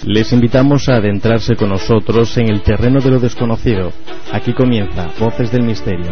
Les invitamos a adentrarse con nosotros en el terreno de lo desconocido. Aquí comienza Voces del Misterio.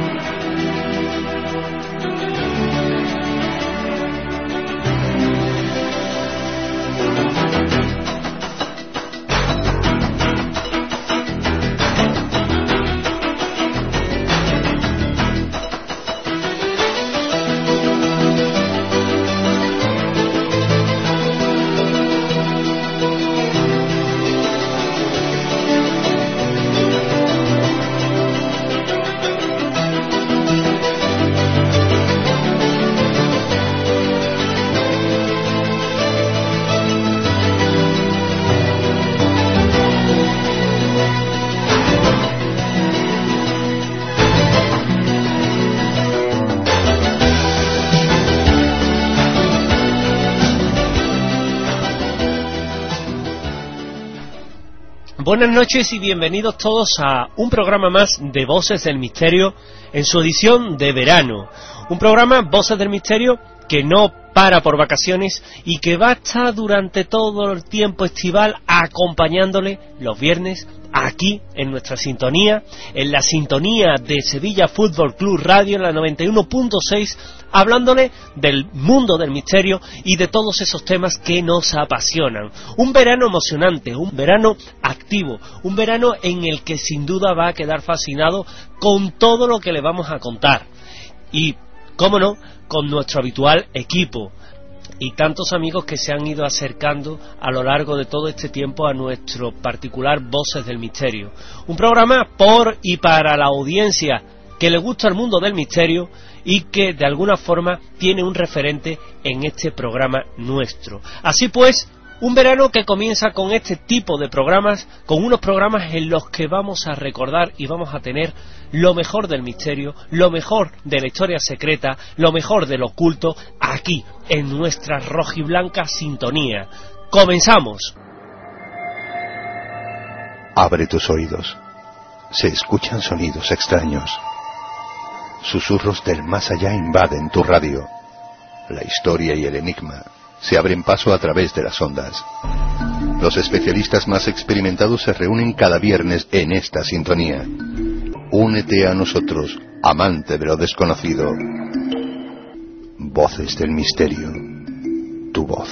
Buenas noches y bienvenidos todos a un programa más de Voces del Misterio en su edición de verano. Un programa, Voces del Misterio, que no para por vacaciones y que va a estar durante todo el tiempo estival acompañándole los viernes aquí en nuestra sintonía, en la sintonía de Sevilla Fútbol Club Radio en la 91.6, hablándole del mundo del misterio y de todos esos temas que nos apasionan. Un verano emocionante, un verano activo, un verano en el que sin duda va a quedar fascinado con todo lo que le vamos a contar. Y, cómo no, con nuestro habitual equipo y tantos amigos que se han ido acercando a lo largo de todo este tiempo a nuestro particular Voces del Misterio. Un programa por y para la audiencia que le gusta el mundo del misterio y que de alguna forma tiene un referente en este programa nuestro. Así pues, un verano que comienza con este tipo de programas, con unos programas en los que vamos a recordar y vamos a tener lo mejor del misterio, lo mejor de la historia secreta, lo mejor del oculto, aquí, en nuestra rojiblanca sintonía. ¡Comenzamos! Abre tus oídos. Se escuchan sonidos extraños. Susurros del más allá invaden tu radio. La historia y el enigma se abren paso a través de las ondas. Los especialistas más experimentados se reúnen cada viernes en esta sintonía. Únete a nosotros, amante de lo desconocido. Voces del Misterio. Tu voz.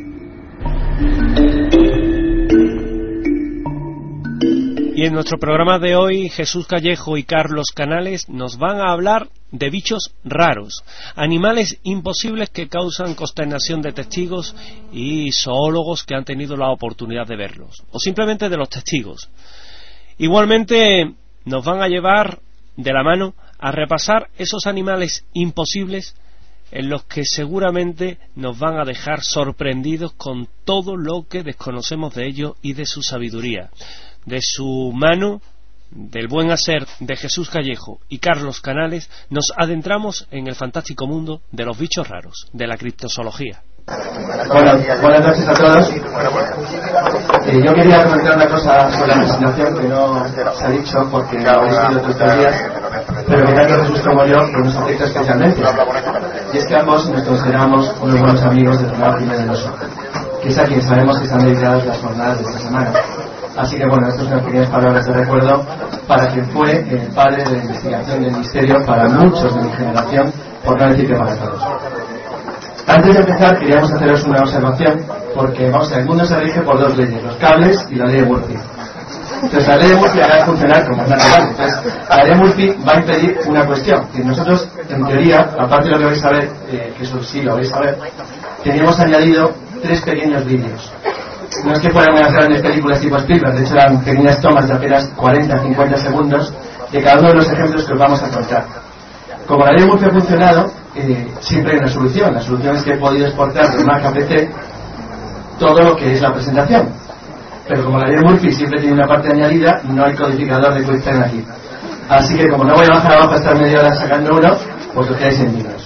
Y en nuestro programa de hoy, Jesús Callejo y Carlos Canales nos van a hablar de bichos raros, animales imposibles que causan consternación de testigos y zoólogos que han tenido la oportunidad de verlos, o simplemente de los testigos. Igualmente nos van a llevar de la mano a repasar esos animales imposibles en los que seguramente nos van a dejar sorprendidos con todo lo que desconocemos de ellos y de su sabiduría. De su mano, del buen hacer de Jesús Callejo y Carlos Canales, nos adentramos en el fantástico mundo de los bichos raros, de la criptozoología. Bueno, buenas noches a todos. Yo quería comentar una cosa sobre la presentación que no se ha dicho porque lo habéis oído todos estos días, pero que tanto Jesús como yo nos afecta especialmente. Y es que ambos nos consideramos unos buenos amigos de Tomás Jiménez del Oso, que es a quien sabemos que están dedicadas las jornadas de esta semana. Así que bueno, estas son unas pequeñas palabras de recuerdo para quien fue el padre de la investigación del misterio para muchos de mi generación, por no decir que para todos. Antes de empezar queríamos haceros una observación, porque vamos a ver, el mundo se rige por dos leyes, los cables y la ley de Murphy. Entonces la ley de Murphy hará funcionar como es natural. Entonces la ley de Murphy va a impedir una cuestión, que nosotros en teoría, aparte de lo que vais a ver, que eso sí lo vais a ver, teníamos añadido 3 pequeños vídeos. No es que fueran unas grandes películas tipo Spielberg, de hecho eran pequeñas tomas de apenas 40-50 segundos de cada uno de los ejemplos que os vamos a contar. Como la ley de Murphy ha funcionado, siempre hay una solución. La solución es que he podido exportar de Mac a PC todo lo que es la presentación. Pero como la ley de Murphy siempre tiene una parte añadida, no hay codificador de QuickTime aquí. Así que como no voy a bajar abajo a estar media hora sacando uno, pues os quedáis en libros.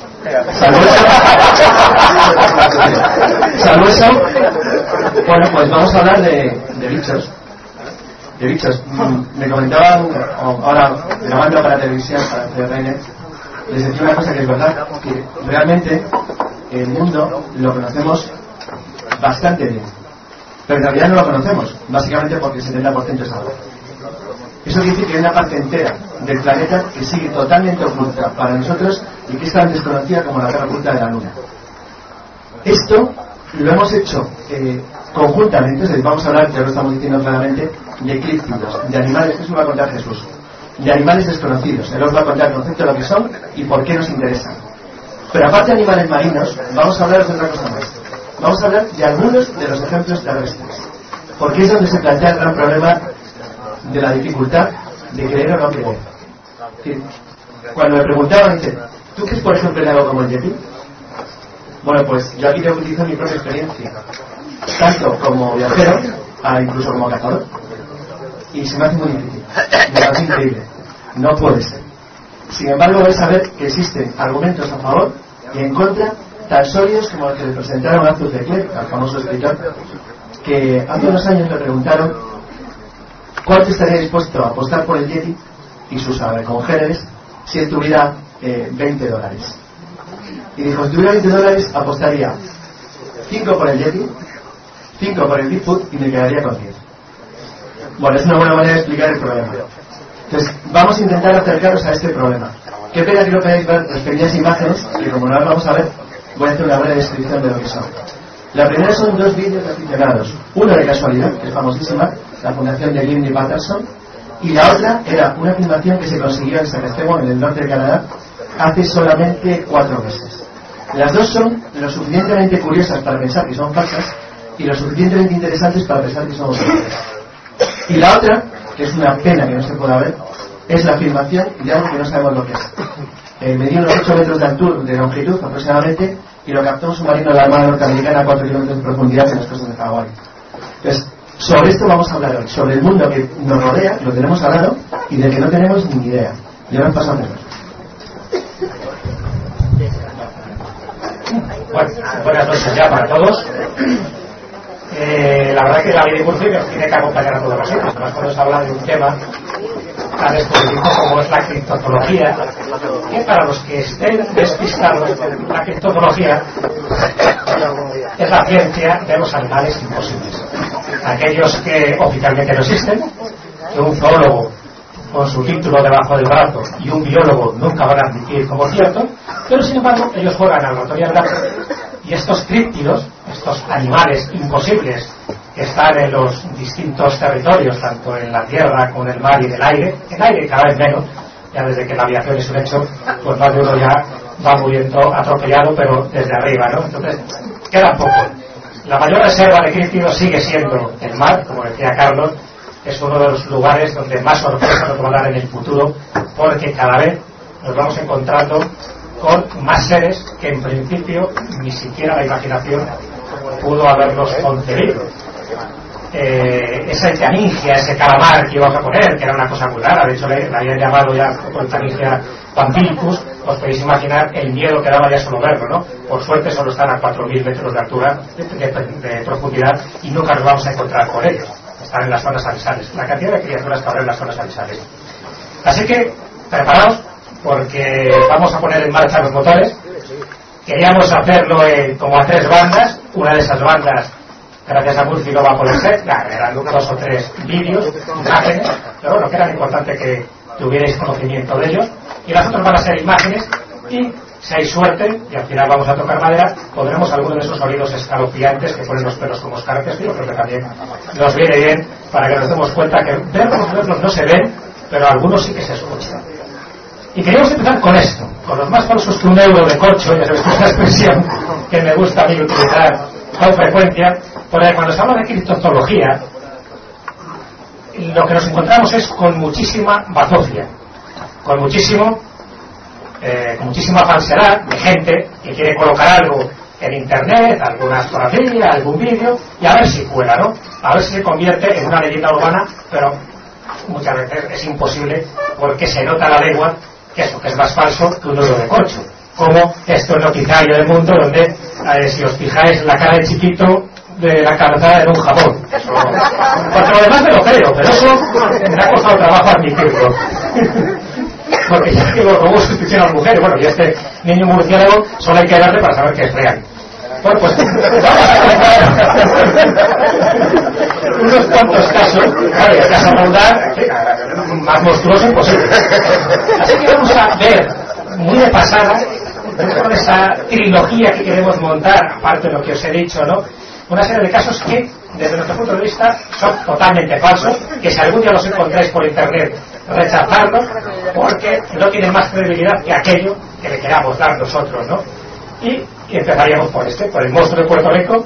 Salvo eso, bueno, pues vamos a hablar de bichos. Me comentaban, ahora grabando para televisión, para CRN, les decía una cosa que es verdad, que realmente el mundo lo conocemos bastante bien. pero en realidad no lo conocemos, básicamente porque el 70% es agua. Eso quiere decir que hay una parte entera del planeta que sigue totalmente oculta para nosotros y que es tan desconocida como la cara oculta de la Luna. Esto lo hemos hecho conjuntamente, es decir, vamos a hablar, ya lo estamos diciendo claramente, de críptidos, de animales, eso lo va a contar Jesús, de animales desconocidos. Él os va a contar el concepto de lo que son y por qué nos interesan. Pero aparte de animales marinos, vamos a hablar de otra cosa más. Vamos a hablar de algunos de los ejemplos terrestres, porque es donde se plantea el gran problema de la dificultad de creer o no creer. Cuando me preguntaban, dice, ¿tú crees por ejemplo en algo como el Yeti? Bueno, pues yo aquí tengo que utilizar mi propia experiencia, tanto como viajero, incluso como cazador, y se me hace muy difícil, me parece increíble, no puede ser. Sin embargo, vais a ver que existen argumentos a favor y en contra tan sólidos como el que le presentaron a Arthur C. Clarke, al famoso escritor, que hace unos años le preguntaron cuánto estaría dispuesto a apostar por el Yeti y sus congéneres si él tuviera $20. Y dijo, si tuviera $20 apostaría 5 por el Yeti, 5 por el Bigfoot y me quedaría con 10. Bueno, es una buena manera de explicar el problema. Entonces, vamos a intentar acercaros a este problema. Qué pena que no podáis ver las pequeñas imágenes, que como no las vamos a ver, voy a hacer una breve descripción de lo que son. La primera son 2 vídeos de aficionados. Uno de casualidad, que es famosísima, la fundación de Lindy Patterson, y la otra era una filmación que se consiguió en Saskatchewan, en el norte de Canadá, hace solamente 4 meses. Las dos son lo suficientemente curiosas para pensar que son falsas y lo suficientemente interesantes para pensar que son verdaderas. Y la otra, que es una pena que no se pueda ver, es la filmación de algo que no sabemos lo que es. Medía unos 8 metros de altura, de longitud aproximadamente, y lo captó un submarino de la Armada Norteamericana a 4 kilómetros de profundidad en las costas de Hawái. Entonces, sobre esto vamos a hablar hoy, sobre el mundo que nos rodea, lo tenemos al lado, y del que no tenemos ni idea. Y ahora pasamos. Bueno, buenas noches ya para todos. La verdad que la vida y nos tiene que acompañar a todos nosotros. Además, cuando se habla de un tema tan específico como es la criptozoología, que para los que estén despistados, la criptozoología es la ciencia de los animales imposibles. Aquellos que oficialmente no existen, que un zoólogo con su título debajo del brazo y un biólogo nunca van a admitir como cierto, pero sin embargo ellos juegan al ratón y al gato, y estos críptidos, estos animales imposibles que están en los distintos territorios, tanto en la tierra como en el mar y en el aire cada vez menos, ya desde que la aviación es un hecho, pues más de uno ya va muriendo atropellado, pero desde arriba, ¿no? Entonces, queda poco. La mayor reserva de críptidos sigue siendo el mar, como decía Carlos, es uno de los lugares donde más sorpresas nos van a dar en el futuro, porque cada vez nos vamos encontrando con más seres que en principio ni siquiera la imaginación pudo haberlos concebido. Esa ectaningia, ese calamar que íbamos a poner, que era una cosa muy rara, de hecho le habían llamado ya ectaningia Pampilcus, os podéis imaginar el miedo que daba ya solo verlo, ¿no? Por suerte solo están a 4.000 metros de altura, de profundidad, y nunca nos vamos a encontrar con ellos. Están en las zonas abisales, la cantidad de criaturas que habrá en las zonas abisales. Así que, preparaos, porque vamos a poner en marcha los motores. Queríamos hacerlo como a 3 bandas, una de esas bandas, gracias a Murphy, no va a poder ser, eran 2 o 3 vídeos, imágenes, pero bueno, que era importante que tuvierais conocimiento de ellos, y las otras van a ser imágenes, y si hay suerte, y al final vamos a tocar madera, podremos algunos de esos sonidos escalofriantes que ponen los pelos como escarpias, que yo creo que también nos viene bien para que nos demos cuenta que verlos no se ven, pero algunos sí que se escuchan. Y queríamos empezar con esto, con los más falsos que un euro de corcho, ya sabéis que es una expresión que me gusta a mí utilizar con frecuencia, porque cuando se habla de criptozoología, lo que nos encontramos es con muchísima bazofia, con muchísima falsedad de gente que quiere colocar algo en internet, alguna fotografía, algún vídeo, y a ver si cuela, ¿no? A ver si se convierte en una leyenda urbana, pero muchas veces es imposible porque se nota la lengua que eso, que es más falso que un euro de corcho. Como esto es lo quizá del mundo, donde si os fijáis la cara de chiquito de la calzada en un jabón. Eso, porque lo demás me lo creo, pero eso me ha costado trabajo admitirlo. Porque ya que los robots sustituyen a las mujeres, bueno, y este niño murciélago solo hay que darle para saber que es real. Bueno, pues vamos a contar unos cuantos casos, claro, y el caso Roldán, más monstruoso imposible. Así que vamos a ver, muy de pasada, dentro de esa trilogía que queremos montar, aparte de lo que os he dicho, ¿no? Una serie de casos que, desde nuestro punto de vista, son totalmente falsos, que si algún día los encontráis por internet, rechazarlos, porque no tienen más credibilidad que aquello que le queramos dar nosotros, ¿no? Y empezaríamos por por el monstruo de Puerto Rico,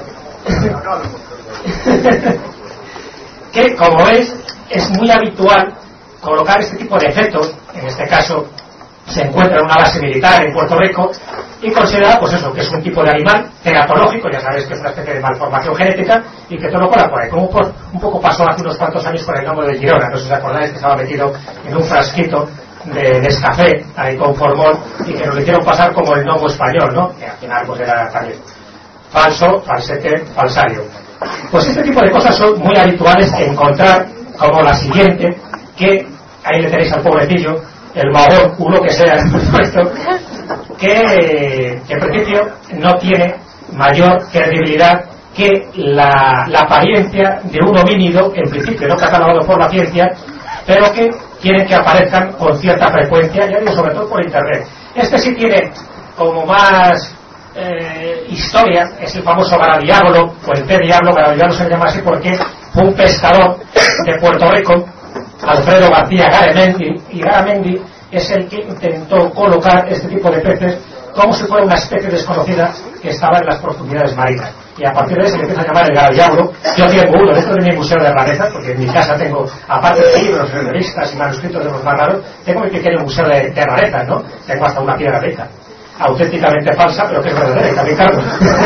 que, como veis, es muy habitual colocar este tipo de efectos. En este caso se encuentra en una base militar en Puerto Rico y considera, pues eso, que es un tipo de animal teratológico, ya sabéis que es una especie de malformación genética y que todo lo cola por ahí, como un poco pasó hace unos cuantos años con el gnomo de Girona. No sé si os acordáis que estaba metido en un frasquito de Nescafé ahí con formol y que nos lo hicieron pasar como el gnomo español, ¿no? Que al final pues era también falso, falsete, falsario. Pues este tipo de cosas son muy habituales que encontrar, como la siguiente, que ahí le tenéis al pobrecillo, el mahón, uno que sea, supuesto, que en principio no tiene mayor credibilidad que la apariencia de un homínido, en principio no catalogado por la ciencia, pero que quieren que aparezcan con cierta frecuencia, ya digo, sobre todo por internet. Este sí tiene como más historia, es el famoso Garadiágolo, o el pez diablo. Garadiágolo se le llama así porque fue un pescador de Puerto Rico, Alfredo García Garamendi, y Garamendi es el que intentó colocar este tipo de peces como si fuera una especie desconocida que estaba en las profundidades marinas, y a partir de ahí se le empieza a llamar el Garadiágolo. Yo tengo uno dentro de mi museo de rarezas, porque en mi casa tengo, aparte de libros, revistas y manuscritos de los más raros, tengo mi pequeño museo de rarezas, ¿no? Tengo hasta una piedra rica, auténticamente falsa, pero que es verdadera, y también Carlos.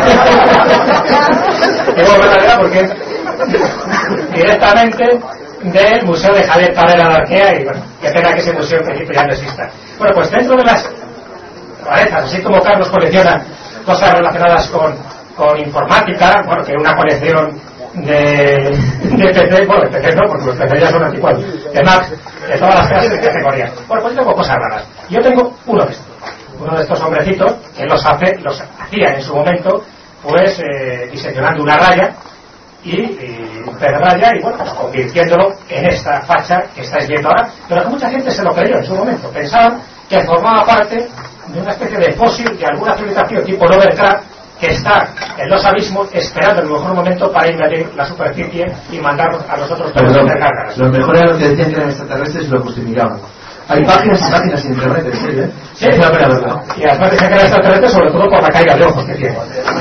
Tengo verdadera porque es directamente del Museo de Javier Parera de Arquea, y bueno, qué pena que ese museo en principio ya no exista. Bueno, pues dentro de las rarezas, así como Carlos colecciona cosas relacionadas con informática, bueno, que una colección de PC, bueno, de PC no, porque los PC ya son anticuados, de Mac, de todas las clases de categorías. Bueno, pues yo tengo cosas raras. Yo tengo uno de estos hombrecitos que los hacía en su momento, pues diseñando una raya y un pez de raya, y bueno, pues convirtiéndolo en esta facha que estáis viendo ahora, pero que mucha gente se lo creyó en su momento. Pensaban que formaba parte de una especie de fósil de alguna civilización tipo Lovecraft que está en los abismos esperando el mejor momento para invadir la superficie y mandarnos a nosotros todos a hacer gárgaras. Los mejores eran los que decían que eran extraterrestres y lo justificaban. Hay páginas y páginas en internet, en serio, ¿eh? Sí, es la pena verlo. Y además dicen que eran extraterrestres sobre todo por la caída de ojos que tienen.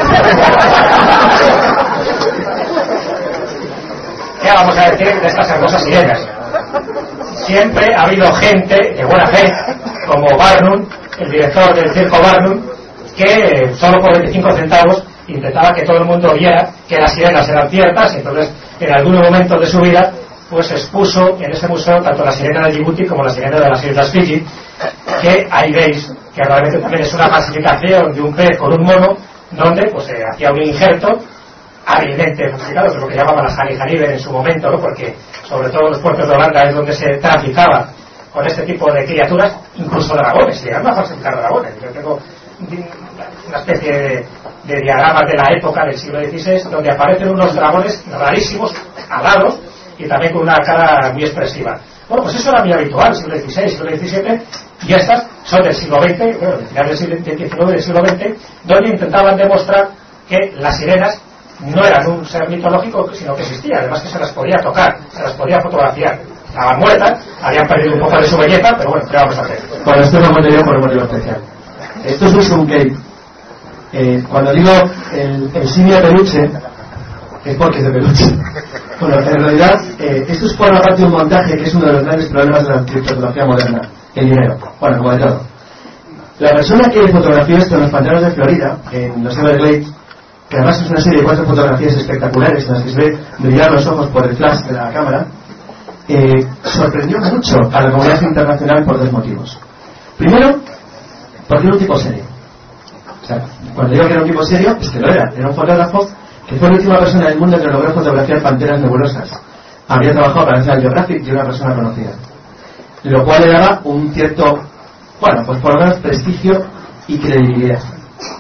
¿Qué vamos a decir de estas hermosas sirenas? Siempre ha habido gente de buena fe, como Barnum, el director del circo Barnum, que solo por 25 centavos intentaba que todo el mundo viera que las sirenas eran ciertas, y entonces en algún momento de su vida pues expuso en ese museo tanto la sirena de Djibouti como la sirena de las Islas Fiji, que ahí veis que realmente también es una falsificación de un pez con un mono, donde pues se hacía un injerto hábilmente falsificado, que es lo que llamaban las Haniver en su momento, ¿no? Porque sobre todo en los puertos de Holanda es donde se traficaba con este tipo de criaturas, incluso dragones, se llegaron a falsificar dragones. Yo tengo una especie de diagramas de la época del siglo XVI donde aparecen unos dragones rarísimos, alados, y también con una cara muy expresiva. Bueno, pues eso era muy habitual, siglo XVI, siglo XVII, y estas son del siglo XX, bueno, del final del siglo XIX, del siglo XX, donde intentaban demostrar que las sirenas no eran un ser mitológico, sino que existía, además que se las podía tocar, se las podía fotografiar. Estaban muertas, habían perdido un poco de su belleza, pero bueno, ¿qué vamos a hacer? Bueno, esto no lo yo por un motivo especial. Esto es un Suncate. Cuando digo el simio peluche, es porque es de peluche. Bueno, en realidad, esto es forma parte de un montaje que es uno de los grandes problemas de la criptozoología moderna, el dinero. Bueno, como de todo. La persona que fotografió esto en los pantanos de Florida, en los Everglades, que además es una serie de 4 fotografías espectaculares en las que se ve brillar los ojos por el flash de la cámara, sorprendió mucho a la comunidad internacional por 2 motivos. Primero, porque era un tipo serio. O sea, cuando digo que era un tipo serio, es que lo era. Era un fotógrafo que fue la última persona del mundo que logró fotografiar panteras nebulosas. Había trabajado para National Geographic y era una persona conocida. Lo cual le daba un cierto, bueno, pues por lo menos prestigio y credibilidad.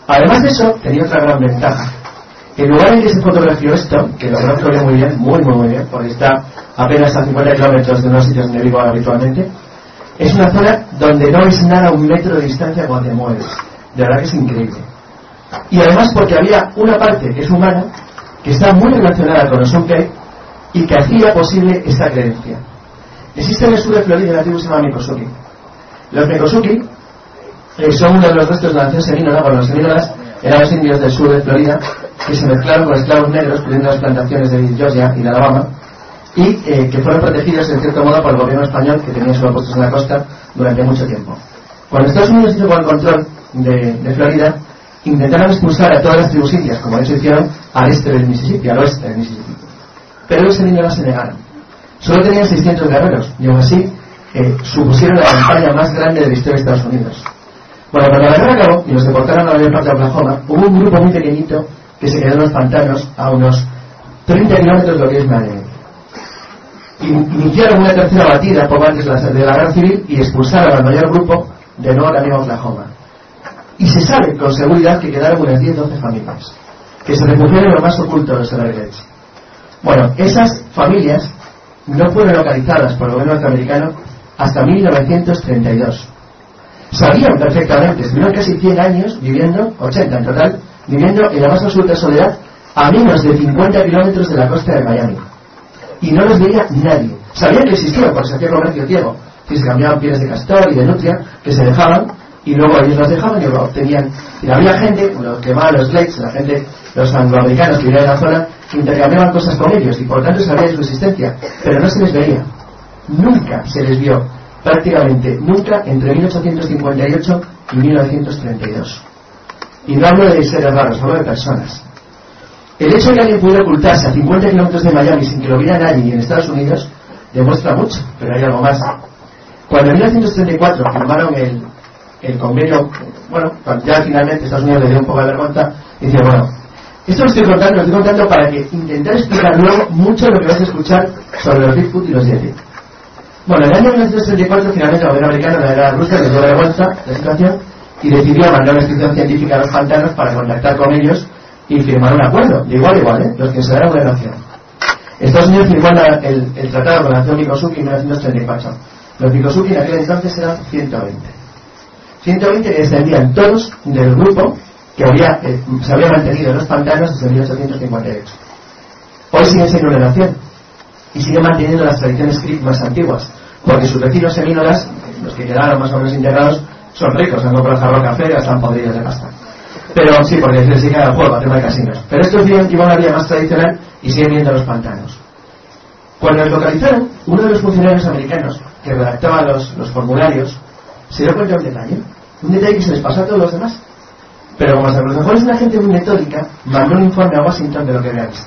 Además de eso, tenía otra gran ventaja. El lugar en que se fotografió esto, que lo conozco yo muy bien, muy bien, porque está apenas a 50 kilómetros de unos sitios donde vivo habitualmente, es una zona donde no es nada a 1 metro de distancia cuando te mueves. De verdad que es increíble. Y además porque había una parte que es humana, que está muy relacionada con los Unkei y que hacía posible esta creencia. Existe en el sur de Florida una tribu que se llama Miccosukee. Los Miccosukee son uno de los restos de la nación semínola, porque los semínolas eran los indios del sur de Florida que se mezclaron con esclavos negros cubriendo las plantaciones de Georgia y de Alabama y que fueron protegidos en cierto modo por el gobierno español, que tenía solo puestos en la costa durante mucho tiempo. Cuando Estados Unidos hizo con el control de Florida, intentaron expulsar a todas las tribus indias, como de hecho hicieron al este del Mississippi, al oeste del Mississippi, pero los semínolas se negaron. Solo tenían 600 guerreros y aún así supusieron la campaña más grande de la historia de Estados Unidos. Bueno, cuando la guerra acabó y los deportaron a la mayor parte de Oklahoma, hubo un grupo muy pequeñito que se quedó en los pantanos a unos 30 kilómetros de lo que es Miami. Iniciaron una tercera batida poco antes de la guerra civil y expulsaron al mayor grupo de nuevo también a Oklahoma. Y se sabe con seguridad que quedaron unas 10-12 familias que se refugiaron en lo más oculto de los Everglades. Bueno, esas familias no fueron localizadas por el gobierno norteamericano hasta 1932. Sabían perfectamente, estuvieron casi 100 años viviendo, 80 en total, viviendo en la más absoluta soledad a menos de 50 kilómetros de la costa de Miami. Y no los veía nadie. Sabían que existían porque se hacía comercio ciego, que se cambiaban pieles de castor y de nutria, que se dejaban y luego ellos los dejaban y lo obtenían. Y había gente, los que llamaban los Blades, la gente, los angloamericanos que vivían en la zona, que intercambiaban cosas con ellos y por tanto sabía de su existencia, pero no se les veía. Nunca se les vio, prácticamente nunca, entre 1858 y 1932. Y no hablo de seres raros, hablo de personas. El hecho de que alguien pudiera ocultarse a 50 kilómetros de Miami sin que lo viera nadie en Estados Unidos demuestra mucho, pero hay algo más. Cuando en 1934 firmaron el convenio, bueno, ya finalmente Estados Unidos le dio un poco de vergüenza y dice, bueno, esto lo estoy contando para que intentar explicar luego mucho de lo que vas a escuchar sobre los Bigfoot y los Yeti. Bueno, en el año 1964 finalmente el gobierno americano, la era Rusia, le dio vergüenza la situación y decidió mandar una expedición científica a los pantanos para contactar con ellos y firmar un acuerdo, de igual a igual, los que se darán una nación. Estados Unidos firmó el tratado con la nación Miccosukee en 1934. Los Miccosukee en aquel entonces eran 120. 120 que descendían todos del grupo que se había mantenido en los pantanos desde 1858. Hoy siguen siendo una nación y siguen manteniendo las tradiciones Creek más antiguas, porque sus vecinos semínolas, los que quedaron más o menos integrados, son ricos, han comprado jarro café, están podridos de pasta. Pero sí, porque les dedican al juego, a tema de casinos. Pero estos llevan una vida más tradicional y siguen viendo los pantanos. Cuando los localizaron, uno de los funcionarios americanos que redactaba los formularios se dio cuenta de un detalle que se les pasó a todos los demás. Pero como a lo mejor es una gente muy metódica, mandó un informe a Washington de lo que había visto.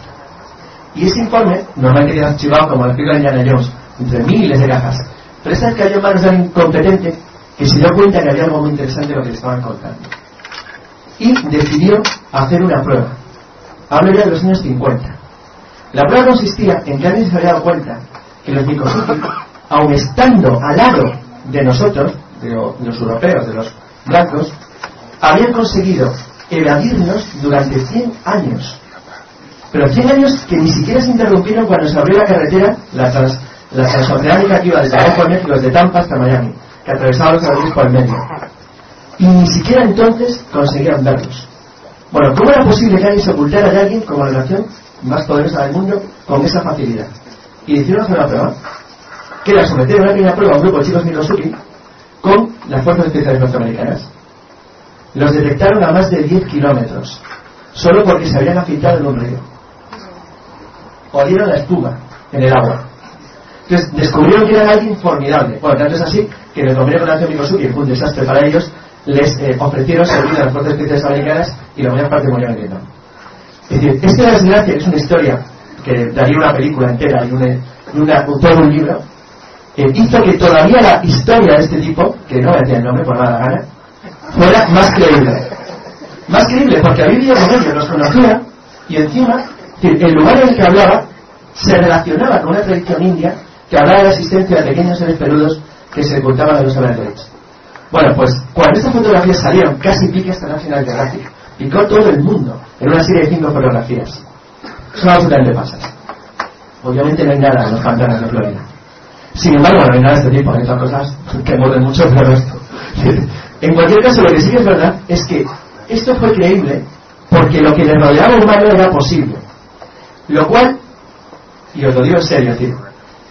Y ese informe, normalmente queda archivado como la película de Indiana Jones, entre miles de cajas. Pero esa cayó en manos de alguien incompetente que se dio cuenta que había algo muy interesante de lo que le estaban contando. Y decidió hacer una prueba. Hablo ya de los años 50. La prueba consistía en que alguien se había dado cuenta que los Miccosukee, aun estando al lado de nosotros, de los europeos, de los blancos, habían conseguido evadirnos durante 100 años. Pero 100 años que ni siquiera se interrumpieron cuando se abrió la carretera, la transoceánica que iba desde Abajo de México, desde Tampa hasta Miami, que atravesaba los Everglades por el medio. Y ni siquiera entonces conseguían verlos. Bueno, ¿cómo era posible que alguien se ocultara de alguien como la nación más poderosa del mundo con esa facilidad? Y decidieron hacer una prueba, que era someter una pequeña prueba a un grupo de chicos Miccosukee con las fuerzas especiales norteamericanas. Los detectaron a más de 10 kilómetros, solo porque se habían afiltrado en un río. Olieron la espuma en el agua. Entonces descubrieron que eran alguien formidable. Bueno, tanto es así que en el convenio con la nación Miccosukee, que fue un desastre para ellos, les ofrecieron servir a las fuerzas especiales americanas y la mayor parte murieron en Vietnam. Es decir, esta desgracia, que es una historia que daría una película entera y todo un libro, hizo que todavía la historia de este tipo, que no voy a decir el nombre por nada gana, fuera más creíble. Más creíble porque había vivido con ellos, los conocía y encima el lugar en el que hablaba se relacionaba con una tradición india que hablaba de la existencia de pequeños seres peludos que se ocultaban en los Everglades. Bueno, pues cuando estas fotografías salieron, casi pique hasta National Geographic, picó todo el mundo en una serie de 5 fotografías. Son absolutamente pasas. Obviamente no hay nada en los pantanos de Florida. Sin embargo, no hay nada de este tipo, hay otras cosas que muerden mucho, pero esto. En cualquier caso, lo que sí que es verdad es que esto fue creíble porque lo que le rodeaba al humano era posible. Lo cual, y os lo digo en serio, es decir,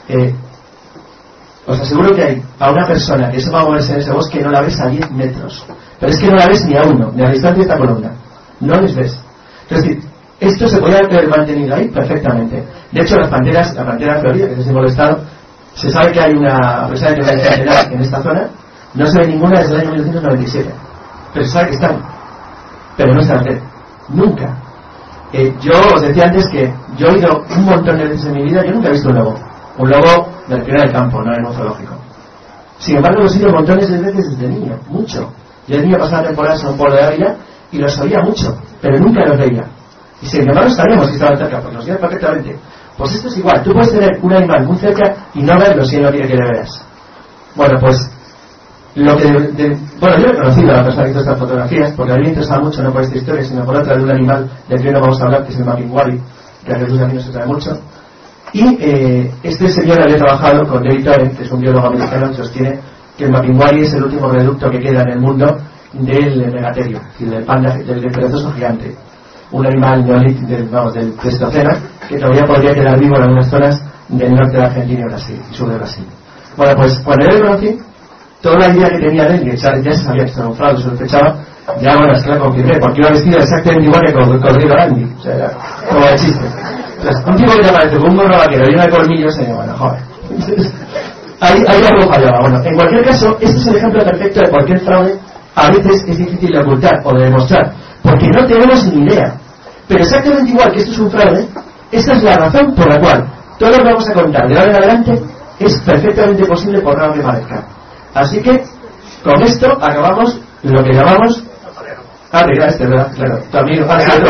os aseguro que hay a una persona que se va a moverse en ese bosque no la ves a 10 metros. Pero es que no la ves ni a 1, ni a la distancia de esta columna. No les ves. Es decir, esto se podía haber mantenido ahí perfectamente. De hecho, la pantera florida, que es el símbolo de Estado, se sabe que hay a pesar de que no hay panteras en esta zona, no se ve ninguna desde el año 1997. Pero se sabe que están. Pero no están nunca. Yo os decía antes que yo he ido un montón de veces en mi vida, yo nunca he visto un lobo. Un lobo de la del campo, no en un zoológico. Sin embargo, los he ido montones de veces desde niño, mucho. Yo de niño pasaba temporadas en un pueblo de Ávila y los oía mucho, pero nunca los veía. Y sin embargo sabíamos que estaban cerca, porque los veías perfectamente. Pues esto es igual, tú puedes tener un animal muy cerca y no verlo si él no quiere que le veas. Bueno, pues lo que bueno, yo he conocido a la persona que hizo estas fotografías, porque a mí me interesa mucho no por esta historia, sino por otra de un animal del que no vamos a hablar, que es el mapinguari, que a Jesús a mí no se sabe mucho. Y este señor había trabajado con David Oren, que es un biólogo americano, que sostiene que el mapinguari es el último reducto que queda en el mundo del megaterio, es decir, del panda, del perezoso gigante, un animal del Pleistoceno que todavía podría quedar vivo en algunas zonas del norte de Argentina y Brasil, y sur de Brasil. Bueno, pues cuando yo lo conocí, toda la idea que tenía de él, que ya se sabía que estaba un fraude, sospechaba, ya bueno, es que la confirmé, porque iba vestido exactamente igual que con Rodrigo Landi, o sea, era como de chiste. Entonces, un tipo que te parece con un gorro vaquero lleno de colmillos, bueno, joder. Ahí algo fallaba. Bueno, en cualquier caso, este es el ejemplo perfecto de por qué el fraude a veces es difícil de ocultar o de demostrar, porque no tenemos ni idea. Pero exactamente igual que esto es un fraude, esa es la razón por la cual todo lo que vamos a contar de ahora en adelante es perfectamente posible por raro que parezca. Así que, con esto acabamos lo que llamamos... mira, ¿verdad? Claro, tu amigo...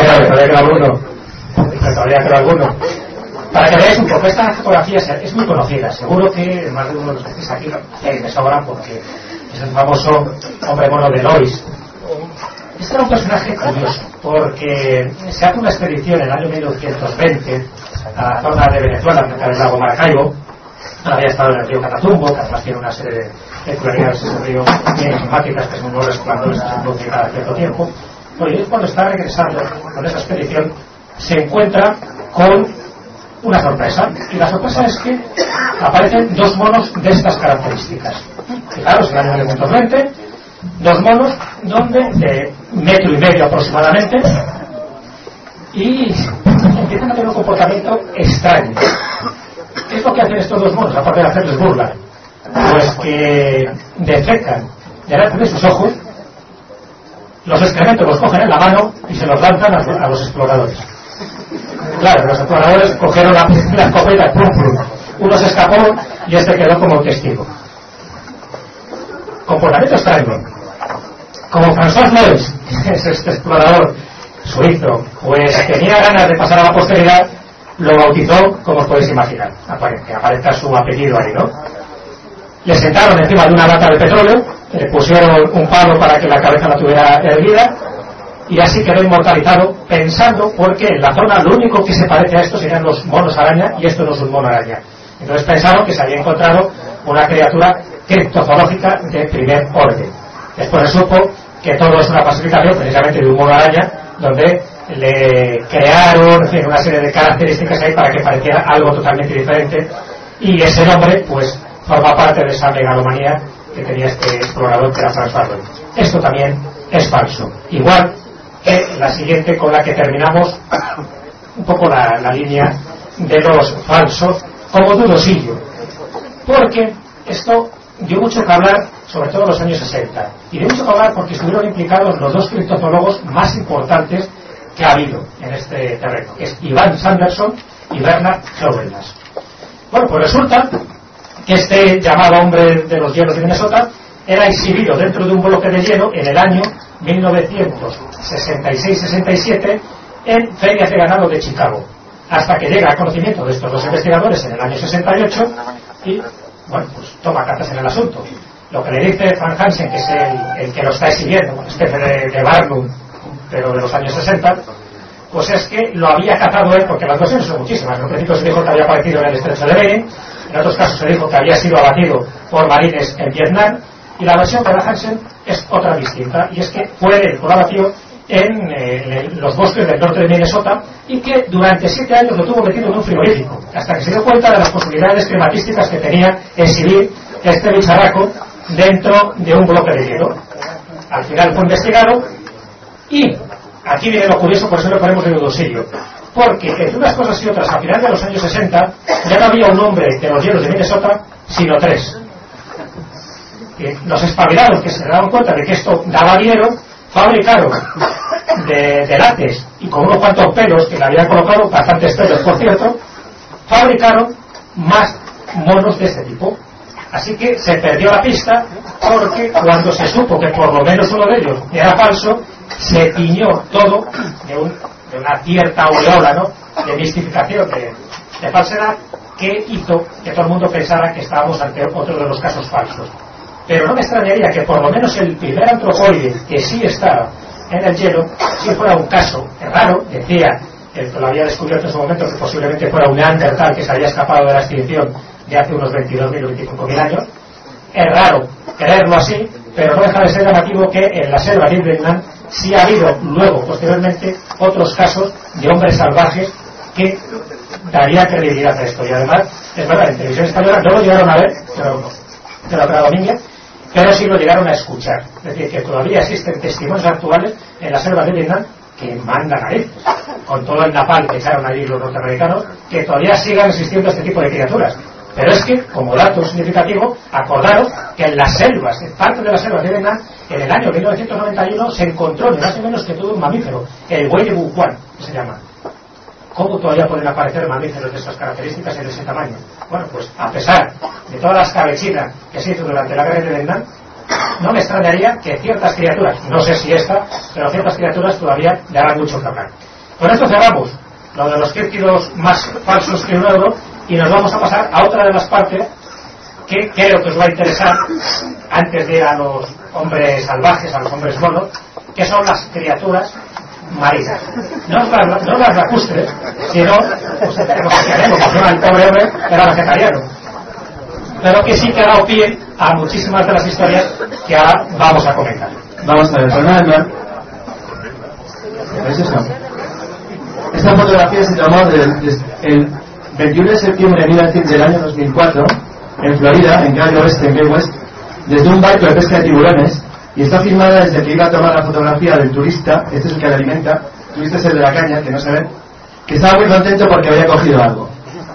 todavía creo alguno. Para que veáis un poco, esta fotografía es muy conocida. Seguro que más de uno de los que estáis aquí lo conocéis de sobra porque es el famoso hombre mono de Lois. Este era un personaje curioso porque se hace una expedición en el año 1920 a la zona de Venezuela, cerca del lago Maracaibo. Había estado en el río Catatumbo, que además tiene una serie de peculiaridades ese río bien enigmáticas, que son unos resplandores que se producen cada cierto tiempo. Bueno, y cuando está regresando con esa expedición se encuentra con una sorpresa, y la sorpresa es que aparecen 2 monos de estas características. Fijaros, en el año 1920, 2 monos de 1,5 metros aproximadamente, y empiezan a tener un comportamiento extraño. ¿Qué es lo que hacen estos 2 monos, aparte de hacerles burla? Pues que defecan delante de sus ojos, los excrementos los cogen en la mano y se los lanzan a los exploradores. Claro, los exploradores cogieron la escopeta, plum, plum. Uno se escapó y este quedó como testigo. Comportamiento extraño. Como François Lois, que es este explorador suizo, pues tenía ganas de pasar a la posteridad, lo bautizó, como os podéis imaginar, que aparezca su apellido ahí, ¿no? Le sentaron encima de una lata de petróleo, le pusieron un palo para que la cabeza la tuviera erguida, y así quedó inmortalizado, pensando porque en la zona lo único que se parece a esto serían los monos araña, y esto no es un mono araña. Entonces pensaron que se había encontrado una criatura criptozoológica de primer orden. Después se supo que todo es una falsificación precisamente de un mono araña, donde le crearon, en fin, una serie de características ahí para que pareciera algo totalmente diferente, y ese nombre pues forma parte de esa megalomanía que tenía este explorador, que era François Lois. Esto también es falso, igual que la siguiente con la que terminamos un poco la línea de los falsos, como dudosillo, porque esto dio mucho que hablar, sobre todo en los años 60, y dio mucho que hablar porque estuvieron implicados los 2 criptozoólogos más importantes que ha habido en este terreno, que es Ivan Sanderson y Bernard Heuvelnas. Bueno, pues resulta que este llamado hombre de los hielos de Minnesota era exhibido dentro de un bloque de hielo en el año 1966-67 en ferias de ganado de Chicago, hasta que llega al conocimiento de estos 2 investigadores en el año 68 y, bueno, pues toma cartas en el asunto. Lo que le dice Frank Hansen, que es el que lo está exhibiendo, una especie de Barnum pero de los años 60, pues es que lo había cazado él, porque las versiones son muchísimas. En un principio se dijo que había aparecido en el estrecho de Bering, en otros casos se dijo que había sido abatido por marines en Vietnam, y la versión de la Hansen es otra distinta, y es que fue el abatido en los bosques del norte de Minnesota, y que durante 7 años lo tuvo metido en un frigorífico, hasta que se dio cuenta de las posibilidades climatísticas que tenía exhibir este bicharraco dentro de un bloque de hielo. Al final fue investigado, y aquí viene lo curioso, por eso lo ponemos en el dosillo, porque entre unas cosas y otras, a final de los años 60 ya no había un hombre de los hielos de Minnesota, sino 3. Los espabilados, que se daban cuenta de que esto daba hielo, fabricaron de látex y con unos cuantos pelos que le habían colocado, bastantes pelos por cierto, fabricaron más monos de este tipo. Así que se perdió la pista, porque cuando se supo que por lo menos uno de ellos era falso, se tiñó todo de una cierta aureola, ¿no?, de mistificación, de falsedad, que hizo que todo el mundo pensara que estábamos ante otro de los casos falsos. Pero no me extrañaría que por lo menos el primer antropoide que sí estaba en el hielo, si fuera un caso raro, decía el que lo había descubierto en su momento, que posiblemente fuera un neandertal que se había escapado de la extinción de hace unos 22.000 o 25.000 años. Es raro creerlo así, pero no deja de ser llamativo que en la selva de Vietnam sí ha habido luego, posteriormente, otros casos de hombres salvajes que daría credibilidad a esto. Y además, es verdad, en televisión española no lo llegaron a ver, de la predominia, pero sí lo llegaron a escuchar. Es decir, que todavía existen testimonios actuales en la selva de Vietnam que mandan a ir, con todo el napalm que echaron allí los norteamericanos, que todavía sigan existiendo este tipo de criaturas. Pero es que, como dato significativo, acordaros que en las selvas, en parte de las selvas de Vietnam, en el año 1991 se encontró ni más ni menos que todo un mamífero, el buey de Bucuan, que se llama. ¿Cómo todavía pueden aparecer mamíferos de estas características y de ese tamaño? Bueno, pues a pesar de todas las cabechinas que se hizo durante la guerra de Vietnam, no me extrañaría que ciertas criaturas, no sé si esta, pero ciertas criaturas todavía darán mucho que hablar. Con esto cerramos lo de los círculos más falsos que un euro, y nos vamos a pasar a otra de las partes que creo que os va a interesar antes de ir a los hombres salvajes, a los hombres monos, que son las criaturas marinas. No las lacustres, sino pues, lo que haremos, porque el pobre hombre era vegetariano, pero que sí que ha dado pie a muchísimas de las historias que ahora vamos a comentar. Vamos a ver, Fernando. ¿Es eso? Esta fotografía se tomó el 21 de septiembre del año 2004 en Florida, en Key West, en Key West, desde un barco de pesca de tiburones, y está filmada desde que iba a tomar la fotografía del turista. Este es el que la alimenta. El turista es el de la caña, que no se ve, que estaba muy contento porque había cogido algo.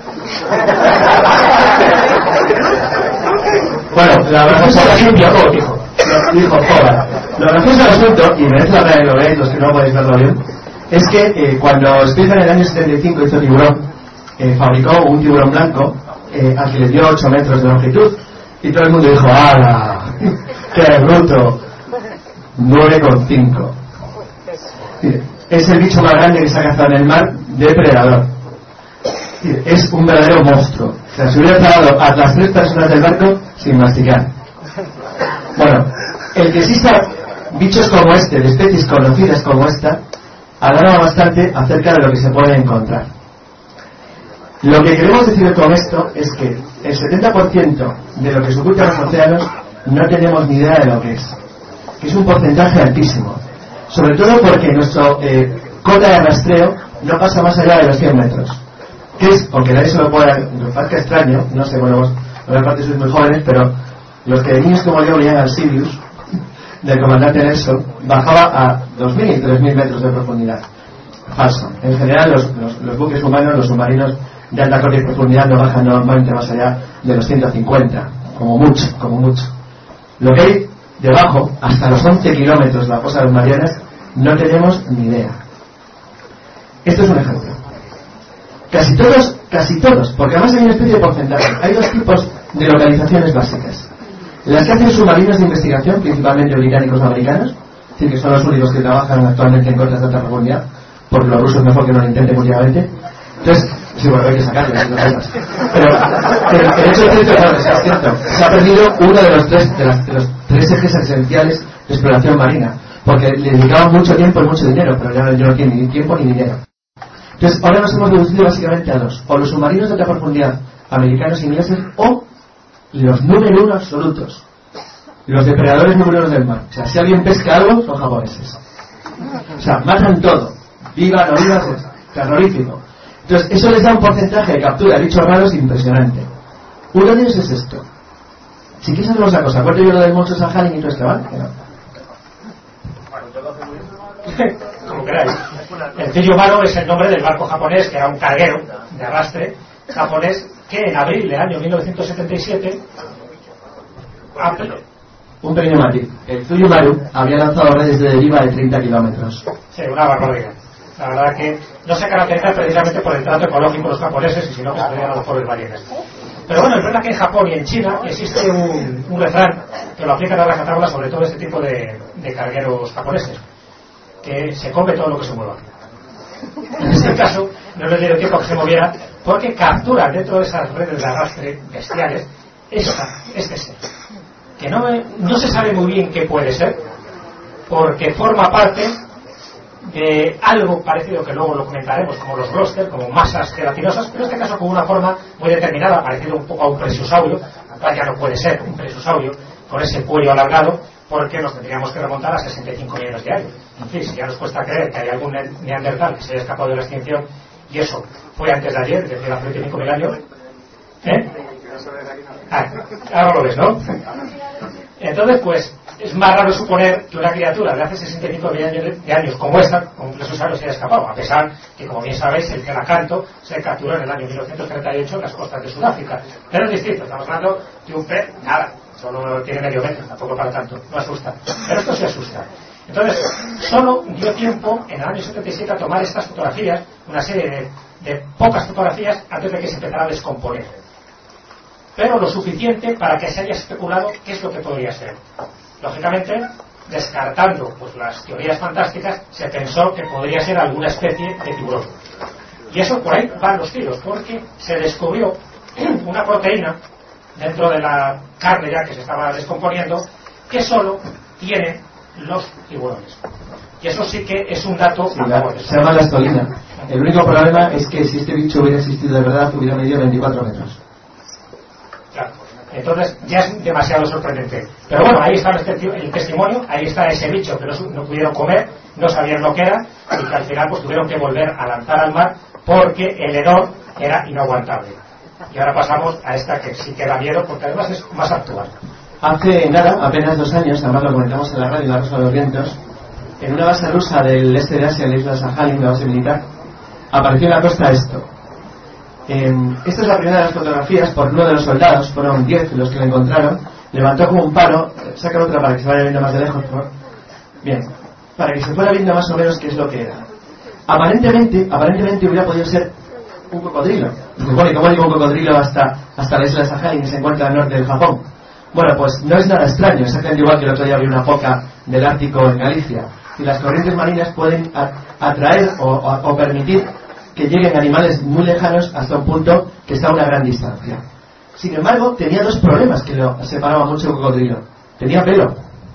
Bueno, la graciosa del asunto, dijo joder. Lo gracioso del asunto, y merece la pena que lo veáis los que no podéis verlo bien, es que cuando Spielberg en el año 75 hizo Tiburón, fabricó un tiburón blanco al que le dio 8 metros de longitud, y todo el mundo dijo ¡hala! ¡Qué bruto! 9,5. Es el bicho más grande que se ha cazado en el mar, depredador. Es un verdadero monstruo. O sea, se hubiera tragado a las 3 personas del barco sin masticar. Bueno, el que exista bichos como este, de especies conocidas como esta, alarma bastante acerca de lo que se puede encontrar. Lo que queremos decir con esto es que el 70% de lo que se oculta en los océanos no tenemos ni idea de lo que es un porcentaje altísimo, sobre todo porque nuestro cota de rastreo no pasa más allá de los 100 metros, que es, aunque nadie se lo pueda, nos parezca extraño, no sé, bueno, vos, por una parte sois muy jóvenes, pero los que de niños como yo leían al Sirius del comandante Nelson, bajaba a 2.000 y 3.000 metros de profundidad. Falso. En general los buques humanos, los submarinos de alta cota y profundidad no bajan normalmente más allá de los 150, como mucho. Lo que hay debajo, hasta los 11 kilómetros de la fosa de las Marianas, no tenemos ni idea. Esto es un ejemplo. Casi todos, porque además hay una especie de porcentaje. Hay 2 tipos de localizaciones básicas: las que hacen submarinos de investigación, principalmente británicos o americanos, es decir, que son los únicos que trabajan actualmente en cotas de alta profundidad, porque los rusos mejor que no lo intenten últimamente. Entonces, sí, bueno, hay que sacarlo, pero el hecho es cierto, se ha perdido uno de los 3 ejes esenciales de exploración marina, porque le dedicaban mucho tiempo y mucho dinero, pero ya no tienen ni tiempo ni dinero. Entonces ahora nos hemos reducido básicamente a dos: o los submarinos de alta profundidad americanos e ingleses, o los número uno absolutos, los depredadores número uno del mar. O sea, si alguien pesca algo, son japoneses. O sea, matan todo, vivan o vivas, es terrorífico. Entonces eso les da un porcentaje de captura de bichos raros impresionante. Uno de ellos es esto. Si quieres hacer una cosa, cuento yo lo del monstruo Sajalin y todo esto, ¿vale? Como queráis. El Tsuyu-maru es el nombre del barco japonés, que era un carguero de arrastre japonés, que en abril del año 1977 un pequeño matiz: el Tsuyu-maru había lanzado redes de deriva de 30 kilómetros. Sí, una barbaridad. La verdad que no se caracteriza precisamente por el trato ecológico de los japoneses, y sino que se pelean a los pobres ballenas. Pero bueno, es verdad que en Japón y en China existe un refrán que lo aplican a la catáloga, sobre todo este tipo de cargueros japoneses, que se come todo lo que se mueva. En este caso no le dieron tiempo a que se moviera, porque capturan dentro de esas redes de arrastre bestiales este ser, que no se sabe muy bien qué puede ser, porque forma parte de algo parecido, que luego lo comentaremos, como los blóster, como masas gelatinosas, pero en este caso con una forma muy determinada, parecido un poco a un plesiosaurio. Ya no puede ser un plesiosaurio con ese cuello alargado, porque nos tendríamos que remontar a 65 millones de años. En fin, si ya nos cuesta creer que hay algún neandertal que se haya escapado de la extinción, y eso fue antes de ayer, desde hace 25.000 años, ahora lo ves, ¿no? Entonces, pues, es más raro suponer que una criatura de hace 65 millones de años como esta, con un plesiosaurio, se haya escapado, a pesar que, como bien sabéis, el celacanto se capturó en el año 1938 en las costas de Sudáfrica. Pero es distinto, estamos hablando de un pez, nada, solo tiene medio metro, tampoco para tanto, no asusta. Pero esto sí asusta. Entonces, solo dio tiempo en el año 77 a tomar estas fotografías, una serie de pocas fotografías, antes de que se empezara a descomponer. Pero lo suficiente para que se haya especulado qué es lo que podría ser. Lógicamente, descartando pues las teorías fantásticas, se pensó que podría ser alguna especie de tiburón. Y eso, por ahí van los tiros, porque se descubrió una proteína dentro de la carne ya que se estaba descomponiendo, que solo tiene los tiburones. Y eso sí que es un dato. Sí, se llama la astolina. El único problema es que si este bicho hubiera existido de verdad, hubiera medido 24 metros. Claro. Entonces ya es demasiado sorprendente. Pero bueno, ahí está el testimonio, ahí está ese bicho que no pudieron comer, no sabían lo que era, y que al final pues tuvieron que volver a lanzar al mar porque el hedor era inaguantable. Y ahora pasamos a esta que sí que da miedo, porque además es más actual. Hace nada, apenas 2 años, además lo comentamos en la radio, en la Rosa de los Vientos, en una base rusa del este de Asia, en la isla de Sajalin, una base militar, apareció en la costa esto. Esta es la primera de las fotografías por uno de los soldados, fueron 10 los que lo encontraron, levantó como un palo. Saca otra para que se vaya viendo más de lejos, por favor. Bien, para que se fuera viendo más o menos qué es lo que era. Aparentemente hubiera podido ser un cocodrilo. Y se pone, ¿cómo digo un cocodrilo hasta la isla de Sajalin, que se encuentra al norte del Japón? Bueno, pues no es nada extraño, exactamente igual que el otro día vi una foca del Ártico en Galicia. Y las corrientes marinas pueden atraer o permitir que lleguen animales muy lejanos hasta un punto que está a una gran distancia. Sin embargo, tenía 2 problemas que lo separaban mucho del cocodrilo. Tenía pelo.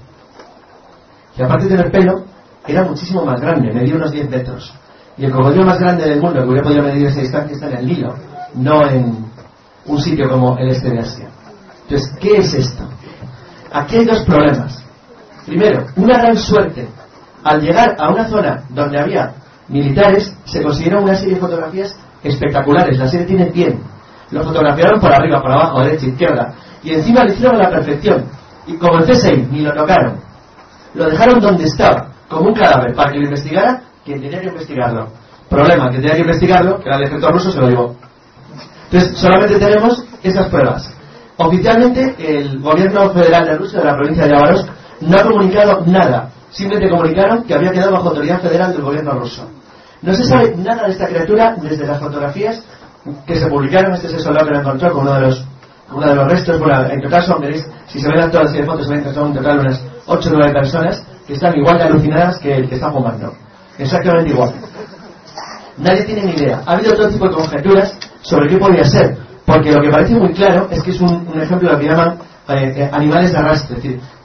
Y aparte de tener pelo, era muchísimo más grande, medía unos 10 metros. Y el cocodrilo más grande del mundo que hubiera podido medir esa distancia está en el Nilo, no en un sitio como el este de Asia. Entonces, ¿qué es esto? Aquí hay 2 problemas. Primero, una gran suerte. Al llegar a una zona donde había militares, se consiguieron una serie de fotografías espectaculares. La serie tiene 100. Lo fotografiaron por arriba, por abajo, derecha, izquierda. Y encima lo hicieron a la perfección. Y como el C6, ni lo tocaron. Lo dejaron donde estaba, como un cadáver, para que lo investigara quien tenía que investigarlo. Problema, que tenía que investigarlo, que era el ejército ruso, se lo llevó. Entonces, solamente tenemos esas pruebas. Oficialmente, el gobierno federal de Rusia, de la provincia de Yabarovsk, no ha comunicado nada. Simplemente comunicaron que había quedado bajo autoridad federal del gobierno ruso. No se sabe nada de esta criatura desde las fotografías que se publicaron. Este es el soldado que lo encontró con uno de los restos. Bueno, en total son, veréis, si se ven todas las serie de fotos, se ven que son en total unas 8 o 9 personas que están igual de alucinadas que el que está fumando. Exactamente igual. Nadie tiene ni idea. Ha habido todo tipo de conjeturas sobre qué podría ser, porque lo que parece muy claro es que es un ejemplo de lo que llaman animales de arrastre. Es decir,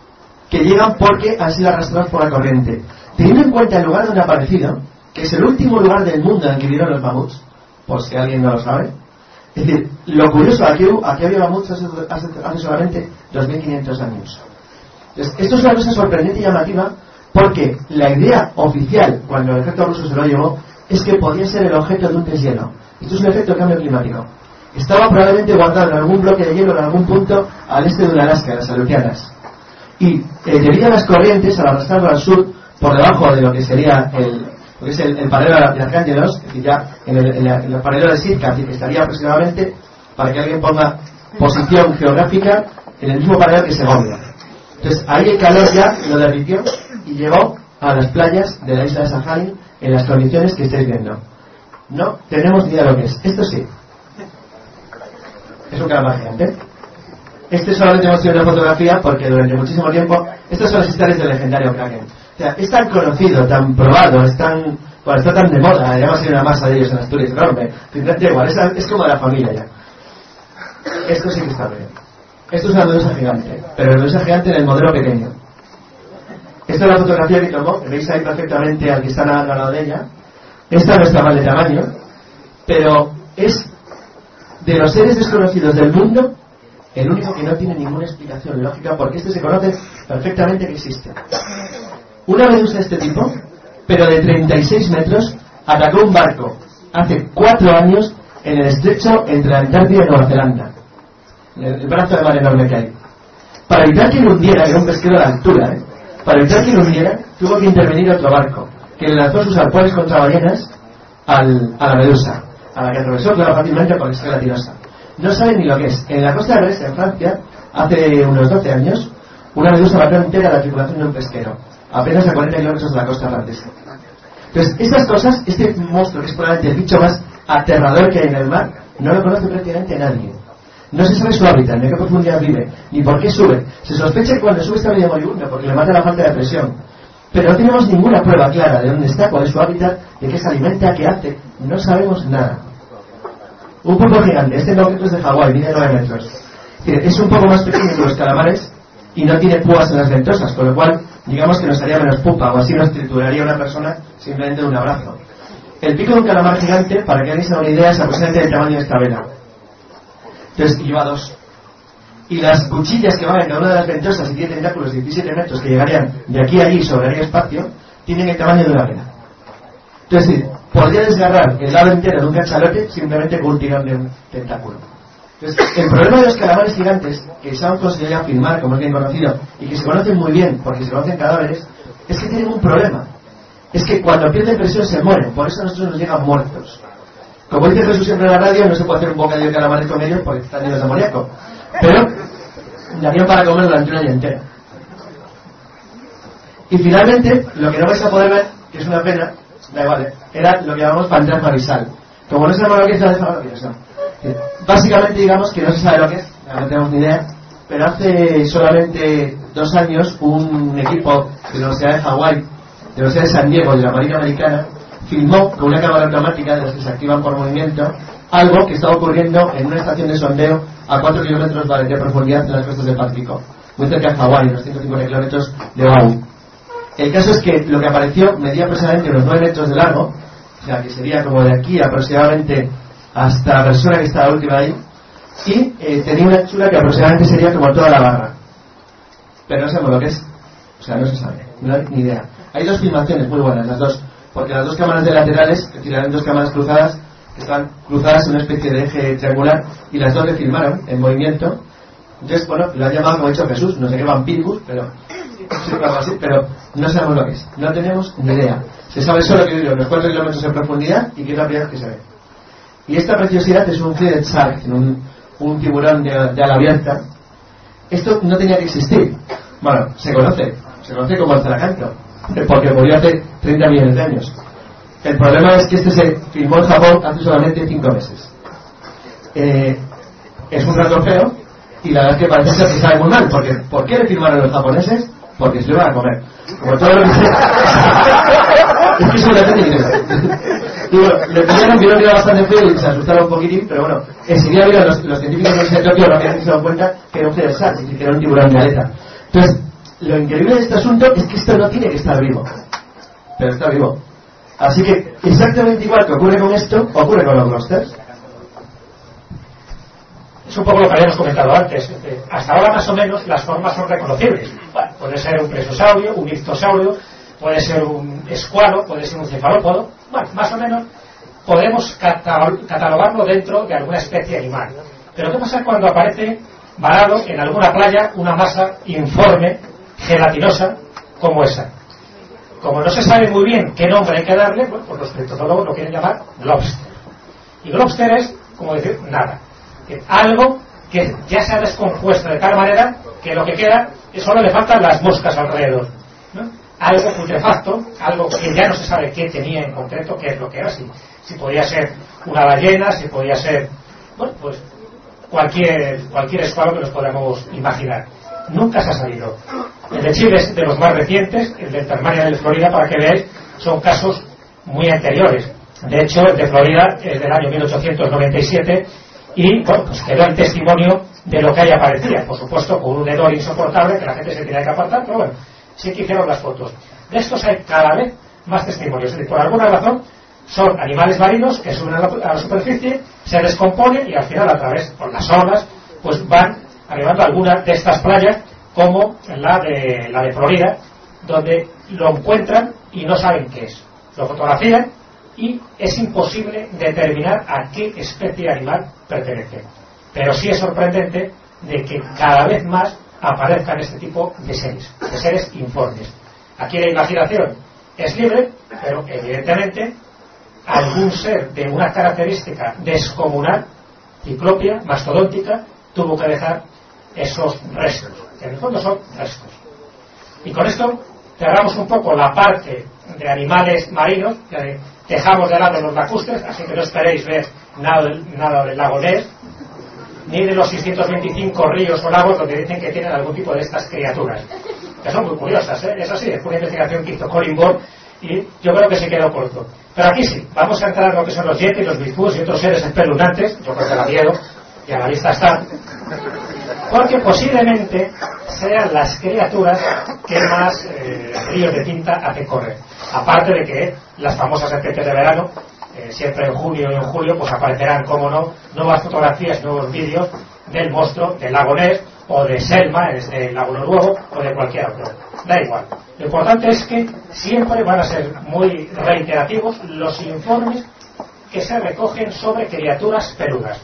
que llegan porque han sido arrastrados por la corriente. Teniendo en cuenta el lugar donde ha aparecido, que es el último lugar del mundo en el que vivieron los mamuts, por si alguien no lo sabe. Es decir, lo curioso, aquí había mamuts hace solamente 2500 años. Entonces, esto es una cosa sorprendente y llamativa, porque la idea oficial, cuando el ejército ruso se lo llevó, es que podía ser el objeto de un deshielo. Esto es un efecto de cambio climático. Estaba probablemente guardado en algún bloque de hielo en algún punto al este de Alaska, las Aleutianas. Y debido a las corrientes, al arrastrarlo al sur, por debajo de lo que sería el paralelo de Arcángelos, es decir, ya en el paralelo de Sitka, que estaría aproximadamente, para que alguien ponga posición geográfica, en el mismo paralelo que Segovia. Entonces ahí el calor ya lo derritió y llegó a las playas de la isla de Sajalín en las condiciones que estáis viendo. No tenemos ni idea de lo que es. Esto sí. Es un calamar gigante. Este solamente hemos tenido una fotografía porque durante muchísimo tiempo... Estas son las historias del legendario Kraken. O sea, es tan conocido, tan probado, está tan de moda. Además hay una masa de ellos en Asturias enorme. Igual, es como de la familia ya. Esto sí que está bien. Esto es una medusa gigante, pero la medusa gigante en el modelo pequeño. Esta es la fotografía que tomó, veis ahí perfectamente al que está nadando al lado de ella. Esta no está mal de tamaño, pero es de los seres desconocidos del mundo el único que no tiene ninguna explicación lógica, porque este se conoce perfectamente que existe. Una medusa de este tipo, pero de 36 metros, atacó un barco hace 4 años en el estrecho entre la Antártida y Nueva Zelanda, el brazo de mar enorme que hay. Para evitar que lo hundiera, que era un pesquero de altura, para evitar que lo hundiera, tuvo que intervenir otro barco, que le lanzó sus arpones contra ballenas a la medusa, a la que atravesó claro fácilmente porque es gelatinosa. No saben ni lo que es. En la costa de Brest, en Francia, hace unos 12 años, una medusa mató entera la tripulación de un pesquero, apenas a 40 kilómetros de la costa francesa. Entonces, estas cosas, este monstruo, que es probablemente el bicho más aterrador que hay en el mar, no lo conoce prácticamente nadie. No se sabe su hábitat, ni a qué profundidad vive, ni por qué sube. Se sospecha que cuando sube está medio moribundo, porque le mata la falta de presión. Pero no tenemos ninguna prueba clara de dónde está, cuál es su hábitat, de qué se alimenta, qué hace. No sabemos nada. Un pulpo gigante, este en concreto es de Hawái, mide 9 metros. Es un poco más pequeño que los calamares y no tiene púas en las ventosas, con lo cual, digamos que nos haría menos pupa, o así nos trituraría una persona simplemente de un abrazo. El pico de un calamar gigante, para que alguien se haga una idea, es aproximadamente del tamaño de esta vela. Entonces lleva 2. Y las cuchillas que van en cada una de las ventosas y tiene tentáculos de 17 metros que llegarían de aquí a allí sobre el espacio, tienen el tamaño de una vela. Entonces, podría desgarrar el lado entero de un cachalote simplemente con un tirón de un tentáculo. Entonces, el problema de los calamares gigantes, que se han conseguido filmar, como es bien conocido, y que se conocen muy bien porque se conocen cadáveres, es que tienen un problema. Es que cuando pierden presión se mueren, por eso a nosotros nos llegan muertos. Como dice Jesús siempre en la radio, no se puede hacer un bocadillo de calamares con ellos porque están llenos de amoníaco. Pero darían para comer durante un año entero. Y finalmente, lo que no vais a poder ver, que es una pena, da igual, era lo que llamamos pantera marisal. Como no sabemos lo que es, la dejamos lo que es, ¿no? Básicamente digamos que no se sabe lo que es, no tenemos ni idea, pero hace solamente 2 años un equipo de la Universidad de Hawái, de la Universidad de San Diego, de la Marina Americana, filmó con una cámara automática de las que se activan por movimiento algo que estaba ocurriendo en una estación de sondeo a 4 kilómetros de profundidad en las costas del Pacífico, muy cerca de Hawái, unos 150 kilómetros de Oahu. El caso es que lo que apareció medía aproximadamente unos 9 metros de largo, o sea que sería como de aquí aproximadamente hasta la persona que está la última ahí, y tenía una anchura que aproximadamente sería como toda la barra. Pero no sabemos lo que es, o sea, no se sabe, no hay ni idea. Hay 2 filmaciones muy buenas, las dos, porque las 2 cámaras de laterales, es decir, eran 2 cámaras cruzadas, que estaban cruzadas en una especie de eje triangular, y las 2 le filmaron en movimiento. Entonces, bueno, lo han llamado, como ha dicho Jesús, no sé qué vampirus, pero sí, algo así, pero no sabemos lo que es, no tenemos ni idea. Se sabe solo que vive unos 4 kilómetros en profundidad y que es la primera vez que se ve. Y esta preciosidad es un fleet shark, un tiburón de ala abierta. Esto no tenía que existir. Bueno, se conoce como el zaracanto, porque murió hace 30 millones de años. El problema es que este se filmó en Japón hace solamente 5 meses. Es un rato feo y la verdad es que parece ser que sabe muy mal, porque ¿por qué le filmaron los japoneses? Porque se lo iban a comer. Como todo lo que es que es una técnica. Y bueno, le pidieron que no era bastante feo y se asustaron un poquitín, pero bueno, enseguida vieron los científicos de Tokio, no habían dado cuenta que era un fleet shark, que era un tiburón de aleta. Entonces, lo increíble de este asunto es que esto no tiene que estar vivo, pero está vivo. Así que exactamente igual que ocurre con esto, ocurre con los clusters. Es un poco lo que habíamos comentado antes. Hasta ahora más o menos las formas son reconocibles. Bueno, puede ser un plesiosaurio, un ictosaurio, puede ser un escualo, puede ser un cefalópodo. Bueno, más o menos podemos catalogarlo dentro de alguna especie animal. Pero ¿qué pasa cuando aparece varado en alguna playa una masa informe, gelatinosa, como esa? Como no se sabe muy bien qué nombre hay que darle, bueno, pues los criptozoólogos lo quieren llamar lobster. Y lobster es, como decir, nada. Algo que ya se ha descompuesto de tal manera que lo que queda es solo le faltan las moscas alrededor, ¿no? Algo putrefacto, algo que ya no se sabe qué tenía en concreto, qué es lo que era, si podía ser una ballena, si podía ser, bueno, pues cualquier escualo que nos podamos imaginar. Nunca se ha sabido. El de Chile es de los más recientes, el de Tasmania y el de Florida, para que veáis, son casos muy anteriores. De hecho, el de Florida es del año 1897 y, bueno, pues quedó el testimonio de lo que ahí aparecía. Por supuesto, con un hedor insoportable que la gente se tenía que apartar, pero bueno, sí que hicieron las fotos. De estos hay cada vez más testimonios. Es decir, por alguna razón, son animales marinos que suben a la superficie, se descomponen y al final, a través por las olas, pues van arribando a alguna de estas playas, como la de Florida, donde lo encuentran y no saben qué es. Lo fotografían y es imposible determinar a qué especie de animal pertenece. Pero sí es sorprendente de que cada vez más aparezcan este tipo de seres informes. Aquí la imaginación es libre, pero evidentemente algún ser de una característica descomunal, ciclópea, mastodóntica, tuvo que dejar esos restos, que en el fondo son restos. Y con esto cerramos un poco la parte de animales marinos, que dejamos de lado los lacustres, así que no esperéis ver nada del lago Ness, ni de los 625 ríos o lagos donde dicen que tienen algún tipo de estas criaturas, que son muy curiosas, ¿eh? Eso sí, es una investigación que hizo Colin Bourne y yo creo que se quedó corto. Pero aquí sí, vamos a entrar en lo que son los yetis, los bigfoots y otros seres espeluznantes, yo creo que da miedo, y a la vista está, porque posiblemente sean las criaturas que más ríos de tinta hacen correr. Aparte de que las famosas serpientes de verano, siempre en junio y en julio, pues aparecerán, como no, nuevas fotografías, nuevos vídeos del monstruo del lago Ness, o de Selma, el lago Noruego, o de cualquier otro. Da igual. Lo importante es que siempre van a ser muy reiterativos los informes que se recogen sobre criaturas peludas.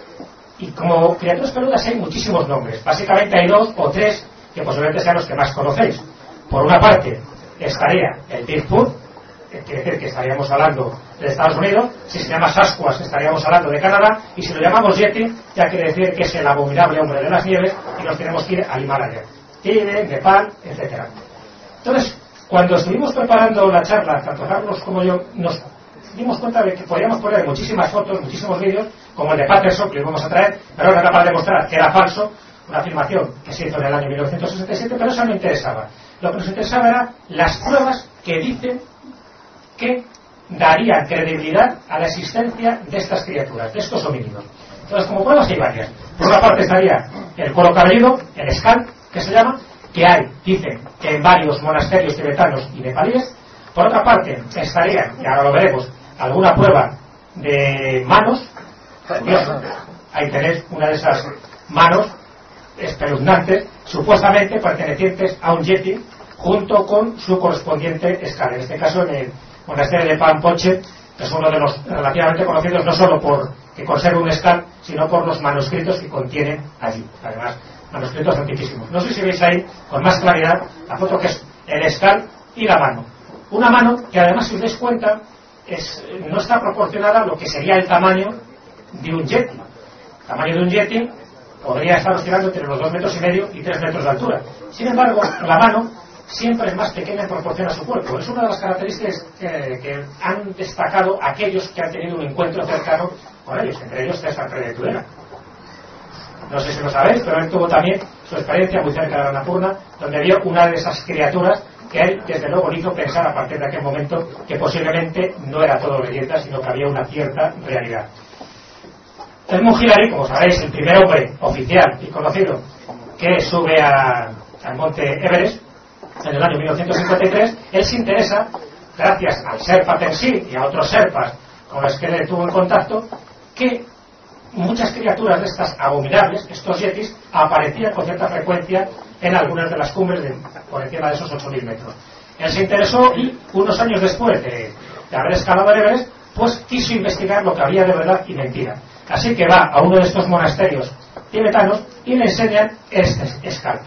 Y como criaturas peludas hay muchísimos nombres. Básicamente hay 2 o 3 que posiblemente sean los que más conocéis. Por una parte estaría el Bigfoot, que quiere decir que estaríamos hablando de Estados Unidos. Si se llama Sasquatch estaríamos hablando de Canadá, y si lo llamamos Yeti ya quiere decir que es el abominable hombre de las nieves y nos tenemos que ir al Himalaya, Tíbet, Nepal, etcétera. Entonces, cuando estuvimos preparando la charla, tanto Carlos como yo, nos dimos cuenta de que podíamos poner muchísimas fotos, muchísimos vídeos, como el de Patterson, que íbamos a traer, pero ahora era para demostrar que era falso, una afirmación que se hizo en el año 1967, pero eso no interesaba. Lo que nos interesaba eran las pruebas que dicen que darían credibilidad a la existencia de estas criaturas, de estos homínidos. Entonces, como pruebas hay varias. Por una parte estaría el cuero cabelludo, el scan, que se llama, que hay, dicen, que en varios monasterios tibetanos y nepalíes. Por otra parte estaría, y ahora lo veremos, alguna prueba de manos. Curioso, ahí tenéis una de esas manos espeluznantes, supuestamente pertenecientes a un yeti, junto con su correspondiente escala. En este caso en el monasterio de Pampoche, que es uno de los relativamente conocidos, no solo por que conserva un escal, sino por los manuscritos que contienen allí. Además, manuscritos antiquísimos. No sé si veis ahí con más claridad la foto, que es el escal y la mano. Una mano que además, si os dais cuenta, no está proporcionada a lo que sería el tamaño de un yeti. El tamaño de un yeti podría estar oscilando entre los 2,5 metros y 3 metros de altura. Sin embargo, la mano siempre es más pequeña en proporción a su cuerpo. Es una de las características que han destacado aquellos que han tenido un encuentro cercano con ellos, entre ellos César Pérez de Tudela. No sé si lo sabéis, pero él tuvo también su experiencia muy cerca de la Annapurna, donde vio una de esas criaturas que él, desde luego, le hizo pensar a partir de aquel momento que posiblemente no era todo leyenda, sino que había una cierta realidad. Edmund Hillary, como sabéis, el primer hombre oficial y conocido que sube a al monte Everest, en el año 1953, él se interesa, gracias al Sherpa Tenzing y a otros Sherpas con los que le tuvo en contacto, que muchas criaturas de estas abominables, estos yetis, aparecían con cierta frecuencia en algunas de las cumbres por encima de esos 8.000 metros. Él se interesó y, unos años después de haber escalado el Everest, pues quiso investigar lo que había de verdad y mentira. Así que va a uno de estos monasterios tibetanos y le enseñan este escalpo.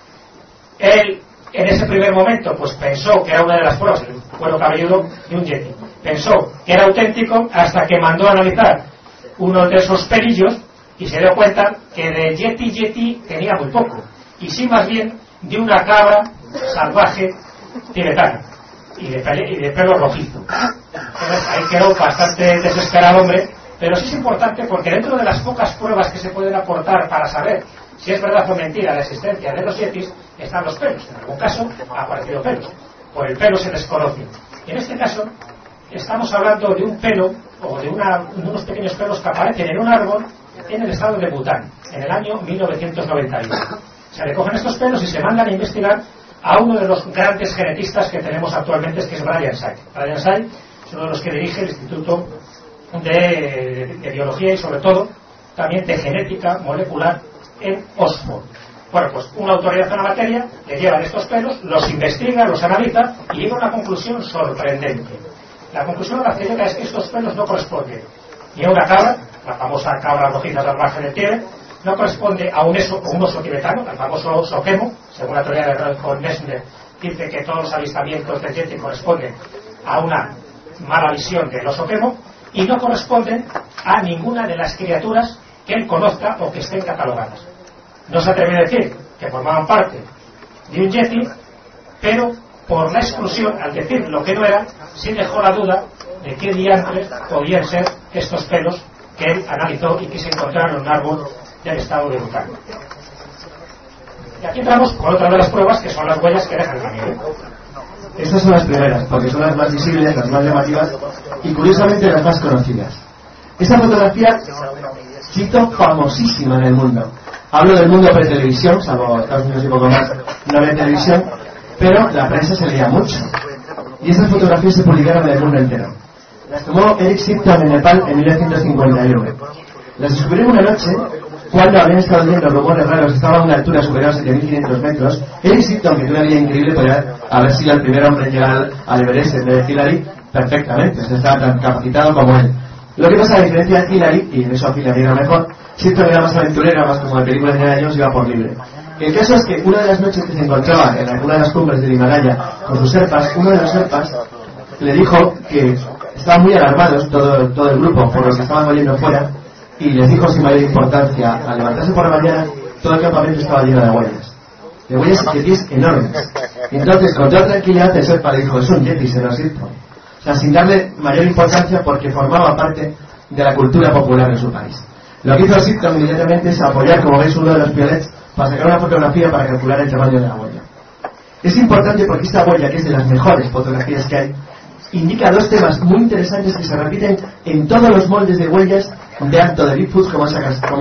Él, en ese primer momento, pues pensó que era una de las pruebas del cuero cabelludo de un yeti. Pensó que era auténtico hasta que mandó a analizar uno de esos pelillos y se dio cuenta que de yeti tenía muy poco, y sí más bien de una cabra salvaje tibetana y de pelo rojizo. Entonces ahí quedó bastante desesperado, hombre, pero sí es importante porque dentro de las pocas pruebas que se pueden aportar para saber si es verdad o mentira la existencia de los yetis están los pelos. En algún caso ha aparecido pelos, por el pelo se desconoce. Y en este caso estamos hablando de un pelo o de unos pequeños pelos que aparecen en un árbol en el estado de Bután en el año 1991. Se recogen estos pelos y se mandan a investigar a uno de los grandes genetistas que tenemos actualmente, que es Brian Say. Brian Say es uno de los que dirige el Instituto de Biología y sobre todo también de Genética Molecular en Oxford. Bueno, pues una autoridad en la materia le llevan estos pelos, los investiga, los analiza y llega a una conclusión sorprendente. La conclusión de la científica es que estos pelos no corresponden ni a una cabra, la famosa cabra rojiza del margen del Tíbet, no corresponde a un oso tibetano, el famoso oso Kemo, según la teoría de Reinhold Messner, dice que todos los avistamientos del yeti corresponden a una mala visión del oso Kemo, y no corresponden a ninguna de las criaturas que él conozca o que estén catalogadas. No se atreve a decir que formaban parte de un yeti, pero por la exclusión, al decir lo que no era, sí dejó la duda de qué diantres podían ser estos pelos que él analizó y que se encontraron en un árbol del estado de Bután. Y aquí entramos con otra de las pruebas, que son las huellas que dejan la nieve. Estas son las primeras, porque son las más visibles, las más llamativas y curiosamente las más conocidas. Esta fotografía se hizo famosísima en el mundo. Hablo del mundo pre-televisión, salvo Estados Unidos y poco más, no había televisión, pero la prensa se leía mucho. Y estas fotografías se publicaron en el mundo entero. Las tomó Eric Shipton en Nepal en 1951. Las descubrieron una noche cuando habían estado viendo rumores raros, estaban a una altura superior a 7.500 metros. Eric Shipton, que tuvo una vida increíble, podría haber sido el primer hombre en llegar al Everest en vez de Hillary, perfectamente, estaba tan capacitado como él. Lo que pasa, a diferencia de Hillary, y en eso Hillary era mejor, Shipton era más aventurero, más como de película de 9 años, iba por libre. El caso es que una de las noches que se encontraba en alguna de las cumbres del Himalaya con sus Sherpas, uno de los Sherpas le dijo que estaban muy alarmados todo el grupo por lo que estaban oyendo fuera, y les dijo sin mayor importancia, al levantarse por la mañana todo el campamento estaba lleno de huellas yetis enormes. Y entonces con toda tranquilidad el Sherpa le dijo, es un yeti, se lo Shipton. O sea, sin darle mayor importancia porque formaba parte de la cultura popular en su país. Lo que hizo Shipton inmediatamente es apoyar, como veis, uno de los piolets para sacar una fotografía para calcular el tamaño de la huella. Es importante porque esta huella, que es de las mejores fotografías que hay, indica dos temas muy interesantes que se repiten en todos los moldes de huellas tanto de Bigfoot como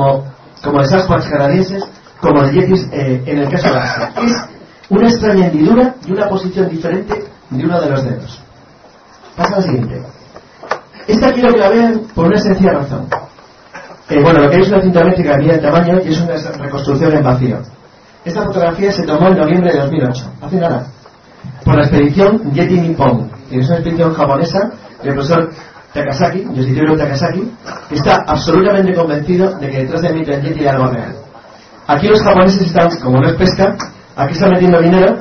de Sasquatch canadienses, como de yetis en el caso de Asia. Es una extraña hendidura y una posición diferente de uno de los dedos. Pasa al siguiente. Esta quiero que la vean por una sencilla razón. Bueno, lo que hay es una cinta métrica que mide el tamaño y es una reconstrucción en vacío. Esta fotografía se tomó en noviembre de 2008, hace nada, por la expedición Yeti Nippon, que es una expedición japonesa del profesor Takasaki, Yoshiteru Takasaki, que está absolutamente convencido de que detrás del mito del Yeti hay algo real. Aquí los japoneses están, como no es pesca, aquí están metiendo dinero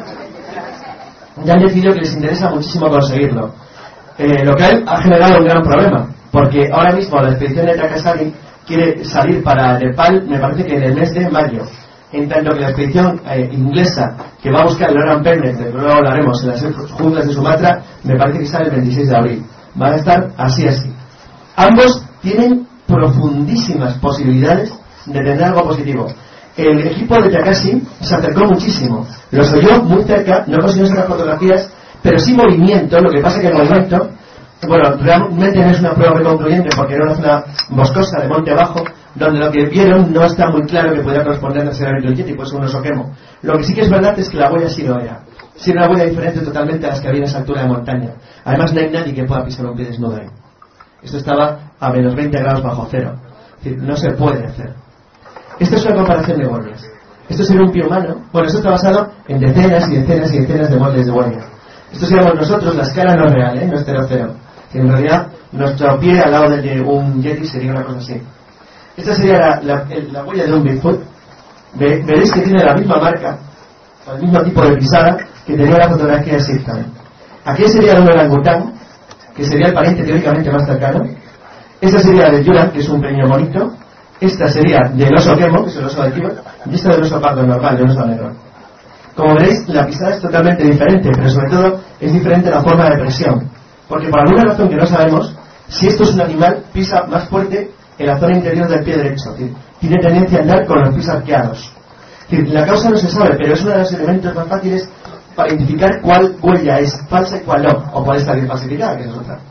y han decidido que les interesa muchísimo conseguirlo. Lo que ha generado un gran problema, porque ahora mismo la expedición de Takasaki quiere salir para Nepal, me parece que en el mes de mayo, en tanto que la expedición inglesa que va a buscar el Oran Pendant, que luego lo haremos en las junglas de Sumatra, me parece que sale el 26 de abril. Van a estar así. Ambos tienen profundísimas posibilidades de tener algo positivo. El equipo de Takashi se acercó muchísimo, los oyó muy cerca, no consiguió sacar fotografías, pero sí movimiento. Lo que pasa que el movimiento, bueno, realmente no es una prueba concluyente porque era una zona boscosa de monte abajo, donde lo que vieron no está muy claro que pudiera corresponder necesariamente al Yeti, pues un oso quemo. Lo que sí que es verdad es que la huella sí lo era. Sí era una huella diferente totalmente a las que había en esa altura de montaña. Además no hay nadie que pueda pisar un pie desnudo ahí. Esto estaba a menos 20 grados bajo cero. Es decir, no se puede hacer. Esto es una comparación de huellas. Esto sería un pie humano. Bueno, esto está basado en decenas y decenas y decenas de moldes de huella. Esto seríamos nosotros, la escala no es real, no es 0,0. En realidad, nuestro pie al lado de un Yeti sería una cosa así. Esta sería la huella de un Bigfoot. Veréis que tiene la misma marca, el mismo tipo de pisada que tenía la fotografía de Sifton. Aquí sería el orangután, que sería el pariente teóricamente más cercano. Esta sería la de Yuran, que es un pequeño monito. Esta sería del oso quemo, que es el oso de Tíbet. Y esta del oso pardo normal, del oso negro. Como veréis, la pisada es totalmente diferente, pero sobre todo es diferente la forma de presión. Porque por alguna razón que no sabemos, si esto es un animal, pisa más fuerte en la zona interior del pie derecho. Es decir, tiene tendencia a andar con los pies arqueados. Es decir, la causa no se sabe, pero es uno de los elementos más fáciles para identificar cuál huella es falsa y cuál no, o cuál está bien falsificada, que es otra.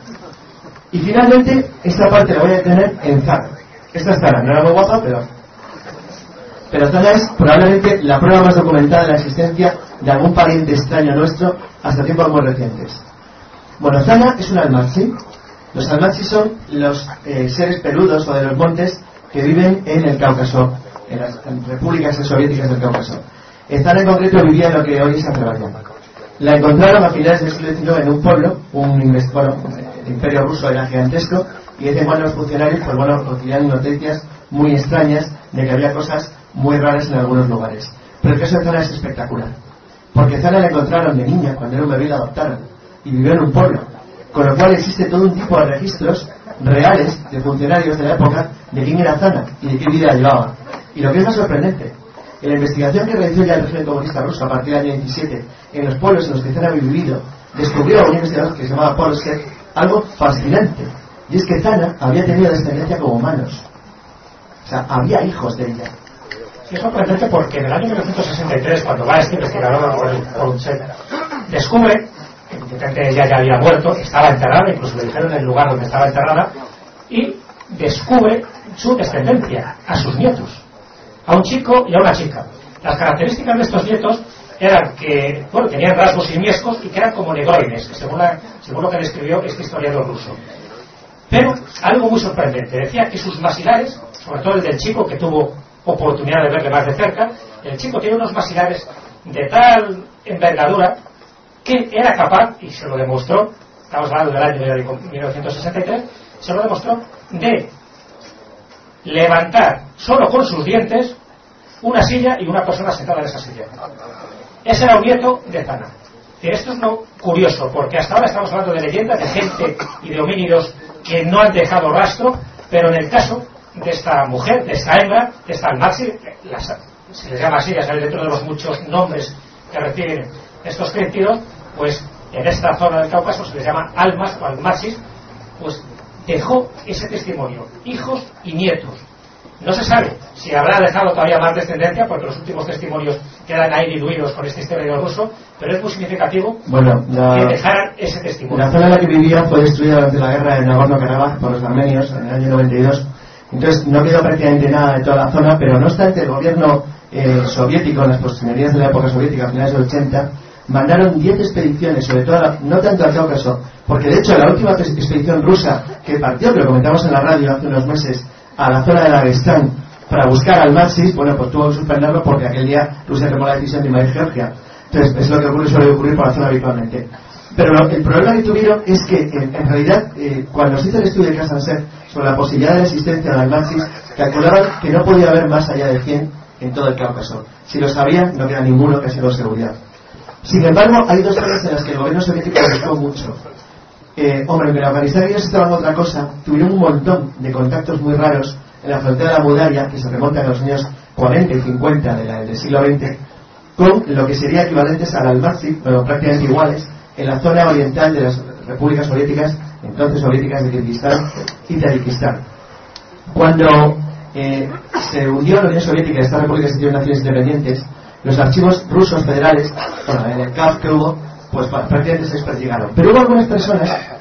Y finalmente, esta parte la voy a detener en Zana. Esta es Zana, no era muy guapa, pero Zana es probablemente la prueba más documentada de la existencia de algún pariente extraño nuestro hasta tiempos muy recientes. Bueno, Zana es un almazi. Los almazi son los seres peludos o de los montes que viven en el Cáucaso, en las repúblicas soviéticas del Cáucaso. Zana en concreto vivía en lo que hoy es Azerbaiyán. La encontraron a finales del siglo XIX en un pueblo, el imperio ruso era gigantesco, y de vez en cuando los funcionarios recibían noticias muy extrañas de que había cosas muy raras en algunos lugares. Pero el caso de Zana es espectacular, porque Zana la encontraron de niña, cuando era un bebé la adoptaron, y vivió en un pueblo, con lo cual existe todo un tipo de registros reales de funcionarios de la época de quién era Zana y de qué vida llevaba. Y lo que es más sorprendente, en la investigación que realizó ya el régimen comunista ruso a partir del año 27 en los pueblos en los que Zana había vivido, descubrió un investigador que se llamaba Polsek algo fascinante, y es que Zana había tenido descendencia como humanos. O sea, había hijos de ella. Es sorprendente porque en el año 1963, cuando va este investigador Polsek, descubre que evidentemente ella ya había muerto, estaba enterrada, incluso le dijeron el lugar donde estaba enterrada, y descubre su descendencia, a sus nietos, a un chico y a una chica. Las características de estos nietos eran que, tenían rasgos simiescos y que eran como negroides, según lo que describió este historiador ruso. Pero algo muy sorprendente, decía que sus maxilares, sobre todo el del chico, que tuvo oportunidad de verle más de cerca, el chico tiene unos maxilares de tal envergadura que era capaz, y se lo demostró, estamos hablando del año de 1963, se lo demostró de levantar solo con sus dientes una silla y una persona sentada en esa silla. Ese era un nieto de Zana. Esto es lo curioso, porque hasta ahora estamos hablando de leyendas de gente y de homínidos que no han dejado rastro, pero en el caso de esta mujer, de esta hembra, de esta almazi, se les llama así, ya sabéis, dentro de los muchos nombres que reciben estos críptidos, pues en esta zona del Cáucaso se les llama almas o almazis, pues dejó ese testimonio, hijos y nietos. No se sabe si habrá dejado todavía más descendencia, porque los últimos testimonios quedan ahí diluidos con este historiador ruso, pero es muy significativo que dejaran ese testimonio. La zona en la que vivía fue destruida durante la guerra de Nagorno-Karabaj por los armenios en el año 92, entonces no quedó prácticamente nada de toda la zona, pero no obstante el gobierno soviético, en las postrimerías de la época soviética, a finales del 80, mandaron 10 expediciones, sobre todo, no tanto al Cáucaso, porque de hecho la última expedición rusa que partió, que lo comentamos en la radio hace unos meses, a la zona de Dagestán para buscar al Maxis, bueno, pues tuvo que suspenderlo porque aquel día Rusia tomó la decisión de invadir Georgia. Entonces, es lo que suele ocurrir por la zona habitualmente. Pero el problema que tuvieron es que, en realidad, cuando se hizo el estudio de Kasansev sobre la posibilidad de la existencia del Maxis, calculaban que no podía haber más allá de 100 en todo el Cáucaso. Si lo sabían, no queda ninguno que ha sido seguridad. Sin embargo, hay dos zonas en las que el gobierno soviético buscó mucho. Hombre, en Afganistán ellos estaban en otra cosa, tuvieron un montón de contactos muy raros en la frontera de la Bulgaria, que se remontan a los años 40 y 50 del siglo XX, con lo que sería equivalentes al Almazi, pero prácticamente iguales, en la zona oriental de las repúblicas soviéticas, entonces soviéticas de Kirguistán y Tayikistán. Cuando se hundió la Unión Soviética y estas repúblicas se hicieron naciones independientes, los archivos rusos federales, en el caos que hubo, pues prácticamente se desperdigaron. Pero hubo algunas personas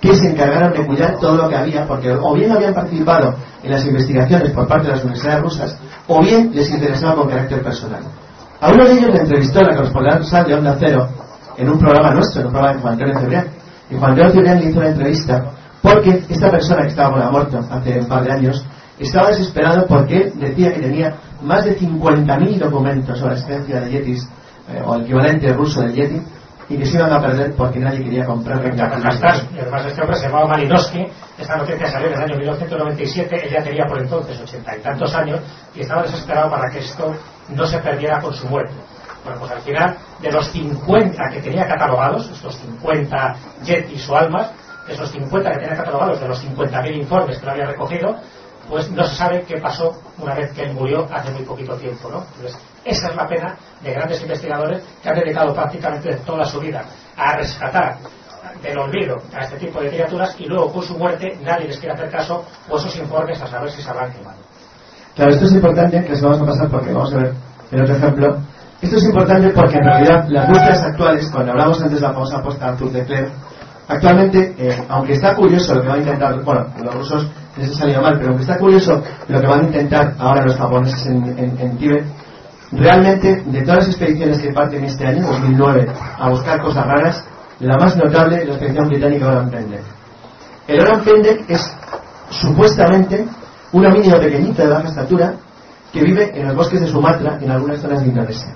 que se encargaron de cuidar todo lo que había, porque o bien habían participado en las investigaciones por parte de las universidades rusas, o bien les interesaba con carácter personal. A uno de ellos le entrevistó la corresponsal de Onda Cero en un programa nuestro, en un programa de Juan Antonio Cebrián. Y Juan Antonio Cebrián le hizo una entrevista porque esta persona que estaba con la muerte hace un par de años estaba desesperado porque decía que tenía más de 50.000 documentos sobre la existencia de yetis, o el equivalente ruso del yeti, y que se iban a perder porque nadie quería comprar. Y además este hombre se llamaba Malinowski. Esta noticia salió en el año 1997. Ella tenía por entonces 80 y tantos años y estaba desesperado para que esto no se perdiera con su muerte. Bueno, pues al final, de los 50 que tenía catalogados, estos 50 yetis o almas, esos 50 que tenía catalogados, de los 50.000 informes que lo había recogido, pues no se sabe qué pasó una vez que él murió hace muy poquito tiempo, ¿no? Entonces, esa es la pena de grandes investigadores que han dedicado prácticamente toda su vida a rescatar del olvido a este tipo de criaturas, y luego con su muerte nadie les quiere hacer caso, o esos informes a saber si se habrán quemado. Claro, esto es importante, que se vamos a pasar porque vamos a ver el otro ejemplo. Esto es importante porque en realidad las búsquedas actuales, cuando hablamos antes de la famosa apuesta azul de Klein, actualmente, aunque está curioso lo que van a intentar, bueno, los rusos les ha salido mal, pero aunque está curioso lo que van a intentar ahora los japoneses en Tíbet, realmente de todas las expediciones que parten este año, 2009, a buscar cosas raras, la más notable es la expedición británica Orang Pendek. El Orang Pendek es supuestamente un homínido pequeñito de baja estatura que vive en los bosques de Sumatra y en algunas zonas de Indonesia.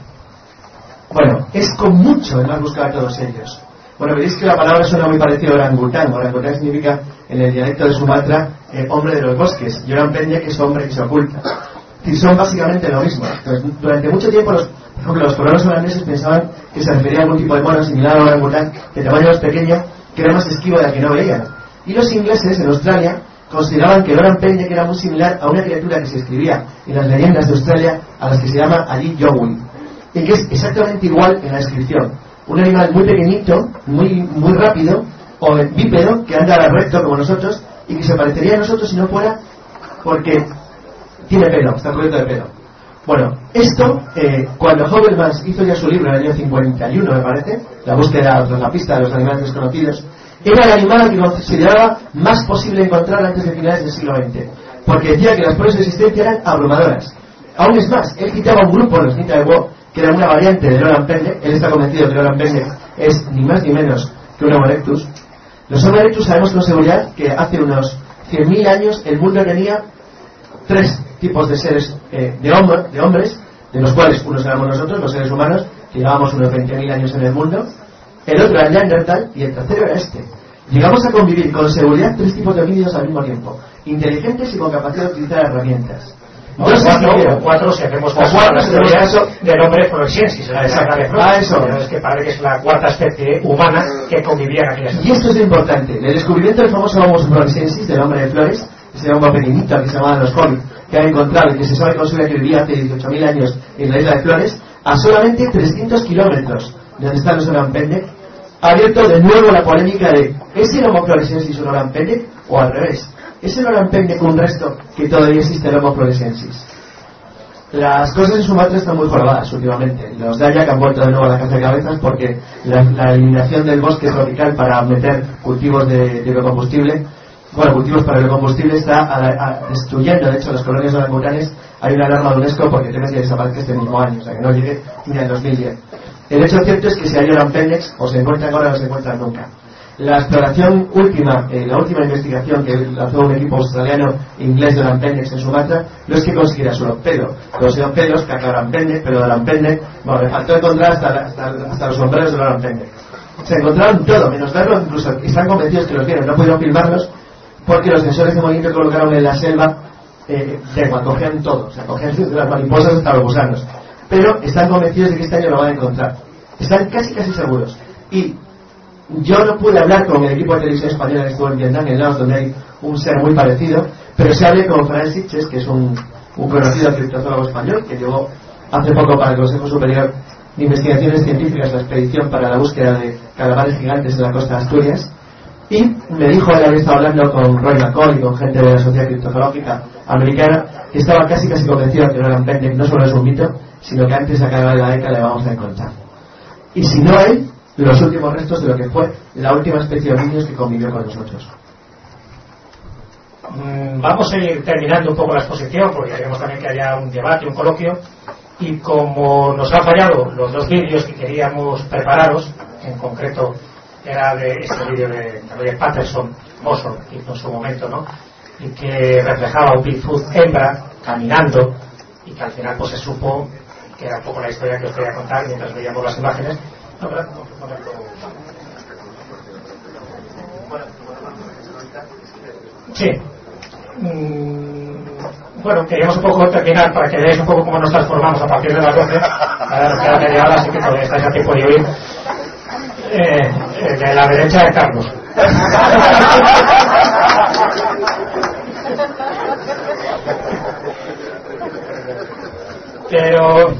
Bueno, es con mucho el más buscado de todos ellos. Bueno, veréis que la palabra suena muy parecida a orangután. Orangután significa, en el dialecto de Sumatra, hombre de los bosques, y Orang Pendek es hombre que se oculta. Y son básicamente lo mismo. Entonces, durante mucho tiempo, por ejemplo, los colonos holandeses pensaban que se refería a algún tipo de mono similar a orangután, de tamaño más pequeño, que era más esquivo de la que no veían. Y los ingleses, en Australia, consideraban que el Orang Pendek era muy similar a una criatura que se escribía en las leyendas de Australia, a las que se llama Ajit Yowie, y que es exactamente igual en la descripción. Un animal muy pequeñito, muy rápido, o bípedo, que anda recto como nosotros, y que se parecería a nosotros si no fuera porque tiene pelo, está cubierto de pelo. Bueno, esto, cuando Heuvelmans hizo ya su libro en el año 51, me parece, la búsqueda, la pista de los animales desconocidos, era el animal que consideraba más posible encontrar antes de finales del siglo XX, porque decía que las pruebas de existencia eran abrumadoras. Aún es más, él citaba un grupo, los Nita de Wo, que era una variante del Orang Pendek. Él está convencido que el Orang Pendek es ni más ni menos que un Homo erectus. Los Homo erectus sabemos con seguridad que hace unos 100.000 años el mundo tenía 3 tipos de seres, de hombres, de los cuales unos éramos nosotros, los seres humanos, que llevábamos unos 20.000 años en el mundo. El otro era el Neandertal y el tercero era este. Llegamos a convivir con seguridad 3 tipos de homínidos al mismo tiempo, inteligentes y con capacidad de utilizar herramientas. Cuatro si hacemos caso del hombre floresiensis, es que parece que es la cuarta especie humana que convivía en aquella. Y esto es lo importante, el descubrimiento del famoso Homo floresiensis, del hombre de flores, ese hombre pequeñito que se llamaban los hobbits, que han encontrado y que se sabe con seguridad que vivía hace 18.000 años en la isla de Flores, a solamente 300 kilómetros de donde están los Orang Pendek, ha abierto de nuevo la polémica de ¿es el Homo floresiensis un Orang Pendek o al revés? ¿Es el Orang Pendek un resto que todavía existe el Homo floresiensis? Las cosas en Sumatra están muy jorobadas últimamente. Los Dayak han vuelto de nuevo a la caza de cabezas porque la eliminación del bosque tropical para meter cultivos de biocombustible, cultivos para biocombustible, está destruyendo, de hecho, las colonias orangutanes. Hay una alarma de UNESCO porque temen que desaparezca este mismo año, o sea que no llegue ni al 2010. El hecho cierto es que si hay Orang Pendek, o se encuentran ahora o no se encuentran nunca. La exploración última, la última investigación que lanzó un equipo australiano e inglés de Orang Pendek en Sumatra, no es que consiguiera solo pelo, los pelos, caca Orang Pendek, pelo de Orang Pendek, bueno, le faltó encontrar hasta los sombreros de Orang Pendek. Se encontraron todo, menos verlo, incluso están convencidos que los vieron, no pudieron filmarlos porque los sensores de movimiento que colocaron en la selva cogían todo, o sea, cogían desde las mariposas hasta los gusanos. Pero están convencidos de que este año lo van a encontrar. Están casi seguros. Y yo no pude hablar con el equipo de televisión española que estuvo en Vietnam, en Laos, donde hay un ser muy parecido, pero se hablé con Fran Sitges, que es un conocido criptozoólogo español, que llegó hace poco para el Consejo Superior de Investigaciones Científicas la expedición para la búsqueda de calamares gigantes en la costa de Asturias, y me dijo, él había estado hablando con Roy McCall y con gente de la Sociedad Criptozoológica Americana, que estaba casi convencido de que el Orang Pendek no solo es un mito, sino que antes de acabar la década le vamos a encontrar. Y si no él, los últimos restos de lo que fue la última especie de niños que convivió con nosotros. Vamos a ir terminando un poco la exposición porque queremos también que haya un debate, un coloquio, y como nos han fallado los dos vídeos que queríamos prepararos, en concreto era de este vídeo de Roger Patterson, Oso, que hizo en su momento, ¿no? Y que reflejaba un Bigfoot hembra caminando, y que al final pues se supo que era un poco la historia que os quería contar mientras veíamos las imágenes. Sí. Bueno, queríamos un poco terminar para que veáis un poco cómo nos transformamos a partir de las 12. Ahora nos queda media hora, así que todavía estáis a tiempo de oír de la derecha de Carlos. Pero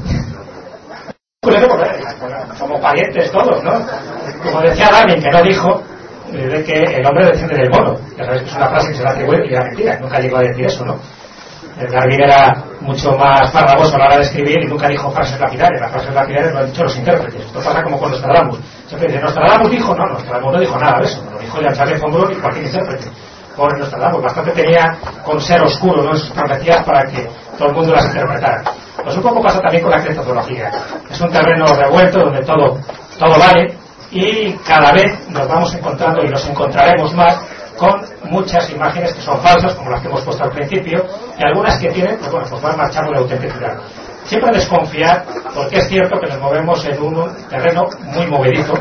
como parientes todos, ¿no? Como decía Darwin, que no dijo de que el hombre desciende del mono. Ya sabéis que es una frase que se la atribuye y era mentira, nunca llegó a decir eso, ¿no? Darwin era mucho más farragoso a la hora de escribir y nunca dijo frases lapidares. Las frases lapidares lo han dicho los intérpretes. Esto pasa como con Nostradamus. Siempre dice, Nostradamus dijo, no, Nostradamus no dijo nada de eso, lo dijo Jean-Charles von Brun y cualquier intérprete. Por Nostradamus, bastante tenía con ser oscuro, ¿no?, en sus profecías para que todo el mundo las interpretara. Pues un poco pasa también con la criptozoología. Es un terreno revuelto donde todo vale, y cada vez nos vamos encontrando y nos encontraremos más con muchas imágenes que son falsas, como las que hemos puesto al principio, y algunas que tienen, pues bueno, pues van marchando de autenticidad. Siempre desconfiar, porque es cierto que nos movemos en un terreno muy movedizo.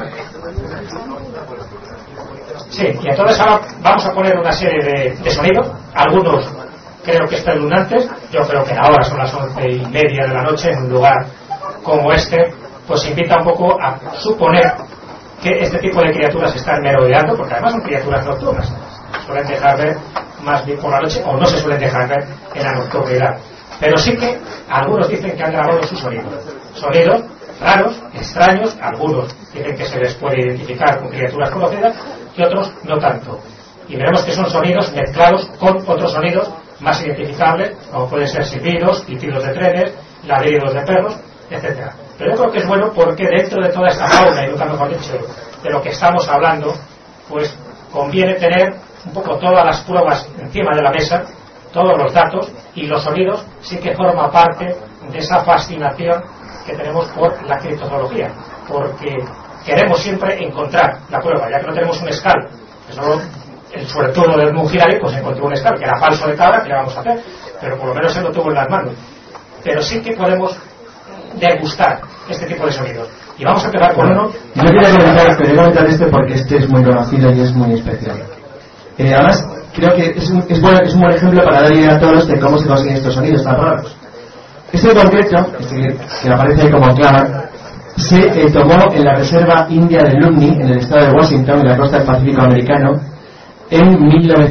Sí, y entonces ahora vamos a poner una serie de sonidos, algunos creo que espeluznantes, yo creo que ahora son las 11:30 de la noche en un lugar como este, pues invita un poco a suponer que este tipo de criaturas están merodeando, porque además son criaturas nocturnas, suelen dejar ver más bien por la noche o no se suelen dejar ver en la nocturnidad, pero sí que algunos dicen que han grabado sus sonidos raros, extraños, algunos dicen que se les puede identificar con criaturas conocidas y otros no tanto, y veremos que son sonidos mezclados con otros sonidos más identificables, como pueden ser silbidos, pitidos de trenes, ladridos de perros, etcétera. Pero yo creo que es bueno porque dentro de toda esta fauna, y nunca mejor dicho, de lo que estamos hablando, pues conviene tener un poco todas las pruebas encima de la mesa, todos los datos, y los sonidos sí que forma parte de esa fascinación que tenemos por la criptozoología, porque queremos siempre encontrar la prueba, ya que no tenemos un escal, que solo el suertudo del Mungirari pues encontró un escal que era falso de cabra, que le vamos a hacer, pero por lo menos él lo tuvo en las manos. Pero sí que podemos degustar este tipo de sonidos. Y vamos a empezar con uno. Yo quería comentar este porque este es muy conocido y es muy especial. Además, creo que es un buen ejemplo para dar idea a todos de cómo se consiguen estos sonidos tan raros. Este en concreto, que aparece ahí como clava, se tomó en la reserva india de Lumni, en el estado de Washington, en la costa del Pacífico americano, en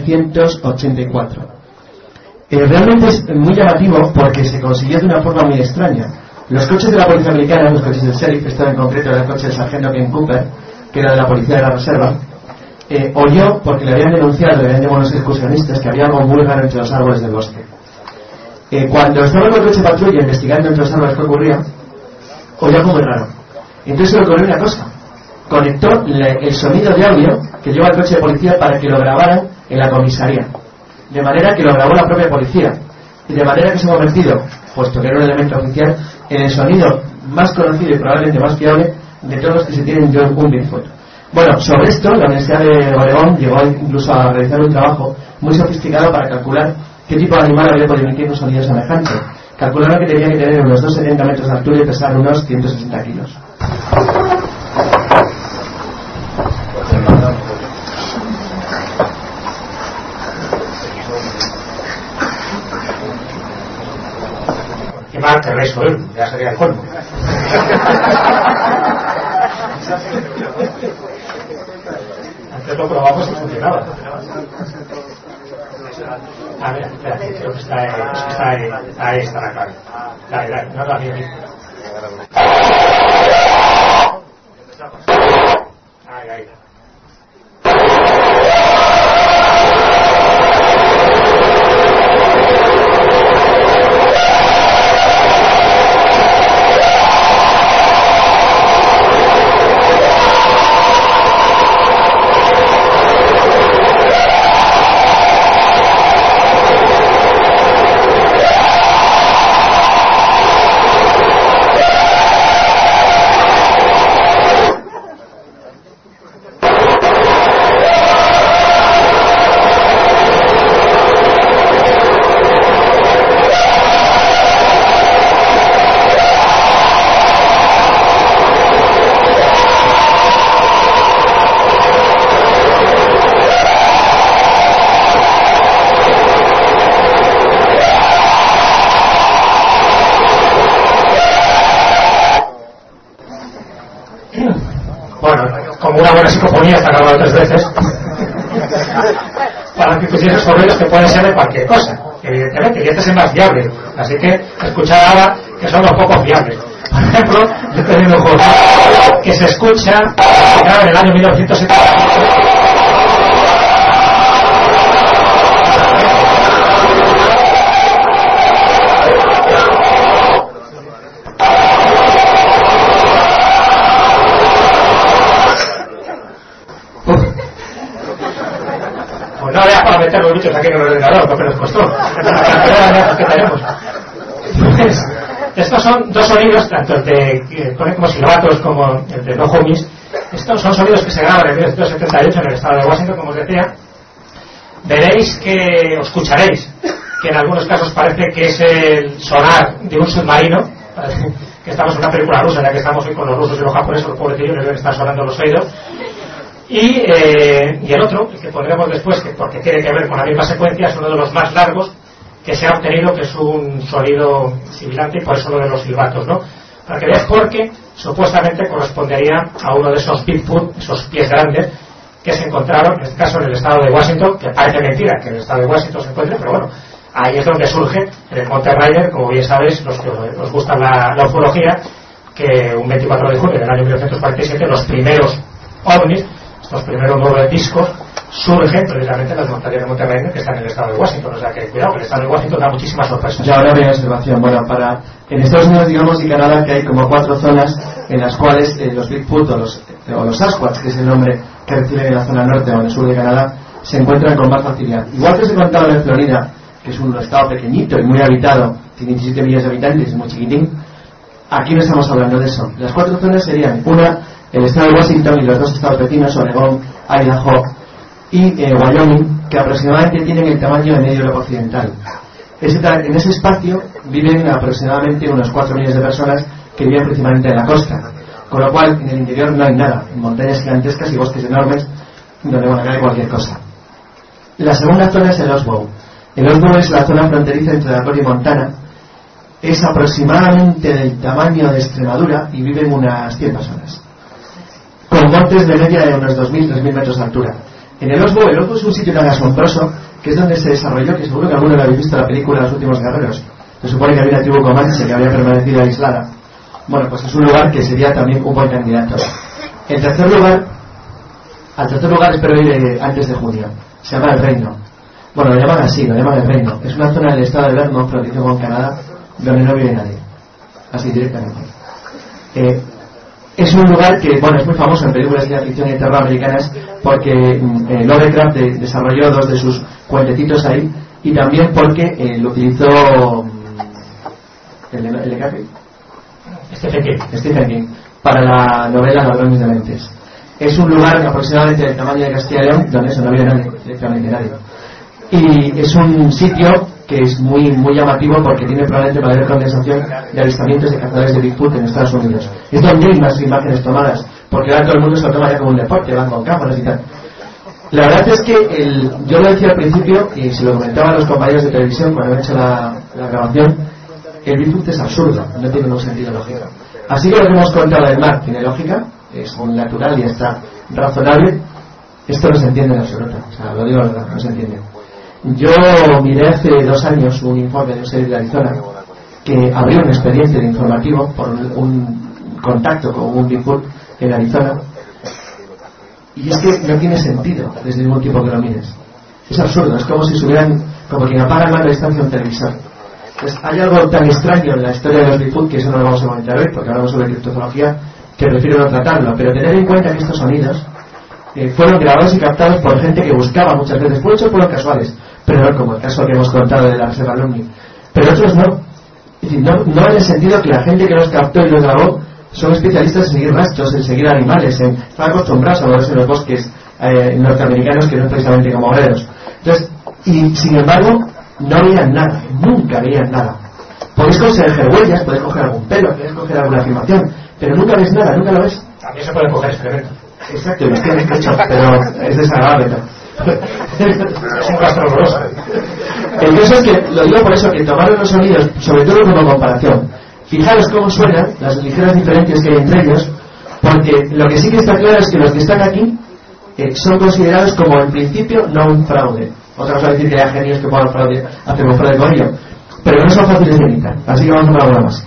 1984. Realmente es muy llamativo porque se consiguió de una forma muy extraña. Los coches de la policía americana, los coches del sheriff, esto en concreto era el coche del sargento Ken Cooper, que era de la policía de la reserva, oyó, porque le habían denunciado, le habían llamado los excursionistas, que había algo muy raro entre los árboles del bosque. Cuando estaba en el coche de patrulla investigando entre los árboles que ocurría, oyó algo muy raro. Entonces se le ocurrió una cosa: conectó el sonido de audio que lleva el coche de policía para que lo grabaran en la comisaría, de manera que lo grabó la propia policía, y de manera que se ha convertido, puesto que era un elemento oficial, en el sonido más conocido y probablemente más fiable de todos los que se tienen de un Bigfoot. Bueno, sobre esto la Universidad de Oregón llegó incluso a realizar un trabajo muy sofisticado para calcular qué tipo de animal había podido emitir un sonido semejante. Calcularon que tenía que tener unos 2,70 metros de altura y pesar unos 160 kilos. Qué mal que rezo, ya sería el colmo. Antes lo probamos y funcionaba. A ver, espérate, creo que ahí está la clave. Dale, no la vi. Ahí. una buena psicofonía está grabado 3 veces, para que pusieses sonidos que pueden ser de cualquier cosa, evidentemente, y este es el más fiable, así que escuchar ahora que son los poco fiables. Por ejemplo, yo estoy viendo un juego que se escucha en el año 1978. Pues no veas para meter los bichos aquí en el ordenador, lo que nos costó. Que tenemos. Pues, estos son 2 sonidos, tanto el de como silbatos como el de no homies. Estos son sonidos que se graban en 1978 en el estado de Washington, como os decía. Veréis que, o escucharéis, que en algunos casos parece que es el sonar de un submarino, que estamos en una película rusa, ya que estamos hoy con los rusos y los japoneses, los pobrecillos les deben estar sonando los oídos. Y el otro, el que pondremos después, que porque tiene que ver con la misma secuencia, es uno de los más largos que se ha obtenido, que es un sonido sibilante, y por eso lo de los silbatos, ¿no? Para que veáis, porque supuestamente correspondería a uno de esos Bigfoot, esos pies grandes, que se encontraron, en este caso en el estado de Washington, que parece mentira que en el estado de Washington se encuentre, pero bueno, ahí es donde surge, en el Monte Ryder, como bien sabéis, los que os gusta la ufología, que un 24 de junio del año 1947 los primeros ovnis, estos primeros 9 discos, surgen precisamente en las montañas de Monte Ryder, que están en el estado de Washington. O sea que cuidado, que el estado de Washington da muchísimas sorpresas. Y ahora una observación. Bueno, en Estados Unidos, digamos, y Canadá, que hay como 4 zonas en las cuales los Bigfoot o los Sasquatch, que es el nombre que reciben en la zona norte o en el sur de Canadá, se encuentran con más facilidad. Igual que os he contado en Florida, que es un estado pequeñito y muy habitado, tiene 17 millones de habitantes, muy chiquitín, aquí no estamos hablando de eso. Las 4 zonas serían una, el estado de Washington y los 2 estados vecinos, Oregón, Idaho y Wyoming, que aproximadamente tienen el tamaño de medio Europa occidental. En ese espacio viven aproximadamente unos 4 millones de personas que viven principalmente en la costa, con lo cual en el interior no hay nada, montañas gigantescas y bosques enormes donde cae cualquier cosa. La segunda zona es el Oswego. El Oswego es la zona fronteriza entre Dakota y Montana. Es aproximadamente del tamaño de Extremadura y viven unas 100 personas, con montes de media de unos 2.000-3.000 metros de altura. En el Oswego es un sitio tan asombroso que es donde se desarrolló, que seguro que alguno lo habéis visto, la película Los Últimos Guerreros. Se supone que había una tribu comanche que había permanecido aislada. Bueno, pues es un lugar que sería también un buen candidato. Al tercer lugar espero ir antes de junio. Se llama El Reino. Bueno, lo llaman así, lo llaman El Reino. Es una zona del estado de Vermont, fronterizo con Canadá, donde no vive nadie. Así directamente. Es un lugar que, bueno, es muy famoso en películas de ciencia ficción y de terror americanas porque Lovecraft desarrolló 2 de sus cuentecitos ahí, y también porque lo utilizó Stephen King para la novela Ladrones de Mentes. Es un lugar aproximadamente del tamaño de Castilla y León, donde eso no vive nadie, directamente nadie. Y es un sitio que es muy muy llamativo porque tiene probablemente mayor condensación de avistamientos de cazadores de Bigfoot en Estados Unidos. Es donde hay más imágenes tomadas, porque ahora todo el mundo se lo toma ya como un deporte, van con cámaras y tal. La verdad es que yo lo decía al principio, y se lo comentaba a los compañeros de televisión cuando han hecho la grabación, el Bigfoot es absurdo, no tiene ningún sentido lógico. Así que lo que hemos contado del mar tiene lógica, es muy natural y está razonable. Esto no se entiende en absoluto, o sea, lo digo la verdad, no se entiende. Yo miré hace 2 años un informe de un serie de Arizona que abrió un expediente de informativo por un contacto con un Bigfoot en Arizona, y es que no tiene sentido desde ningún tipo que lo mires. Es absurdo, es como si subieran, como quien apaga el mando a distancia un televisor. Pues hay algo tan extraño en la historia de los Bigfoot, que eso no lo vamos a comentar hoy porque hablamos sobre criptozoología, que prefiero no tratarlo, pero tener en cuenta que estos sonidos fueron grabados y captados por gente que buscaba muchas veces, por hecho fueron casuales, pero no como el caso que hemos contado de la reserva Lumni, pero otros no. Es decir, no en el sentido que la gente que los captó y los grabó son especialistas en seguir rastros, en seguir animales, están acostumbrados a moverse en los bosques norteamericanos, que no es precisamente como obreros. Entonces, y sin embargo no veían nada, nunca veían nada. Podéis coger huellas, podéis coger algún pelo, podéis coger alguna afirmación, pero nunca ves nada, nunca lo ves. También se pueden coger excrementos. Exacto, los tienes hecho, pero es desagradable, ¿no? Es un rastro horroroso. El caso es que, lo digo por eso, que tomaron los sonidos, sobre todo como comparación. Fijaros cómo suenan, las ligeras diferencias que hay entre ellos, Porque lo que sí que está claro es que los que están aquí son considerados como en principio no un fraude. Otra cosa es decir que hay genios que puedan hacer un fraude con ello, pero no son fáciles de imitar. Así que vamos a hablar más.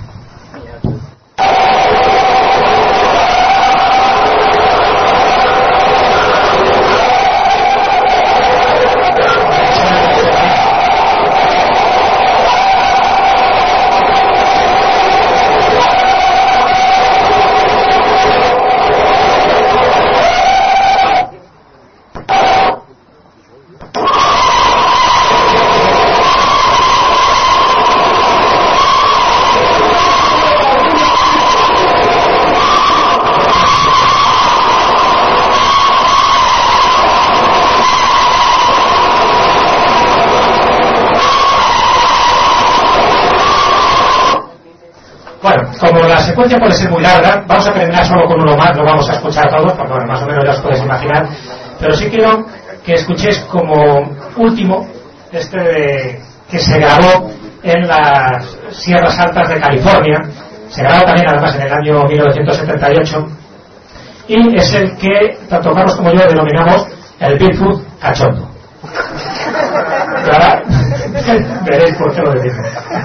Como la secuencia puede ser muy larga, vamos a terminar solo con uno más, lo vamos a escuchar todos, porque bueno, más o menos ya os podéis imaginar, pero sí quiero que escuchéis como último que se grabó en las Sierras Altas de California, se grabó también además en el año 1978, y es el que tanto Carlos como yo denominamos el Bigfoot cachondo. ¿Verdad? Veréis por qué lo decimos.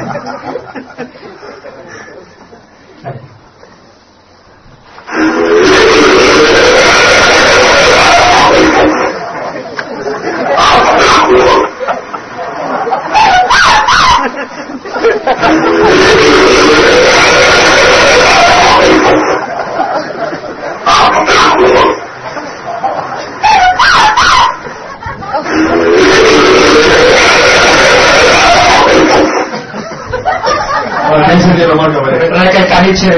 Recuerda que el caniche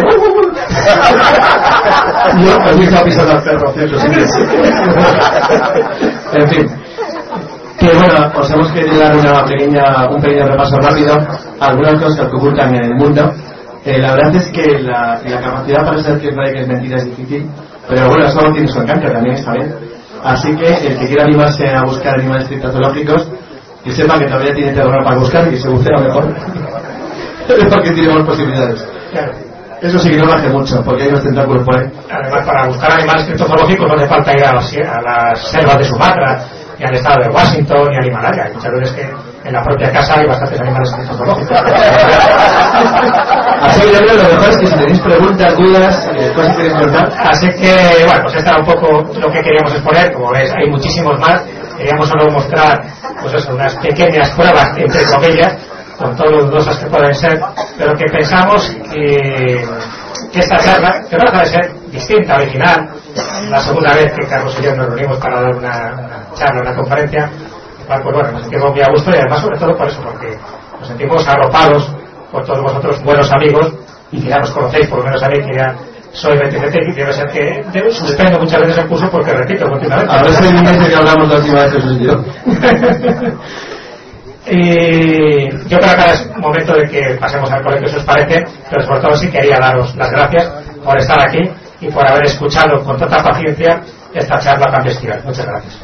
yo me gusta pisar al perro, ¿cierto? En fin, que bueno, os hemos querido dar un pequeño repaso rápido a algunas cosas que ocurren en el mundo. La verdad es que la capacidad para saber que es verdad y que es mentira es difícil, pero bueno, eso tiene su encanto, también está bien. Así que el que quiera animarse a buscar animales criptozoológicos, que sepa que todavía tiene terreno para buscar y que se bucea mejor porque tiene más posibilidades. Claro. Eso sí que no lo hace mucho, porque hay unos tentáculos por ahí. Además, para buscar animales criptozoológicos no hace falta ir a las selvas de Sumatra, ni al estado de Washington, ni al Himalaya. Hay muchas veces que en la propia casa hay bastantes animales criptozoológicos. Así que yo creo que lo mejor es que si tenéis preguntas, dudas, cosas que queréis contar. Así que, bueno, pues esta era un poco lo que queríamos exponer. Como ves, hay muchísimos más. Queríamos solo mostrar, pues eso, unas pequeñas pruebas, entre comillas, con todos los dudosas que pueden ser, pero que pensamos que esta charla, que no deja de ser distinta, original, la segunda vez que Carlos y yo nos reunimos para dar una charla, una conferencia, pues bueno, nos sentimos muy a gusto y además sobre todo por eso, porque nos sentimos arropados por todos vosotros, buenos amigos, y que ya nos conocéis, por lo menos a mí, que ya soy 27 y debe ser que suspendo muchas veces el curso porque repito continuamente. A ver si me que hablamos la última vez que soy yo. Y yo creo que ahora es momento de que pasemos al colegio, si os parece, pero sobre todo sí quería daros las gracias por estar aquí y por haber escuchado con tanta paciencia esta charla tan bestial. Muchas gracias.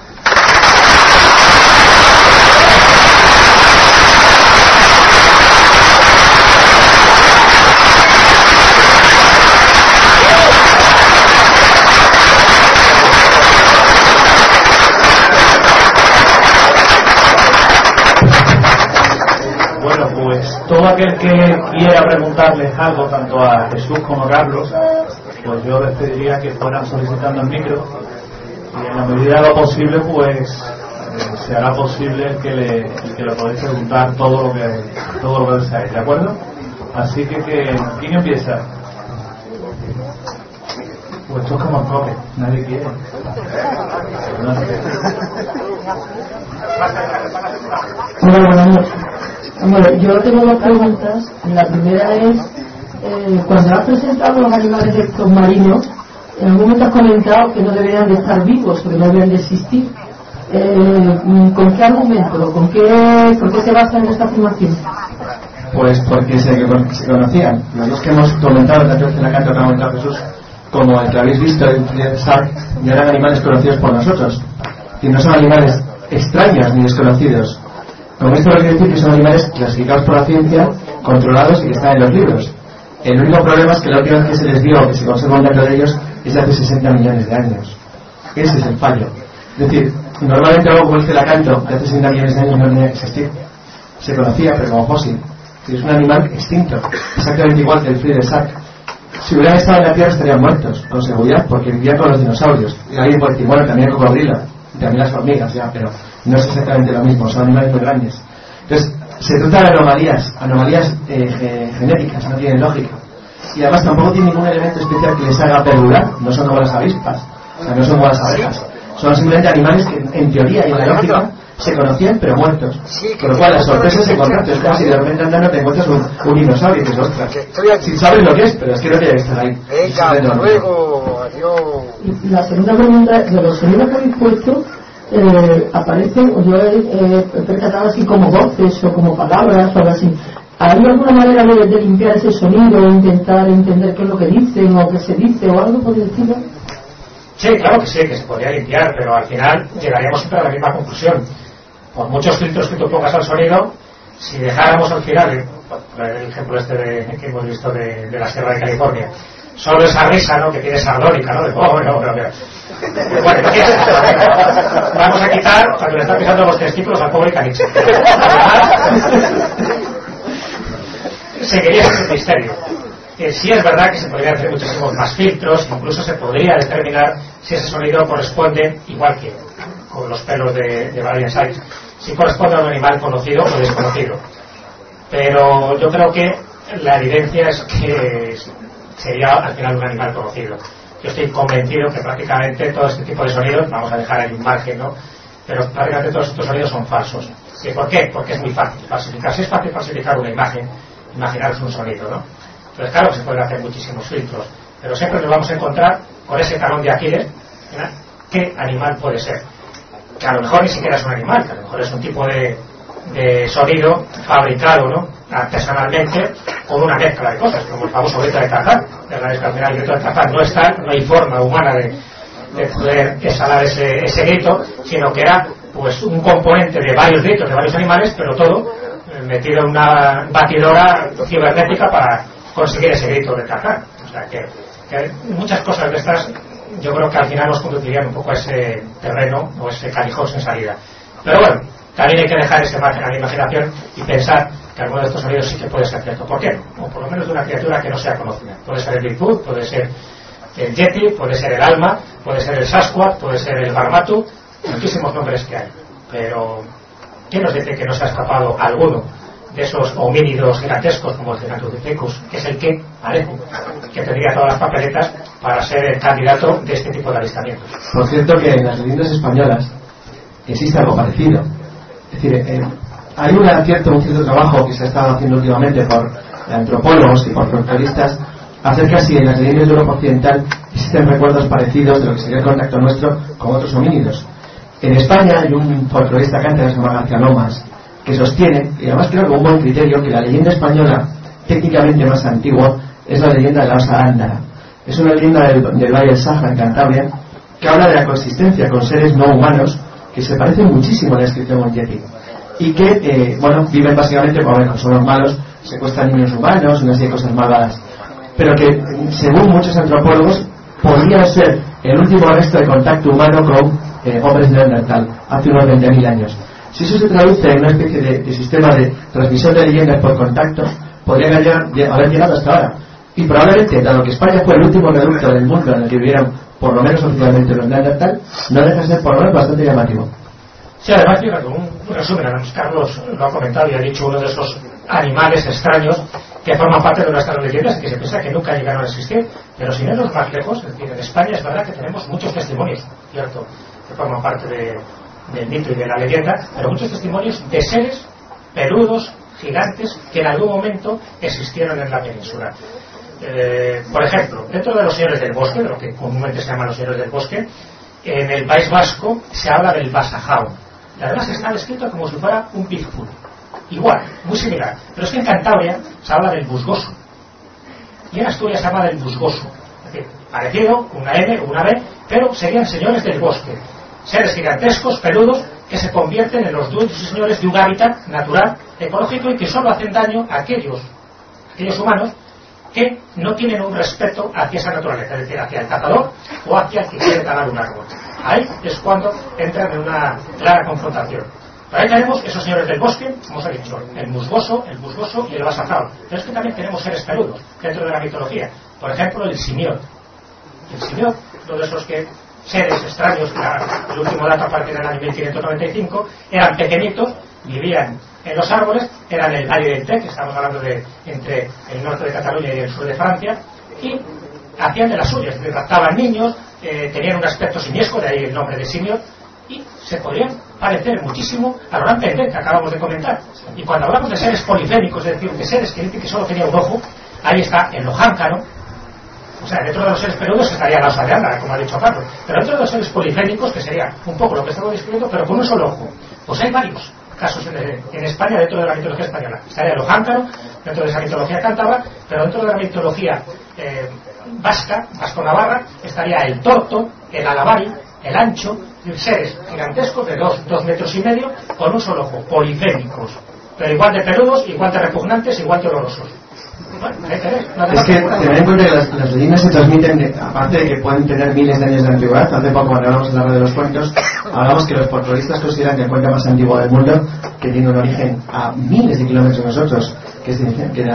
Todo aquel que quiera preguntarles algo, tanto a Jesús como a Carlos, pues yo les pediría que fueran solicitando el micro y en la medida de lo posible pues se hará posible que le podáis preguntar todo lo que deseáis, ¿de acuerdo? Así que ¿quién empieza? Pues esto es como el coque, nadie quiere. Hola, buenas noches. Bueno, yo tengo dos preguntas. La primera es, cuando has presentado los animales estos marinos, en algún momento has comentado que no deberían de estar vivos, que no deberían de existir. ¿Con qué argumento? ¿Por qué se basa en esta afirmación? Pues porque se conocían. Los dos que hemos comentado, tanto en la carta que ha comentado Jesús, como el que habéis visto en Sark, ya eran animales conocidos por nosotros. Y no son animales extraños ni desconocidos. Con esto lo quiero decir que son animales clasificados por la ciencia, controlados y que están en los libros. El único problema es que la última vez que se les vio, que se conserva un dato de ellos, es de hace 60 millones de años. Ese es el fallo. Es decir, normalmente algo como el celacanto de hace 60 millones de años no tenía que existir. Se conocía, pero como fósil. Es un animal extinto, exactamente igual que el Friedrichshack. Si hubieran estado en la Tierra estarían muertos, con seguridad, porque vivían con los dinosaurios. Y alguien por el bueno, también el cocodrilo, y también las hormigas, ya, pero no es exactamente lo mismo, son animales muy grandes. Entonces, se trata de anomalías genéticas, no tienen lógica. Y además tampoco tiene ningún elemento especial que les haga perdurar, no son como las avispas, o sea, no son como las abejas. Son simplemente animales que en teoría y en la lógica se conocían pero muertos. Con lo cual la sorpresa es encontrarte, es como si de repente andando te encuentras un dinosaurio que es ostras. Si sabes lo que es, pero es que no tiene que estar ahí. Venga, luego, adiós. La segunda pregunta, de los sonidos que habéis puesto, aparecen, o yo he percatado así como voces o como palabras o algo así. ¿Hay alguna manera de limpiar ese sonido o intentar entender qué es lo que dicen o qué se dice o algo por el estilo? Sí, claro que sí, que se podría limpiar, pero al final llegaríamos siempre a la misma conclusión. Por muchos filtros que tú pongas al sonido, si dejáramos al final, el ejemplo que hemos visto de la Sierra de California, solo esa risa, ¿no?, que tiene sardónica, ¿no?, de bueno, vamos a quitar cuando le están pisando los testículos al pobre caniche. Seguiría ese misterio. Sí es verdad que se podrían hacer muchísimos más filtros, incluso se podría determinar si ese sonido corresponde, igual que con los pelos de Brian Sykes, si corresponde a un animal conocido o desconocido. Pero yo creo que la evidencia es que sería al final un animal conocido. Yo estoy convencido que prácticamente todo este tipo de sonidos, vamos a dejar ahí un margen, ¿no?, pero prácticamente todos estos sonidos son falsos. ¿Y por qué? Porque es muy fácil falsificar. Si es fácil falsificar una imagen, imaginaros un sonido, ¿no? Entonces claro que se pueden hacer muchísimos filtros, pero siempre nos vamos a encontrar con ese talón de Aquiles, ¿verdad?, ¿qué animal puede ser? Que a lo mejor ni siquiera es un animal, que a lo mejor es un tipo de sonido fabricado, ¿no?, artesanalmente, con una mezcla de cosas, como el famoso grito de Tarzán. ¿Verdad? Es que al final el grito de Tarzán no está, no hay forma humana de poder exhalar ese grito, sino que era pues un componente de varios gritos de varios animales, pero todo metido en una batidora cibernética para conseguir ese grito de Tarzán. O sea que muchas cosas de estas yo creo que al final nos conducirían un poco a ese terreno o ese callejón sin salida. Pero bueno, también hay que dejar ese margen a la imaginación y pensar que alguno de estos sonidos sí que puede ser cierto. ¿Por qué no? O por lo menos de una criatura que no sea conocida. Puede ser el Bigfoot, puede ser el Yeti, puede ser el Alma, puede ser el Sasquatch, puede ser el Marmatu, muchísimos nombres que hay. Pero ¿quién nos dice que no se ha escapado alguno de esos homínidos gigantescos como el Gigantopithecus, que es el que tendría todas las papeletas para ser el candidato de este tipo de avistamientos? Por cierto que en las leyendas españolas existe algo parecido. Es decir, hay un cierto trabajo que se ha estado haciendo últimamente por antropólogos y por folcloristas acerca si en las leyendas de Europa Occidental existen recuerdos parecidos de lo que sería el contacto nuestro con otros homínidos. En España hay un folclorista cántabro que se llama García Lomas, que sostiene, y además creo con un buen criterio, que la leyenda española técnicamente más antigua es la leyenda de la osa ándara. Es una leyenda del Valle del Saja, en Cantabria, que habla de la coexistencia con seres no humanos que se parecen muchísimo a la descripción de un yeti y que, viven básicamente como son los malos, secuestran niños humanos, una serie de cosas malvadas, pero que, según muchos antropólogos, podría ser el último resto de contacto humano con hombres de Neandertal, hace unos 20.000 años. Si eso se traduce en una especie de sistema de transmisión de leyendas por contacto, podrían haber llegado hasta ahora. Y probablemente, dado que España fue el último reducto del mundo en el que vivieron, por lo menos oficialmente, los Neandertal, no deja de ser por lo menos bastante llamativo. Sí, además, fíjate, un resumen, Carlos lo ha comentado y ha dicho uno de esos animales extraños que forman parte de nuestras leyendas y que se piensa que nunca llegaron a existir, pero sin irnos más lejos, es decir, en España es verdad que tenemos muchos testimonios, ¿cierto?, que forman parte del mito y de la leyenda, pero muchos testimonios de seres peludos, gigantes, que en algún momento existieron en la península. Por ejemplo, dentro de los señores del bosque, de lo que comúnmente se llaman los señores del bosque, en el País Vasco se habla del Basajao, y además está descrito como si fuera un Bigfoot, igual, muy similar, pero es que en Cantabria se habla del Busgoso y en Asturias se habla del Busgoso, es decir, parecido, una M, una B, pero serían señores del bosque, seres gigantescos, peludos, que se convierten en los dueños y señores de un hábitat natural, ecológico, y que solo hacen daño a aquellos humanos que no tienen un respeto hacia esa naturaleza, es decir, hacia el cazador o hacia el que quiere talar un árbol. Ahí es cuando entran en una clara confrontación. Pero ahí tenemos esos señores del bosque, como os he dicho, el musgoso y el basajao. Pero es que también tenemos seres peludos dentro de la mitología. Por ejemplo, el simiot. El simiot, uno de esos seres extraños, el último dato a partir del año 1595, eran pequeñitos, vivían en los árboles, eran el Valle del Tec, estamos hablando de entre el norte de Cataluña y el sur de Francia, y hacían de las suyas, raptaban niños, tenían un aspecto simiesco, de ahí el nombre de simio, y se podrían parecer muchísimo al orangután que acabamos de comentar. Y cuando hablamos de seres polifénicos, es decir, de seres que dicen que solo tenía un ojo, ahí está el lojáncano. O sea, dentro de los seres peludos estaría la osa de Anda, como ha dicho Carlos, pero dentro de los seres polifénicos, que sería un poco lo que estamos describiendo, pero con un solo ojo, pues hay varios casos en España dentro de la mitología española. Estaría el lojáncano dentro de esa mitología cántabra, pero dentro de la mitología vasco-navarra estaría el torto, el alabari, el ancho, seres gigantescos de 2 metros y medio con un solo ojo, polifénicos, pero igual de peludos, igual de repugnantes, igual de olorosos. Bueno, es que tener en cuenta que las leyendas se transmiten, aparte de que pueden tener miles de años de antigüedad. Hace poco, cuando hablamos en la red de los cuentos, hablamos que los folcloristas consideran que el cuento más antiguo del mundo, que tiene un origen a miles de kilómetros de nosotros, que es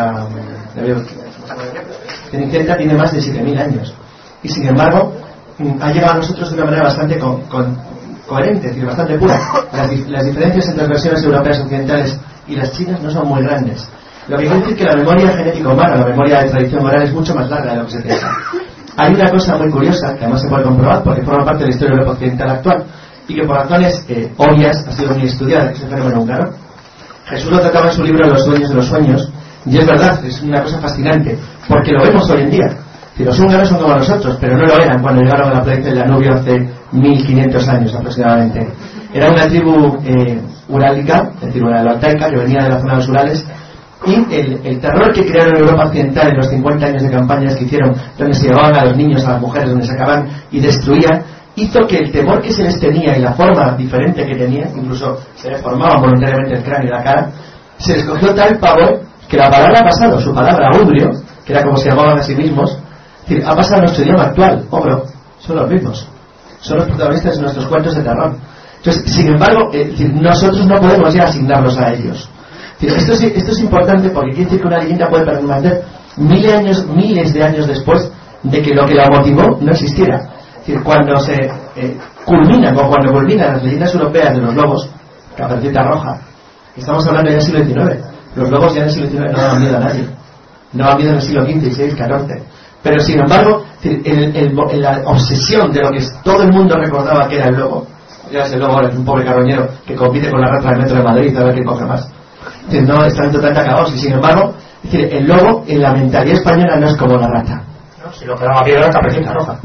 Cenicienta, tiene más de 7.000 años, y sin embargo ha llegado a nosotros de una manera bastante coherente, es decir, bastante pura. Las diferencias entre las versiones europeas occidentales y las chinas no son muy grandes, lo que quiere decir que la memoria genética humana, la memoria de tradición oral, es mucho más larga de lo que se piensa. Hay una cosa muy curiosa que además se puede comprobar porque forma parte de la historia europea occidental actual y que por razones obvias ha sido muy estudiada, que es el fenómeno húngaro. Jesús lo trataba en su libro Los sueños de los sueños, y es verdad, es una cosa fascinante porque lo vemos hoy en día. Si los húngaros son como nosotros, pero no lo eran cuando llegaron a la provincia del Danubio hace 1500 años aproximadamente. Era una tribu urálica, es decir, una altaica que venía de la zona de los Urales, y el terror que crearon en Europa occidental en los 50 años de campañas que hicieron, donde se llevaban a los niños, a las mujeres, donde se acababan y destruían, hizo que el temor que se les tenía y la forma diferente que tenían, incluso se les formaba voluntariamente el cráneo y la cara, se les cogió tal pavor que la palabra ha pasado, su palabra ugrio, que era como se llamaban a sí mismos, es decir, ha pasado a nuestro idioma actual. Ogro, son los mismos, son los protagonistas de nuestros cuentos de terror. Entonces, sin embargo, nosotros no podemos ya asignarlos a ellos. Esto es importante porque quiere decir que una leyenda puede permanecer miles de años después de que lo que la motivó no existiera. Es decir, cuando se culminan las leyendas europeas de los lobos, Caperucita Roja, estamos hablando ya del siglo XIX. Los lobos ya en el siglo XIX no daban miedo a nadie, no daban miedo en el siglo XV, XVI, XIV. Pero sin embargo, la obsesión de lo que todo el mundo recordaba que era el lobo, ya es el lobo, es un pobre carroñero que compite con la rata del metro de Madrid a ver quién coge más. No están totalmente acabados, y sin embargo, es decir, el lobo en la mentalidad española no es como la rata. No, si lo que daba miedo era Caperucita Roja.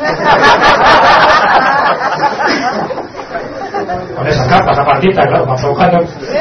Con esas capas, apartita, claro, van provocando.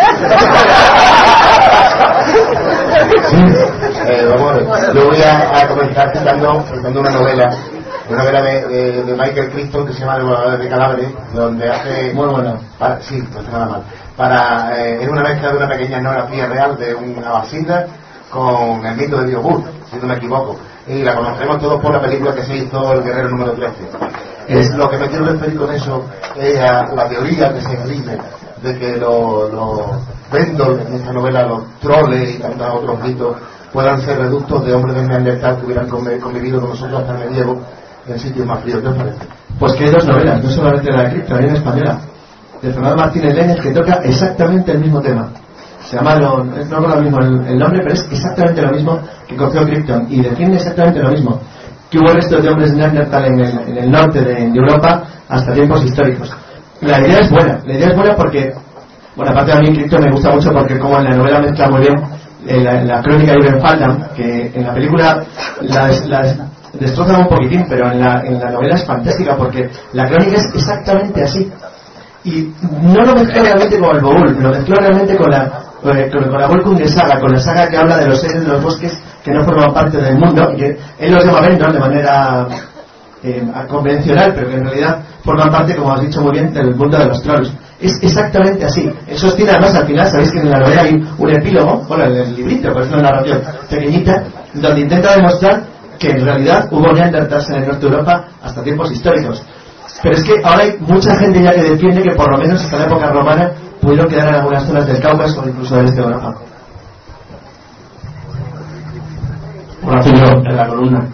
Yo voy a comenzar citando una novela de Michael Crichton que se llama El volador de cadáveres, donde hace muy bueno sí, no está nada mal, es una mezcla de una pequeña etnografía real de una vacina con el mito de Biobur, si no me equivoco, y la conoceremos todos por la película que se hizo El Guerrero número 13. Es lo que me quiero referir con eso es a la teoría que se dice de que los Vendor en esta novela, los troles y tantos otros mitos puedan ser reductos de hombres de Neandertal que hubieran convivido con nosotros hasta el medievo en sitios más fríos. ¿Qué os parece? Pues que hay dos novelas, no solamente la de Crichton, hay una española de Fernando Martínez Lénez que toca exactamente el mismo tema. Se llama, no recuerdo mismo el nombre, pero es exactamente lo mismo que cogió Crichton y defiende exactamente lo mismo, que hubo restos de hombres de Neandertal en el norte de Europa hasta tiempos históricos. La idea es buena porque, bueno, aparte de a mí Crichton me gusta mucho porque como en la novela mezcla muy bien la crónica de Ibn Faldam, que en la película la destrozan un poquitín, pero en la novela es fantástica porque la crónica es exactamente así. Y no lo mezcló realmente con el Bogul, lo mezcló realmente con la Volkunde Saga, con la saga que habla de los seres de los bosques que no forman parte del mundo, y que él los llama Vendor de manera convencional, pero que en realidad forman parte, como has dicho muy bien, del mundo de los trolls. Es exactamente así. Él sostiene además al final, sabéis que en la novela hay un epílogo, bueno, en el librito, pues es una narración pequeñita, donde intenta demostrar que en realidad hubo neandertales en el norte de Europa hasta tiempos históricos. Pero es que ahora hay mucha gente ya que defiende que por lo menos hasta la época romana pudieron quedar en algunas zonas del Cáucaso o incluso del este de Europa. Una opinión en la columna.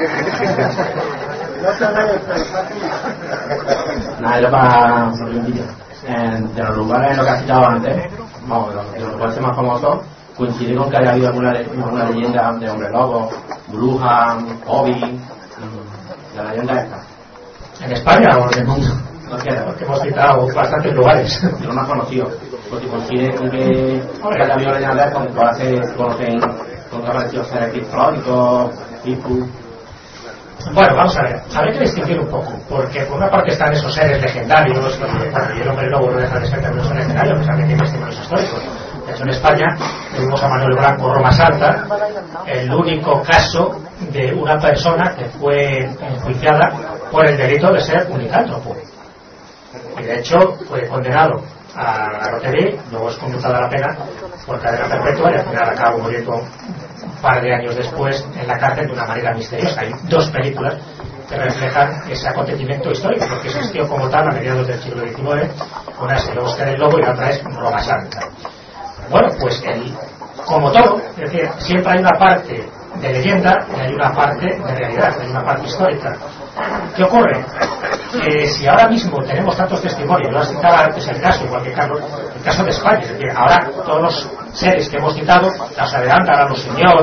Nada, era para de los lugares en los que has citado antes, vamos, de los lugares más famosos, coincide con que haya habido alguna leyenda de hombre lobo, bruja, hobby, de la leyenda esta. ¿En España o en el mundo? No quiero, Porque hemos citado bastantes lugares. los más conocidos, porque coincide con que haya habido leyendas con que se conocen con que ha aparecido seres pictológicos, tipo. Bueno, vamos a ver, habría que distinguir un poco, porque por una parte están esos seres legendarios, y el hombre lobo no deja de ser también un ser legendario, a pesar de que tiene testimonios históricos. De hecho, en España tuvimos a Manuel Blanco Roma Santa, el único caso de una persona que fue enjuiciada por el delito de ser un licántropo. Y de hecho fue condenado a garrotería, luego es conmutada la pena por cadena perpetua y al final acabó muriendo un par de años después en la cárcel de una manera misteriosa. Hay dos películas que reflejan ese acontecimiento histórico, porque existió como tal a mediados del siglo XIX. Una es El Bosque del Lobo y la otra es Roma Santa. Bueno, pues como todo, es decir, siempre hay una parte de leyenda y hay una parte de realidad, hay una parte histórica. ¿Qué ocurre? Si ahora mismo tenemos tantos testimonios, lo has citado antes el caso, igual que Carlos, el caso de España, es decir, ahora todos los seres que hemos citado, la Osa de Ántara, los Señor,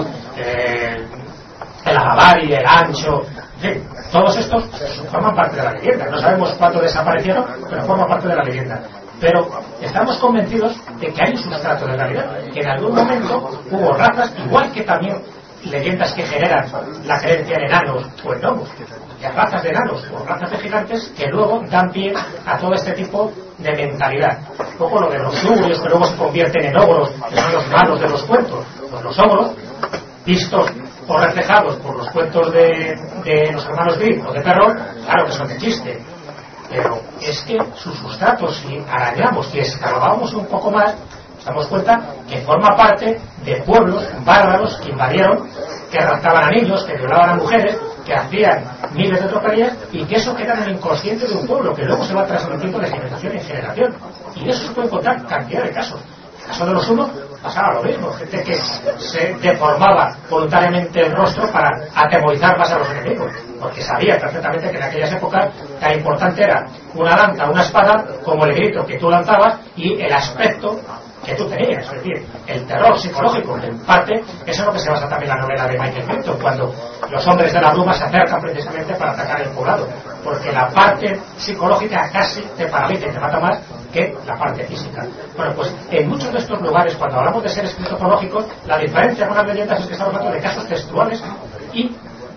el Agavari, el Ancho, en fin, todos estos forman parte de la leyenda. No sabemos cuánto desaparecieron, pero forman parte de la leyenda. Pero estamos convencidos de que hay un sustrato de realidad, que en algún momento hubo razas, igual que también leyendas que generan la creencia en enanos o en gnomos, de razas de enanos o razas de gigantes que luego dan pie a todo este tipo de mentalidad. Un poco lo de los lúgubres que luego se convierten en ogros, que son los malos de los cuentos. Pues los ogros, vistos o reflejados por los cuentos de los hermanos Grimm o de Perrault, claro que son de chiste. Pero es que sus sustratos, si arañamos, si escarbamos un poco más, nos damos cuenta que forma parte de pueblos bárbaros que invadieron, que raptaban a niños, que violaban a mujeres, que hacían miles de tropelías, y que eso queda en el inconsciente de un pueblo, que luego se va transmitiendo de generación en generación. Y de eso se puede encontrar cantidad de casos. En el caso de los hunos pasaba lo mismo, gente que se deformaba voluntariamente el rostro para atemorizar más a los enemigos, porque sabía perfectamente que en aquellas épocas tan importante era una lanza, una espada, como el grito que tú lanzabas y el aspecto que tú tenías, es decir, el terror psicológico, que en parte eso es lo que se basa también en la novela de Michael Crichton, cuando los hombres de la bruma se acercan precisamente para atacar el poblado, porque la parte psicológica casi te paraliza y te mata más que la parte física. Bueno, pues en muchos de estos lugares, cuando hablamos de seres criptozoológicos, la diferencia con las leyendas es que estamos hablando de casos textuales y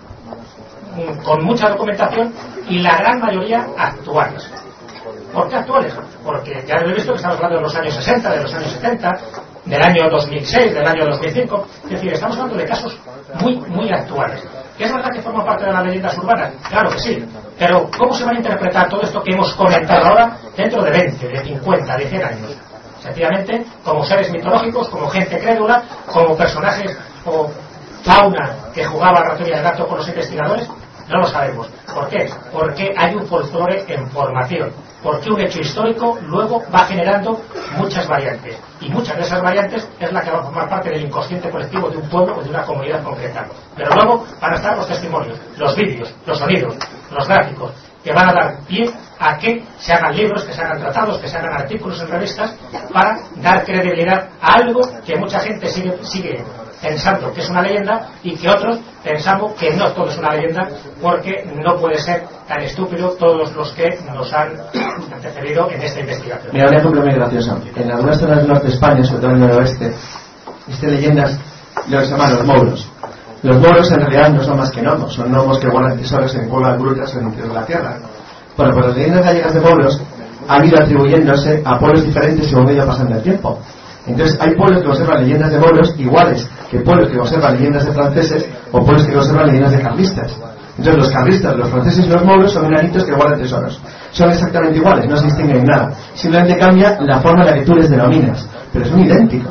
con mucha documentación, y la gran mayoría actuales. ¿Por qué actuales? Porque ya hemos visto que estamos hablando de los años 60, de los años 70, del año 2006, del año 2005. Es decir, estamos hablando de casos muy, muy actuales. ¿Que es verdad que forman parte de las leyendas urbanas? Claro que sí. Pero ¿cómo se van a interpretar todo esto que hemos comentado ahora dentro de 20, de 50, de 100 años? Sencillamente, como seres mitológicos, como gente crédula, como personajes o fauna que jugaba al ratón y al gato con los investigadores. No lo sabemos. ¿Por qué? Porque hay un folclore en formación. Porque un hecho histórico luego va generando muchas variantes. Y muchas de esas variantes es la que va a formar parte del inconsciente colectivo de un pueblo o de una comunidad concreta. Pero luego van a estar los testimonios, los vídeos, los sonidos, los gráficos, que van a dar pie a que se hagan libros, que se hagan tratados, que se hagan artículos en revistas para dar credibilidad a algo que mucha gente sigue pensando que es una leyenda y que otros pensamos que no todo es una leyenda, porque no puede ser tan estúpido todos los que nos han antecedido en esta investigación. Mira, un ejemplo muy gracioso. En algunas zonas del norte de España, sobre todo en el noroeste, existen leyendas de lo que se llaman los mouros. Los mouros en realidad no son más que gnomos, son gnomos que guardan tesoros en cuevas brutas en el interior de la tierra. Bueno, pues las leyendas gallegas de mouros han ido atribuyéndose a pueblos diferentes según ha ido pasando el tiempo. Entonces hay pueblos que conservan leyendas de moros iguales que pueblos que conservan leyendas de franceses o pueblos que conservan leyendas de carlistas. Entonces los carlistas, los franceses y los moros son enanitos que guardan tesoros. Son exactamente iguales, no se distinguen en nada. Simplemente cambia la forma en la que tú les denominas, pero son idénticos.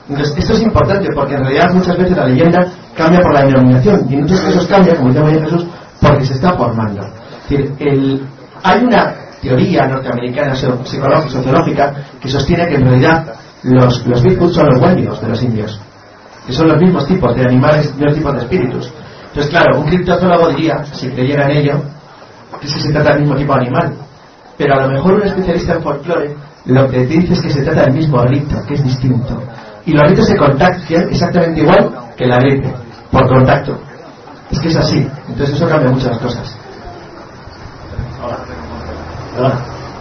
Entonces, esto es importante porque en realidad muchas veces la leyenda cambia por la denominación y en muchos casos cambia, como dice María Jesús, porque se está formando. Es decir, hay una teoría norteamericana psicológica, sociológica, que sostiene que en realidad los Bigfoot son los Wendigos de los indios, que son los mismos tipos de animales, los tipos de espíritus. Entonces, claro, un criptozoólogo diría, si creyera en ello, que si se trata del mismo tipo de animal. Pero a lo mejor un especialista en folclore lo que dice es que se trata del mismo rito, que es distinto. Y los ritos se contagian exactamente igual que la gripe, por contacto. Es que es así. Entonces eso cambia muchas cosas. Hola.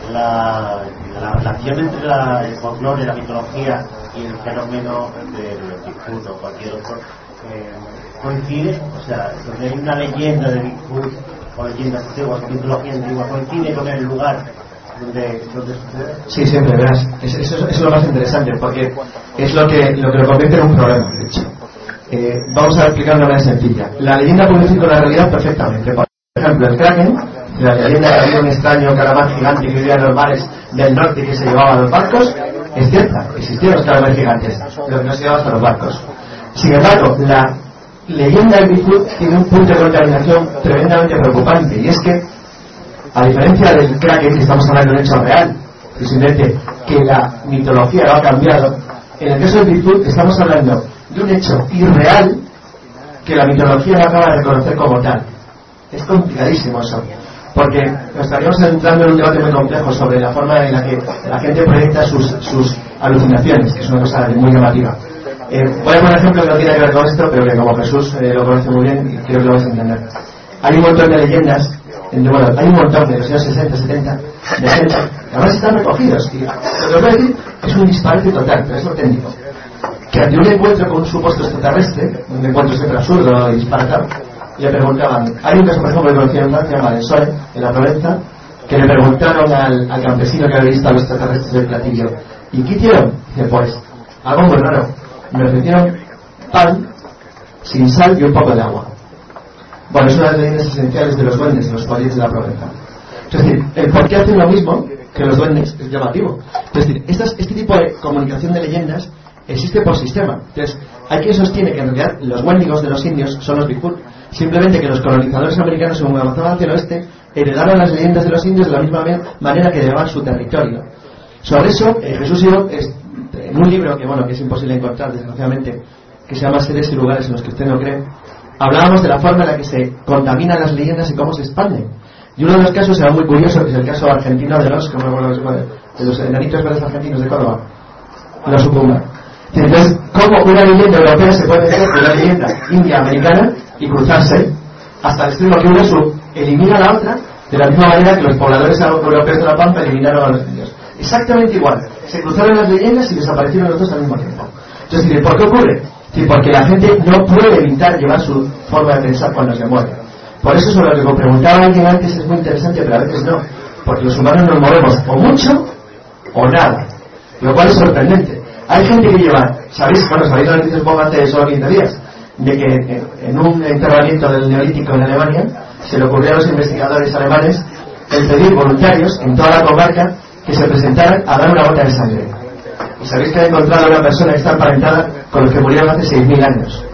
La relación entre el folclore, la mitología y el fenómeno del Bigfoot o cualquier otro coincide, o sea, donde hay una leyenda de Bigfoot o leyendas antiguas o mitología antigua, coincide con el lugar donde sucede. Sí, siempre, verás. Eso es lo más interesante, porque es lo que lo convierte en un problema, de hecho. Vamos a explicar de una manera sencilla. La leyenda puede decir con la realidad perfectamente. Por ejemplo, el Kraken, la leyenda de que había un extraño calamar gigante que vivía en los mares del norte y que se llevaba a los barcos, es cierta, existieron los calamares gigantes, lo que no se llevaba hasta los barcos. Sin embargo, la leyenda del Bigfoot tiene un punto de contaminación tremendamente preocupante, y es que, a diferencia del Kraken, que estamos hablando de un hecho real, simplemente que la mitología lo ha cambiado, en el caso del Bigfoot estamos hablando de un hecho irreal que la mitología no acaba de reconocer como tal. Es complicadísimo eso, porque nos estaríamos entrando en un debate muy complejo sobre la forma en la que la gente proyecta sus alucinaciones, que es una cosa muy llamativa. Voy a poner un ejemplo que no tiene que ver con esto, pero que como Jesús lo conoce muy bien y creo que lo vais a entender. Hay un montón de leyendas, hay un montón de los años 60, 70, de gente, que además están recogidos, y lo que os voy a decir es un disparate total, pero es lo técnico. Que ante un encuentro con un supuesto extraterrestre, un encuentro siempre absurdo y disparatado, le preguntaban, hay un caso por ejemplo que conocí en Francia, en Valençois, en la Provenza, que le preguntaron al campesino que había visto a los extraterrestres del platillo, ¿y qué hicieron? Dice, pues, algo muy raro, me ofrecieron pan sin sal y un poco de agua. Bueno, es una de las leyendas esenciales de los duendes, de los pollitos de la Provenza. Es decir, el por qué hacen lo mismo que los duendes es llamativo. Es decir, este tipo de comunicación de leyendas existe por sistema. Entonces, hay quien sostiene que en realidad los Wendigos de los indios son los Bigfoot, simplemente que los colonizadores americanos, según avanzaban hacia el oeste, heredaron las leyendas de los indios de la misma manera que llevaban su territorio. Sobre eso, Jesús y yo, en un libro que es imposible encontrar, desgraciadamente, que se llama Seres y lugares en los que usted no cree, hablábamos de la forma en la que se contaminan las leyendas y cómo se expanden. Y uno de los casos era muy curioso, que es el caso argentino de los enanitos verdes argentinos de Córdoba, la sucumba. Entonces, ¿cómo una leyenda europea se puede hacer con una leyenda india americana y cruzarse hasta el extremo que una elimina a la otra de la misma manera que los pobladores europeos de la Pampa eliminaron a los indios? Exactamente igual. Se cruzaron las leyendas y desaparecieron los dos al mismo tiempo. Entonces, ¿por qué ocurre? Porque la gente no puede evitar llevar su forma de pensar cuando se muere. Por eso, sobre lo que preguntaba alguien antes, es muy interesante, pero a veces no. Porque los humanos nos movemos o mucho o nada. Lo cual es sorprendente. Hay gente que lleva, ¿sabéis la noticia supongo hace solo 15 días? De que en un enterramiento del Neolítico en Alemania se le ocurrió a los investigadores alemanes el pedir voluntarios en toda la comarca que se presentaran a dar una gota de sangre. Y sabéis que han encontrado a una persona que está emparentada con los que murieron hace 6.000 años.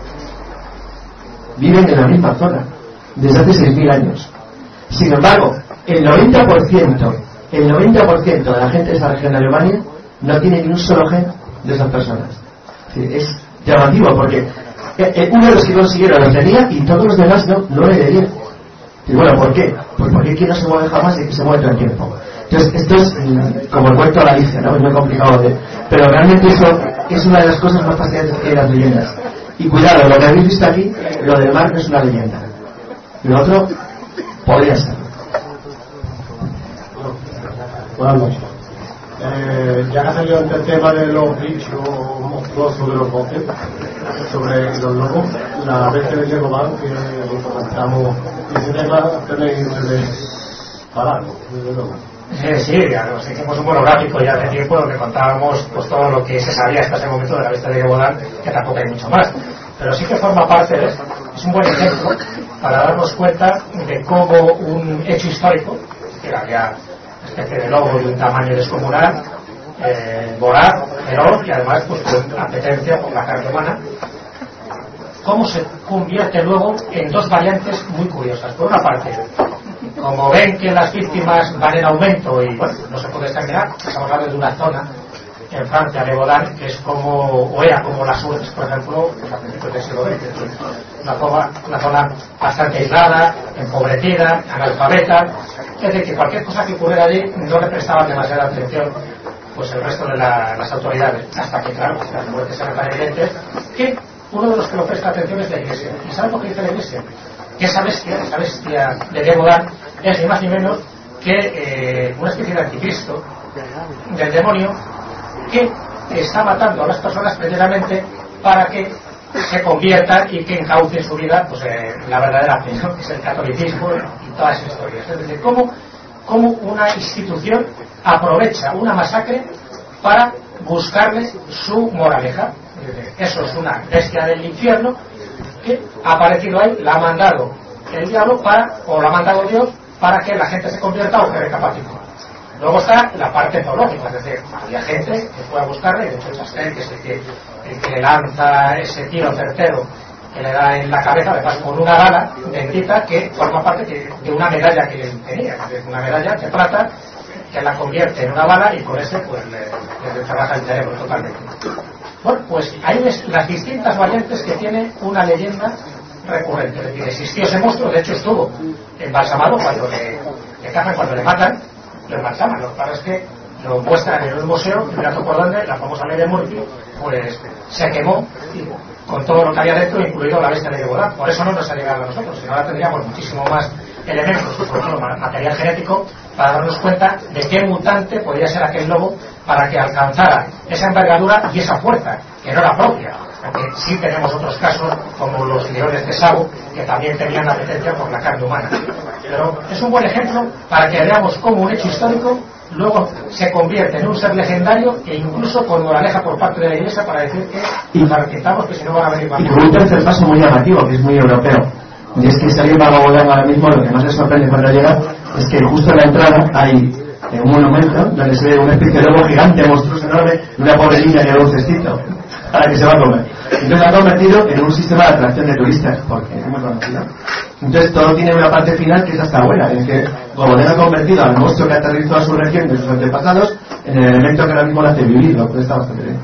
Viven en la misma zona desde hace 6.000 años. Sin embargo, el 90% de la gente de esa región de Alemania no tiene ni un solo gen de esas personas. Es llamativo porque uno de los que consiguieron lo tenía y todos los demás no le debían. Y bueno, ¿por qué? Pues porque aquí no se mueve jamás y que se mueve todo el tiempo. Entonces, esto es como el cuento de la Alicia, ¿no? Es muy complicado pero realmente eso es una de las cosas más fascinantes que hay en las leyendas. Y cuidado, lo que habéis visto aquí, lo del mar no es una leyenda. Lo otro podría ser. Buenas noches. Ya que ha salido el tema de los bichos monstruosos de los bosques, sobre los lobos, la vez que de Yegoban, que lo comentamos, ese tema tenéis para algo, desde luego. Sí, nos hicimos un monográfico ya hace tiempo donde contábamos pues todo lo que se sabía hasta ese momento de la bestia de Yegoban, que tampoco hay mucho más. Pero sí que forma parte de esto. Es un buen ejemplo para darnos cuenta de cómo un hecho histórico, que había una especie de lobo de un tamaño descomunal, voraz, feroz y además pues con apetencia por la carne humana, cómo se convierte luego en dos variantes muy curiosas. Por una parte, como ven que las víctimas van en aumento y bueno, no se puede exterminar, estamos hablando de una zona en Francia, de Godin, que es como, o era como la Suez, por ejemplo, a principios del siglo XX, una zona bastante aislada, empobrecida, analfabeta, es decir, que cualquier cosa que ocurriera allí no le prestaban demasiada atención pues el resto de las autoridades, hasta que claro, las muertes eran tan evidentes que uno de los que lo presta atención es la Iglesia. ¿Y saben lo que dice la Iglesia? Que esa bestia de Godin es ni más ni menos que una especie de anticristo del demonio que está matando a las personas precisamente para que se conviertan y que encaucen su vida pues la verdadera fe, ¿no? Que es el catolicismo y todas esas historias. Es decir, cómo una institución aprovecha una masacre para buscarle su moraleja. Eso es una bestia del infierno que ha aparecido ahí, la ha mandado el diablo o la ha mandado Dios para que la gente se convierta o que recapacite. Luego está la parte zoológica, es decir, había gente que fue a buscarle, de hecho Chastel, que es el que lanza ese tiro certero que le da en la cabeza, además con una bala bendita que forma parte de una medalla que él tenía, una medalla de plata que la convierte en una bala y con ese pues le trabaja el cerebro totalmente. Bueno, pues ahí ves las distintas variantes que tiene una leyenda recurrente. Es decir, existió ese monstruo, de hecho estuvo embalsamado cuando le cazan, cuando le matan, lo embalsaman. Lo que pasa es que lo muestran en un museo, y mirando por donde, la famosa ley de Murphy, pues se quemó con todo lo que había dentro, incluido la bestia de Godin. Por eso no nos ha llegado a nosotros, sino ahora tendríamos muchísimo más elementos, sobre todo material genético, para darnos cuenta de qué mutante podría ser aquel lobo para que alcanzara esa envergadura y esa fuerza, que no era propia. Porque sí tenemos otros casos, como los leones de Sabo, que también tenían apetencia por la carne humana. Pero es un buen ejemplo para que veamos cómo un hecho histórico luego se convierte en un ser legendario e incluso con moraleja por parte de la Iglesia para decir que nos arrepintamos, que si no van a venir más. Y con un tercer paso muy llamativo, que es muy europeo. Y es que si alguien va a Godin ahora mismo, lo que más le sorprende cuando llega es que justo en la entrada hay un monumento donde se ve una especie de lobo gigante, monstruoso, enorme, y una pobre niña que lleva un cestito a la que se va a comer. Entonces lo ha convertido en un sistema de atracción de turistas, porque es muy conocido. Entonces todo tiene una parte final que es hasta buena, en que Godin ha convertido al monstruo que aterrizó a su región de sus antepasados en el elemento que ahora mismo le hace vivir, lo que está bastante bien.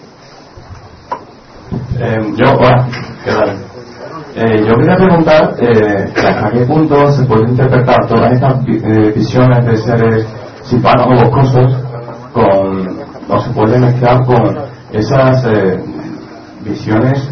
Hola, ¿qué tal? Yo quería preguntar a qué punto se puede interpretar todas estas visiones de seres simpanos o boscosos o se puede mezclar con esas visiones,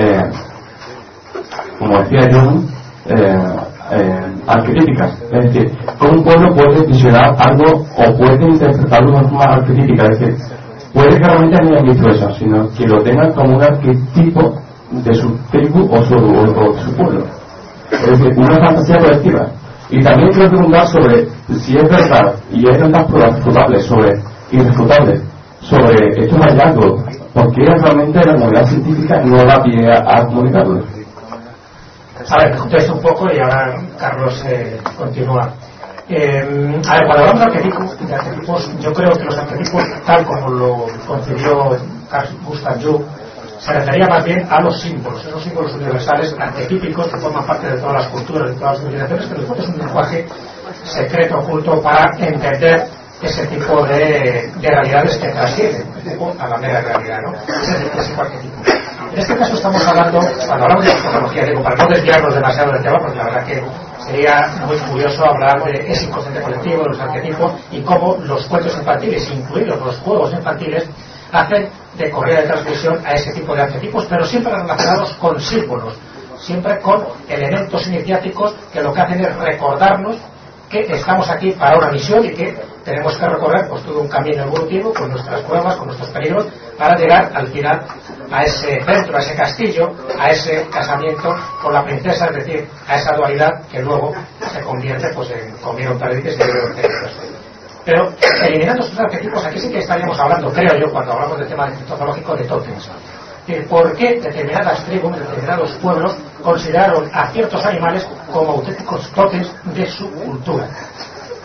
como decía John, arquetípicas. Es decir, cómo un pueblo puede visionar algo o puede interpretarlo de una forma arquetípica. Es decir, puede que realmente no hayan visto eso, sino que lo tengan como un arquetipo de su tribu o de su pueblo. Es decir, una fantasía colectiva. Y también quiero preguntar sobre si es verdad y hay tantas pruebas refutables irrefutables sobre estos hallazgos, ¿por qué realmente la comunidad científica no da pie a comunicarlo? A ver, contesto un poco y ahora Carlos continúa. A ver, cuando hablamos de arquetipos, yo creo que los arquetipos, tal como lo concibió Carl Gustav Jung, se refería más bien a los símbolos, esos símbolos universales arquetípicos que forman parte de todas las culturas, de todas las civilizaciones, pero después es un lenguaje secreto, oculto, para entender ese tipo de realidades que trascienden a la mera realidad, ¿no? Ese arquetipo. En este caso estamos hablando, cuando hablamos de psicología, digo, para no desviarnos demasiado del tema, porque la verdad que sería muy curioso hablar de ese inconsciente colectivo, de los arquetipos y cómo los cuentos infantiles, incluidos los juegos infantiles, hacen de correa de transmisión a ese tipo de arquetipos, pero siempre relacionados con símbolos, siempre con elementos iniciáticos que lo que hacen es recordarnos que estamos aquí para una misión y que tenemos que recorrer pues todo un camino evolutivo con nuestras pruebas, con nuestros peligros, para llegar al final a ese centro, a ese castillo, a ese casamiento con la princesa, es decir, a esa dualidad que luego se convierte pues en comieron perdices y vivieron perdices. Pero eliminando estos arquetipos, aquí sí que estaríamos hablando, creo yo, cuando hablamos del tema criptozoológico, de tótems. ¿Por qué determinadas tribus, determinados pueblos consideraron a ciertos animales como auténticos tótems de su cultura?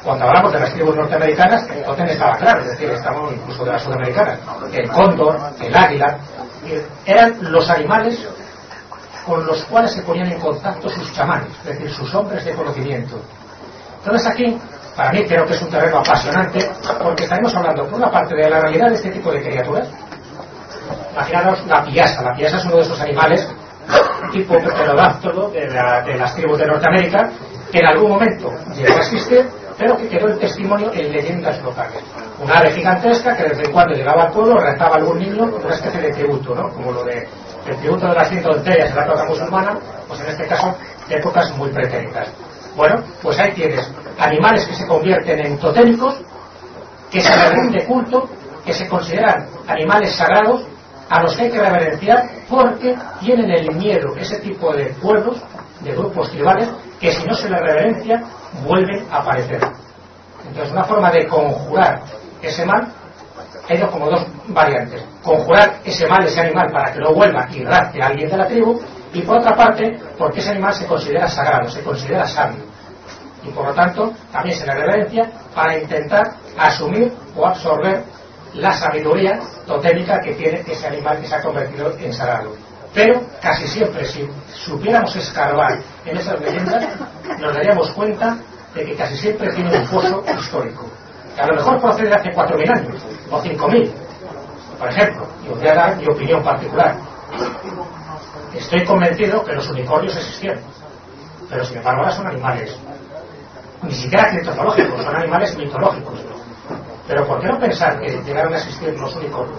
Cuando hablamos de las tribus norteamericanas, el tótem estaba claro, es decir, estamos incluso de las sudamericanas. El cóndor, el águila, eran los animales con los cuales se ponían en contacto sus chamanes, es decir, sus hombres de conocimiento. Entonces aquí, para mí creo que es un terreno apasionante, porque estaremos hablando por una parte de la realidad de este tipo de criaturas. Imaginaros la piasa. La piasa es uno de esos animales tipo pterodáctilo de las tribus de Norteamérica, que en algún momento llegó a existir, pero que quedó el testimonio en leyendas locales. Una ave gigantesca que de vez en cuando llegaba al pueblo, rezaba a algún niño, una especie de tributo, ¿no? Como lo de el tributo de las 100 doncellas en la época musulmana, pues en este caso de épocas muy pretéritas. Bueno, pues ahí tienes animales que se convierten en totémicos, que se les rinde culto, que se consideran animales sagrados, a los que hay que reverenciar porque tienen el miedo, ese tipo de pueblos, de grupos tribales, que si no se les reverencia vuelven a aparecer. Entonces una forma de conjurar ese mal, hay como dos variantes: conjurar ese mal, ese animal, para que no vuelva y rapte a alguien de la tribu, y por otra parte porque ese animal se considera sagrado, se considera sabio, y por lo tanto también se le reverencia para intentar asumir o absorber la sabiduría totémica que tiene ese animal que se ha convertido en sagrado. Pero casi siempre, si supiéramos escarbar en esas leyendas, nos daríamos cuenta de que casi siempre tiene un foso histórico, que a lo mejor procede de hace 4.000 años o 5.000. Por ejemplo, y os voy a dar mi opinión particular, estoy convencido que los unicornios existieron, pero sin embargo ahora son animales ni siquiera criptozoológicos, son animales mitológicos. Pero ¿por qué no pensar que llegaron a existir los unicornios?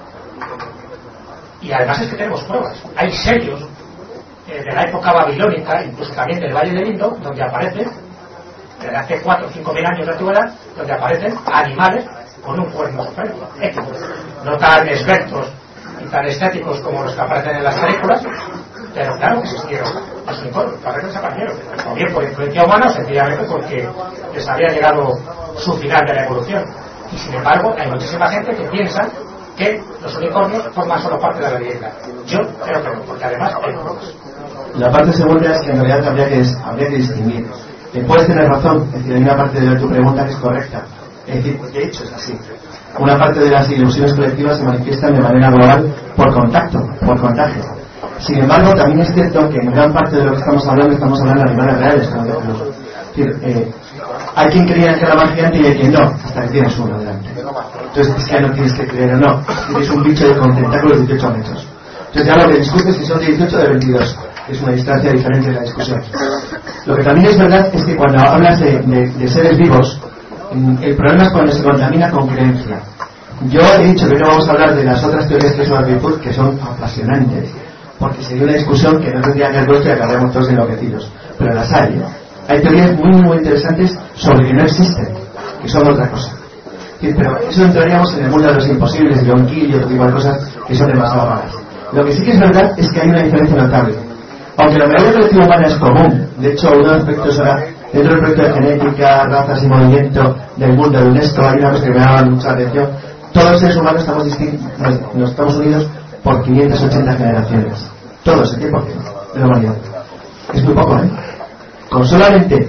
Y además es que tenemos pruebas. Hay sellos de la época babilónica, incluso también del Valle del Indo, donde aparecen, desde hace 4 o 5.000 años de antigüedad, donde aparecen animales con un cuerno superior, no tan esbeltos y tan estéticos como los que aparecen en las películas, pero claro que existieron los unicornios, para que desaparecieron, o bien por influencia humana o sencillamente porque les había llegado su final de la evolución. Y sin embargo hay muchísima gente que piensa que los unicornios forman solo parte de la leyenda. Yo creo que no, porque además hay pruebas. La parte segunda es que en realidad habría que distinguir. Puedes tener razón, es decir, hay una parte de tu pregunta que es correcta, es decir, de hecho es así. Una parte de las ilusiones colectivas se manifiestan de manera global por contacto, por contagio. Sin embargo, también es cierto que en gran parte de lo que estamos hablando de animales reales, ¿no? Es decir, hay quien creía que era más gigante y hay quien no, hasta que tienes uno delante. Entonces ya no tienes que creer o no, tienes un bicho con tentáculos de 18 metros. Entonces ya lo que discutes si son de 18 o de 22, es una distancia diferente de la discusión. Lo que también es verdad es que cuando hablas de seres vivos, el problema es cuando se contamina con creencia. Yo he dicho que no vamos a hablar de las otras teorías que son la virtud, que son apasionantes, porque sería una discusión que no tendría que haber puesto y acabaríamos todos enloquecidos, pero las hay, ¿no? Hay teorías muy interesantes sobre que no existen, que son otra cosa. Sí, pero eso entraríamos en el mundo de los imposibles, de John Keel y otro tipo de cosas que son demasiado raras. Lo que sí que es verdad es que hay una diferencia notable. Aunque la memoria colectiva humana es común, de hecho uno de los aspectos ahora, dentro del proyecto de genética, razas y movimiento del mundo de UNESCO, hay una cosa que me llama mucha atención: todos los seres humanos nos estamos unidos por 580 generaciones. Todos, el 100% de la humanidad. Es muy poco, ¿eh? Con solamente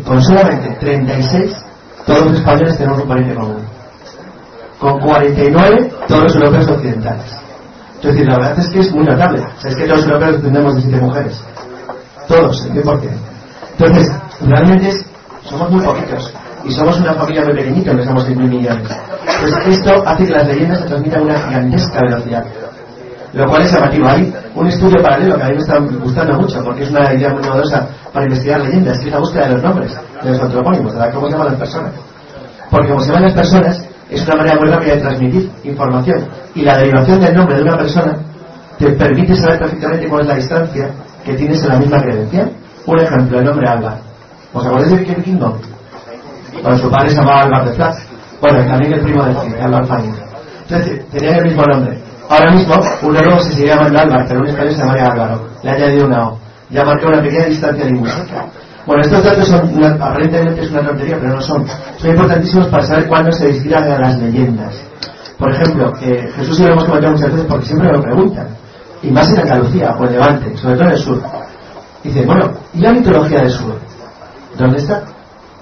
36, todos los españoles tenemos un pariente común. Con 49, todos los europeos occidentales. Es decir, la verdad es que es muy notable. O sea, es que todos los europeos descendemos de 7 mujeres. Todos, el 100%. Entonces, realmente somos muy poquitos. Y somos una familia muy pequeñita, que somos 100.000 millones. Pues esto hace que las leyendas se transmitan a una gigantesca velocidad. Lo cual es llamativo. Hay un estudio paralelo que a mí me está gustando mucho, porque es una idea muy novedosa para investigar leyendas, que es la búsqueda de los nombres, de los antropónimos, de cómo se llaman las personas. Porque como se llaman las personas, es una manera muy rápida de transmitir información. Y la derivación del nombre de una persona te permite saber perfectamente cuál es la distancia que tienes en la misma credencial. Un ejemplo, el nombre Álvar. ¿Os acordáis de Viking Vikingo? Bueno, su padre se llamaba Álvar de Flash. Bueno, también el primo del Cid, Álvar Fáñez. Entonces, tenían el mismo nombre. Ahora mismo, uno nuevo se sigue llamando Álvar, pero un español se llamaría Álvaro. Le ha añadido una O. Ya marcó una pequeña distancia lingüística. Bueno, estos datos son, aparentemente es una tontería, pero no son. Son importantísimos para saber cuándo se distinguen las leyendas. Por ejemplo, Jesús y lo hemos comentado muchas veces porque siempre me lo preguntan. Y más en Andalucía o en Levante, sobre todo en el sur. Dice, bueno, ¿y la mitología del sur? ¿Dónde está?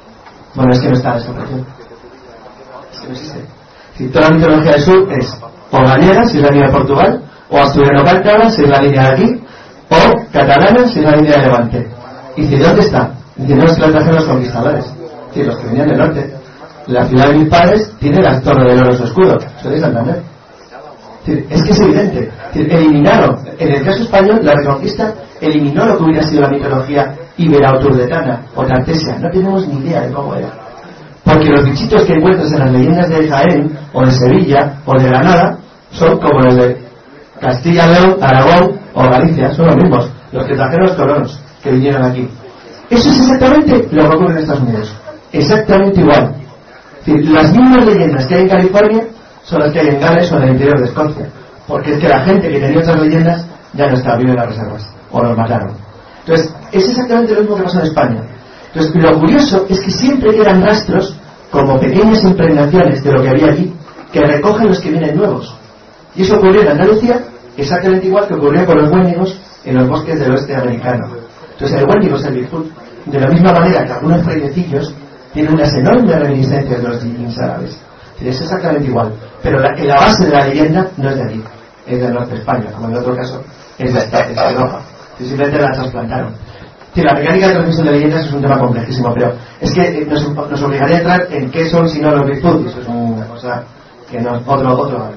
Bueno, es que no está esa operación. Es que no existe. Si toda la mitología del sur es o gallega, si es la línea de Portugal, o asturiano-cántabra, si es la línea de aquí, o catalana, si es la línea de Levante. Y si ¿dónde está? Dice, no, es que lo trajeron los conquistadores. Es decir, los que venían del norte. La ciudad de mis padres tiene la torre del oro en su escudo. ¿Eso de Santander? Es que es evidente. Eliminaron, en el caso español, la Reconquista eliminó lo que hubiera sido la mitología ibero-turdetana o tartesia. No tenemos ni idea de cómo era. Porque los bichitos que encuentras en las leyendas de Jaén, o de Sevilla, o de Granada, son como los de Castilla, León, Aragón o Galicia. Son los mismos, los que trajeron los colonos que vinieron aquí. Eso es exactamente lo que ocurre en Estados Unidos. Exactamente igual. Es decir, las mismas leyendas que hay en California son las que hay en Gales o en el interior de Escocia, porque es que la gente que tenía otras leyendas ya no está, vive en las reservas o los mataron. Entonces es exactamente lo mismo que pasó en España. Entonces lo curioso es que siempre quedan rastros como pequeñas impregnaciones de lo que había aquí que recogen los que vienen nuevos, y eso ocurrió en Andalucía exactamente igual que ocurrió con los Wendigos en los bosques del oeste americano. Entonces el Wendigo es el Bigfoot, de la misma manera que algunos frailecillos tienen unas enormes reminiscencias de los Jinns árabes. Es exactamente igual, pero la base de la leyenda no es de aquí, es del norte de España, como en el otro caso es de Europa. Simplemente la trasplantaron. La mecánica de transmisión de leyendas es un tema complejísimo, pero es que nos obligaría a entrar en qué son si no los Bigfoot, y eso es una cosa que no otro.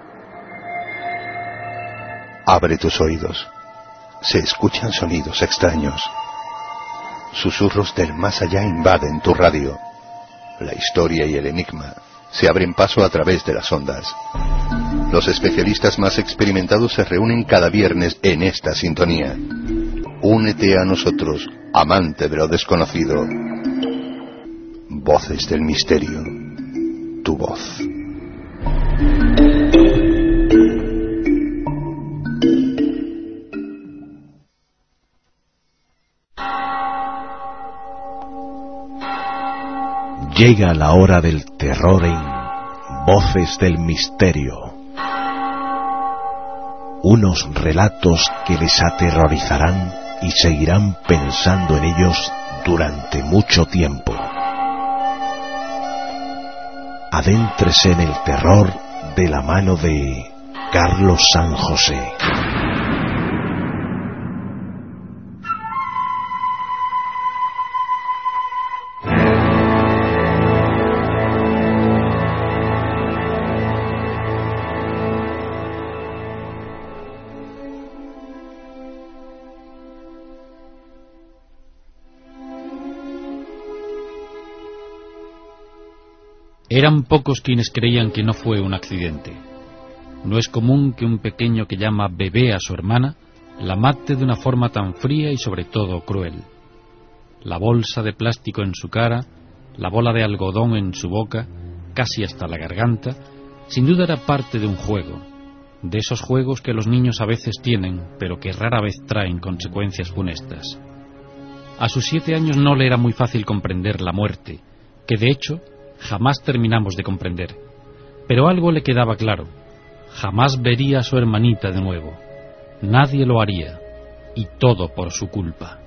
Abre tus oídos. Se escuchan sonidos extraños. Susurros del más allá invaden tu radio. La historia y el enigma se abren paso a través de las ondas. Los especialistas más experimentados se reúnen cada viernes en esta sintonía. Únete a nosotros, amante de lo desconocido. Voces del misterio. Tu voz. Llega la hora del terror en Voces del Misterio. Unos relatos que les aterrorizarán y seguirán pensando en ellos durante mucho tiempo. Adéntrese en el terror de la mano de Carlos San José. Eran pocos quienes creían que no fue un accidente. No es común que un pequeño que llama bebé a su hermana la mate de una forma tan fría y sobre todo cruel. La bolsa de plástico en su cara, la bola de algodón en su boca, casi hasta la garganta, sin duda era parte de un juego, de esos juegos que los niños a veces tienen, pero que rara vez traen consecuencias funestas. A sus 7 años no le era muy fácil comprender la muerte, que de hecho jamás terminamos de comprender, pero algo le quedaba claro: jamás vería a su hermanita de nuevo, nadie lo haría, y todo por su culpa.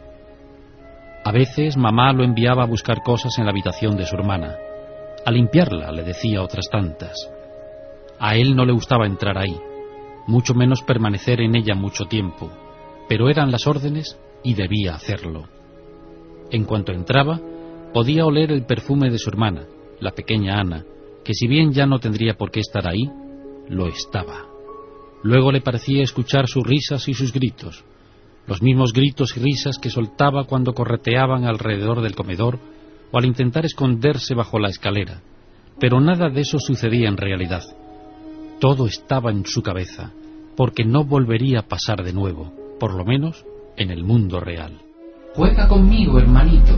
A veces mamá lo enviaba a buscar cosas en la habitación de su hermana, a limpiarla, le decía otras tantas. A él no le gustaba entrar ahí, mucho menos permanecer en ella mucho tiempo, pero eran las órdenes y debía hacerlo. En cuanto entraba, podía oler el perfume de su hermana, la pequeña Ana, que si bien ya no tendría por qué estar ahí, lo estaba. Luego le parecía escuchar sus risas y sus gritos, los mismos gritos y risas que soltaba cuando correteaban alrededor del comedor o al intentar esconderse bajo la escalera, pero nada de eso sucedía en realidad. Todo estaba en su cabeza, porque no volvería a pasar de nuevo, por lo menos en el mundo real. Juega conmigo, hermanito.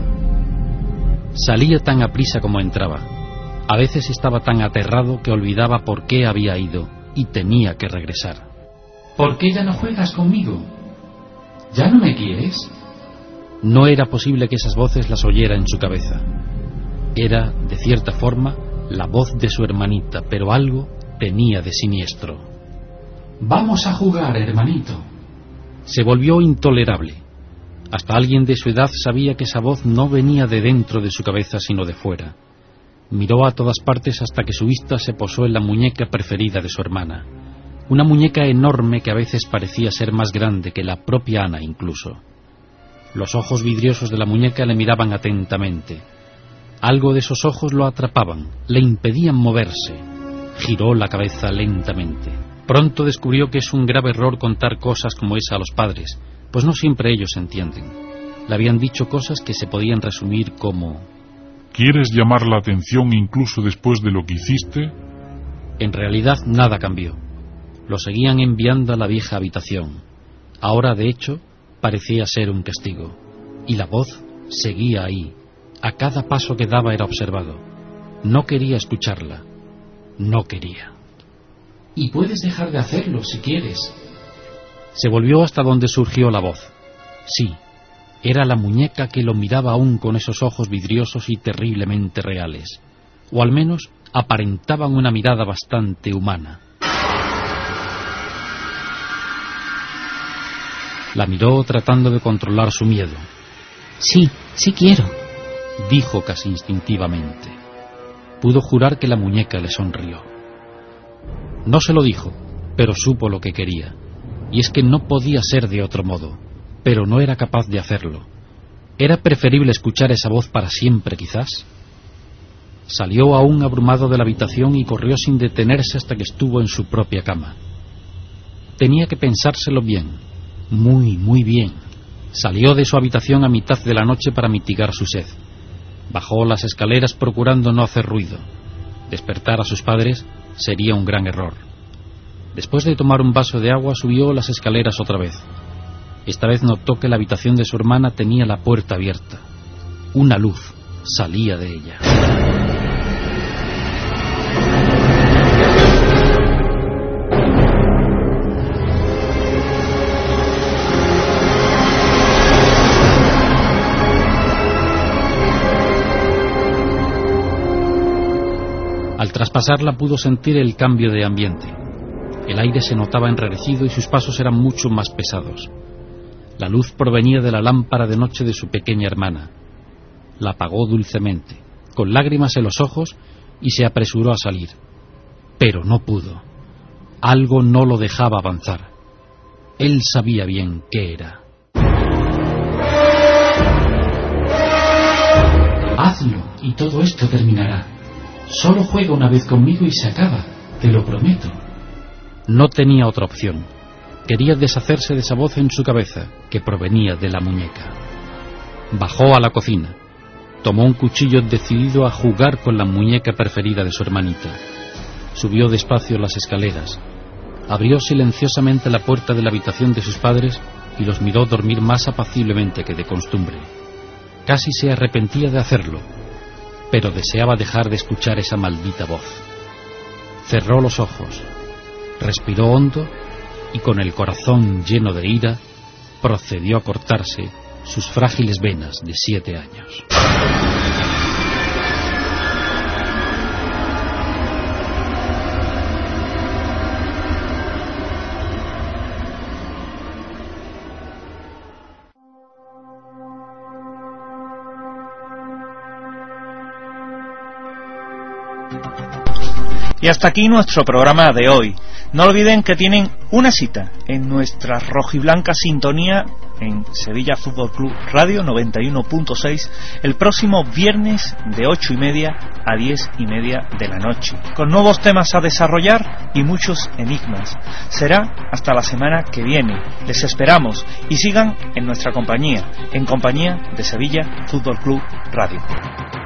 Salía tan aprisa como entraba. A veces estaba tan aterrado que olvidaba por qué había ido y tenía que regresar. ¿Por qué ya no juegas conmigo? ¿Ya no me quieres? No era posible que esas voces las oyera en su cabeza. Era, de cierta forma, la voz de su hermanita, pero algo tenía de siniestro. Vamos a jugar, hermanito. Se volvió intolerable. Hasta alguien de su edad sabía que esa voz no venía de dentro de su cabeza sino de fuera. Miró a todas partes hasta que su vista se posó en la muñeca preferida de su hermana, una muñeca enorme que a veces parecía ser más grande que la propia Ana incluso. Los ojos vidriosos de la muñeca le miraban atentamente. Algo de esos ojos lo atrapaban, le impedían moverse. Giró la cabeza lentamente. Pronto descubrió que es un grave error contar cosas como esa a los padres, pues no siempre ellos entienden. Le habían dicho cosas que se podían resumir como: ¿quieres llamar la atención incluso después de lo que hiciste? En realidad nada cambió. Lo seguían enviando a la vieja habitación. Ahora, de hecho, parecía ser un castigo. Y la voz seguía ahí. A cada paso que daba era observado. No quería escucharla. No quería. Y puedes dejar de hacerlo si quieres. Se volvió hasta donde surgió la voz. Sí, era la muñeca que lo miraba aún con esos ojos vidriosos y terriblemente reales. O al menos aparentaban una mirada bastante humana. La miró tratando de controlar su miedo. Sí, sí quiero, dijo casi instintivamente. Pudo jurar que la muñeca le sonrió. No se lo dijo, pero supo lo que quería. Y es que no podía ser de otro modo, pero no era capaz de hacerlo. ¿Era preferible escuchar esa voz para siempre, quizás? Salió aún abrumado de la habitación y corrió sin detenerse hasta que estuvo en su propia cama. Tenía que pensárselo bien. Muy, muy bien. Salió de su habitación a mitad de la noche para mitigar su sed. Bajó las escaleras procurando no hacer ruido. Despertar a sus padres sería un gran error. Después de tomar un vaso de agua, subió las escaleras otra vez. Esta vez notó que la habitación de su hermana tenía la puerta abierta. Una luz salía de ella. Al traspasarla pudo sentir el cambio de ambiente. El aire se notaba enrarecido y sus pasos eran mucho más pesados. La luz provenía de la lámpara de noche de su pequeña hermana. La apagó dulcemente, con lágrimas en los ojos, y se apresuró a salir. Pero no pudo. Algo no lo dejaba avanzar. Él sabía bien qué era. Hazlo y todo esto terminará. Solo juega una vez conmigo y se acaba, te lo prometo. No tenía otra opción. Quería deshacerse de esa voz en su cabeza, que provenía de la muñeca. Bajó a la cocina. Tomó un cuchillo decidido a jugar con la muñeca preferida de su hermanita. Subió despacio las escaleras. Abrió silenciosamente la puerta de la habitación de sus padres y los miró dormir más apaciblemente que de costumbre. Casi se arrepentía de hacerlo, pero deseaba dejar de escuchar esa maldita voz. Cerró los ojos, respiró hondo y con el corazón lleno de ira procedió a cortarse sus frágiles venas de 7 años. Y hasta aquí nuestro programa de hoy. No olviden que tienen una cita en nuestra rojiblanca sintonía en Sevilla Fútbol Club Radio 91.6 el próximo viernes de 8:30 a 10:30 de la noche, con nuevos temas a desarrollar y muchos enigmas. Será hasta la semana que viene. Les esperamos y sigan en nuestra compañía, en compañía de Sevilla Fútbol Club Radio.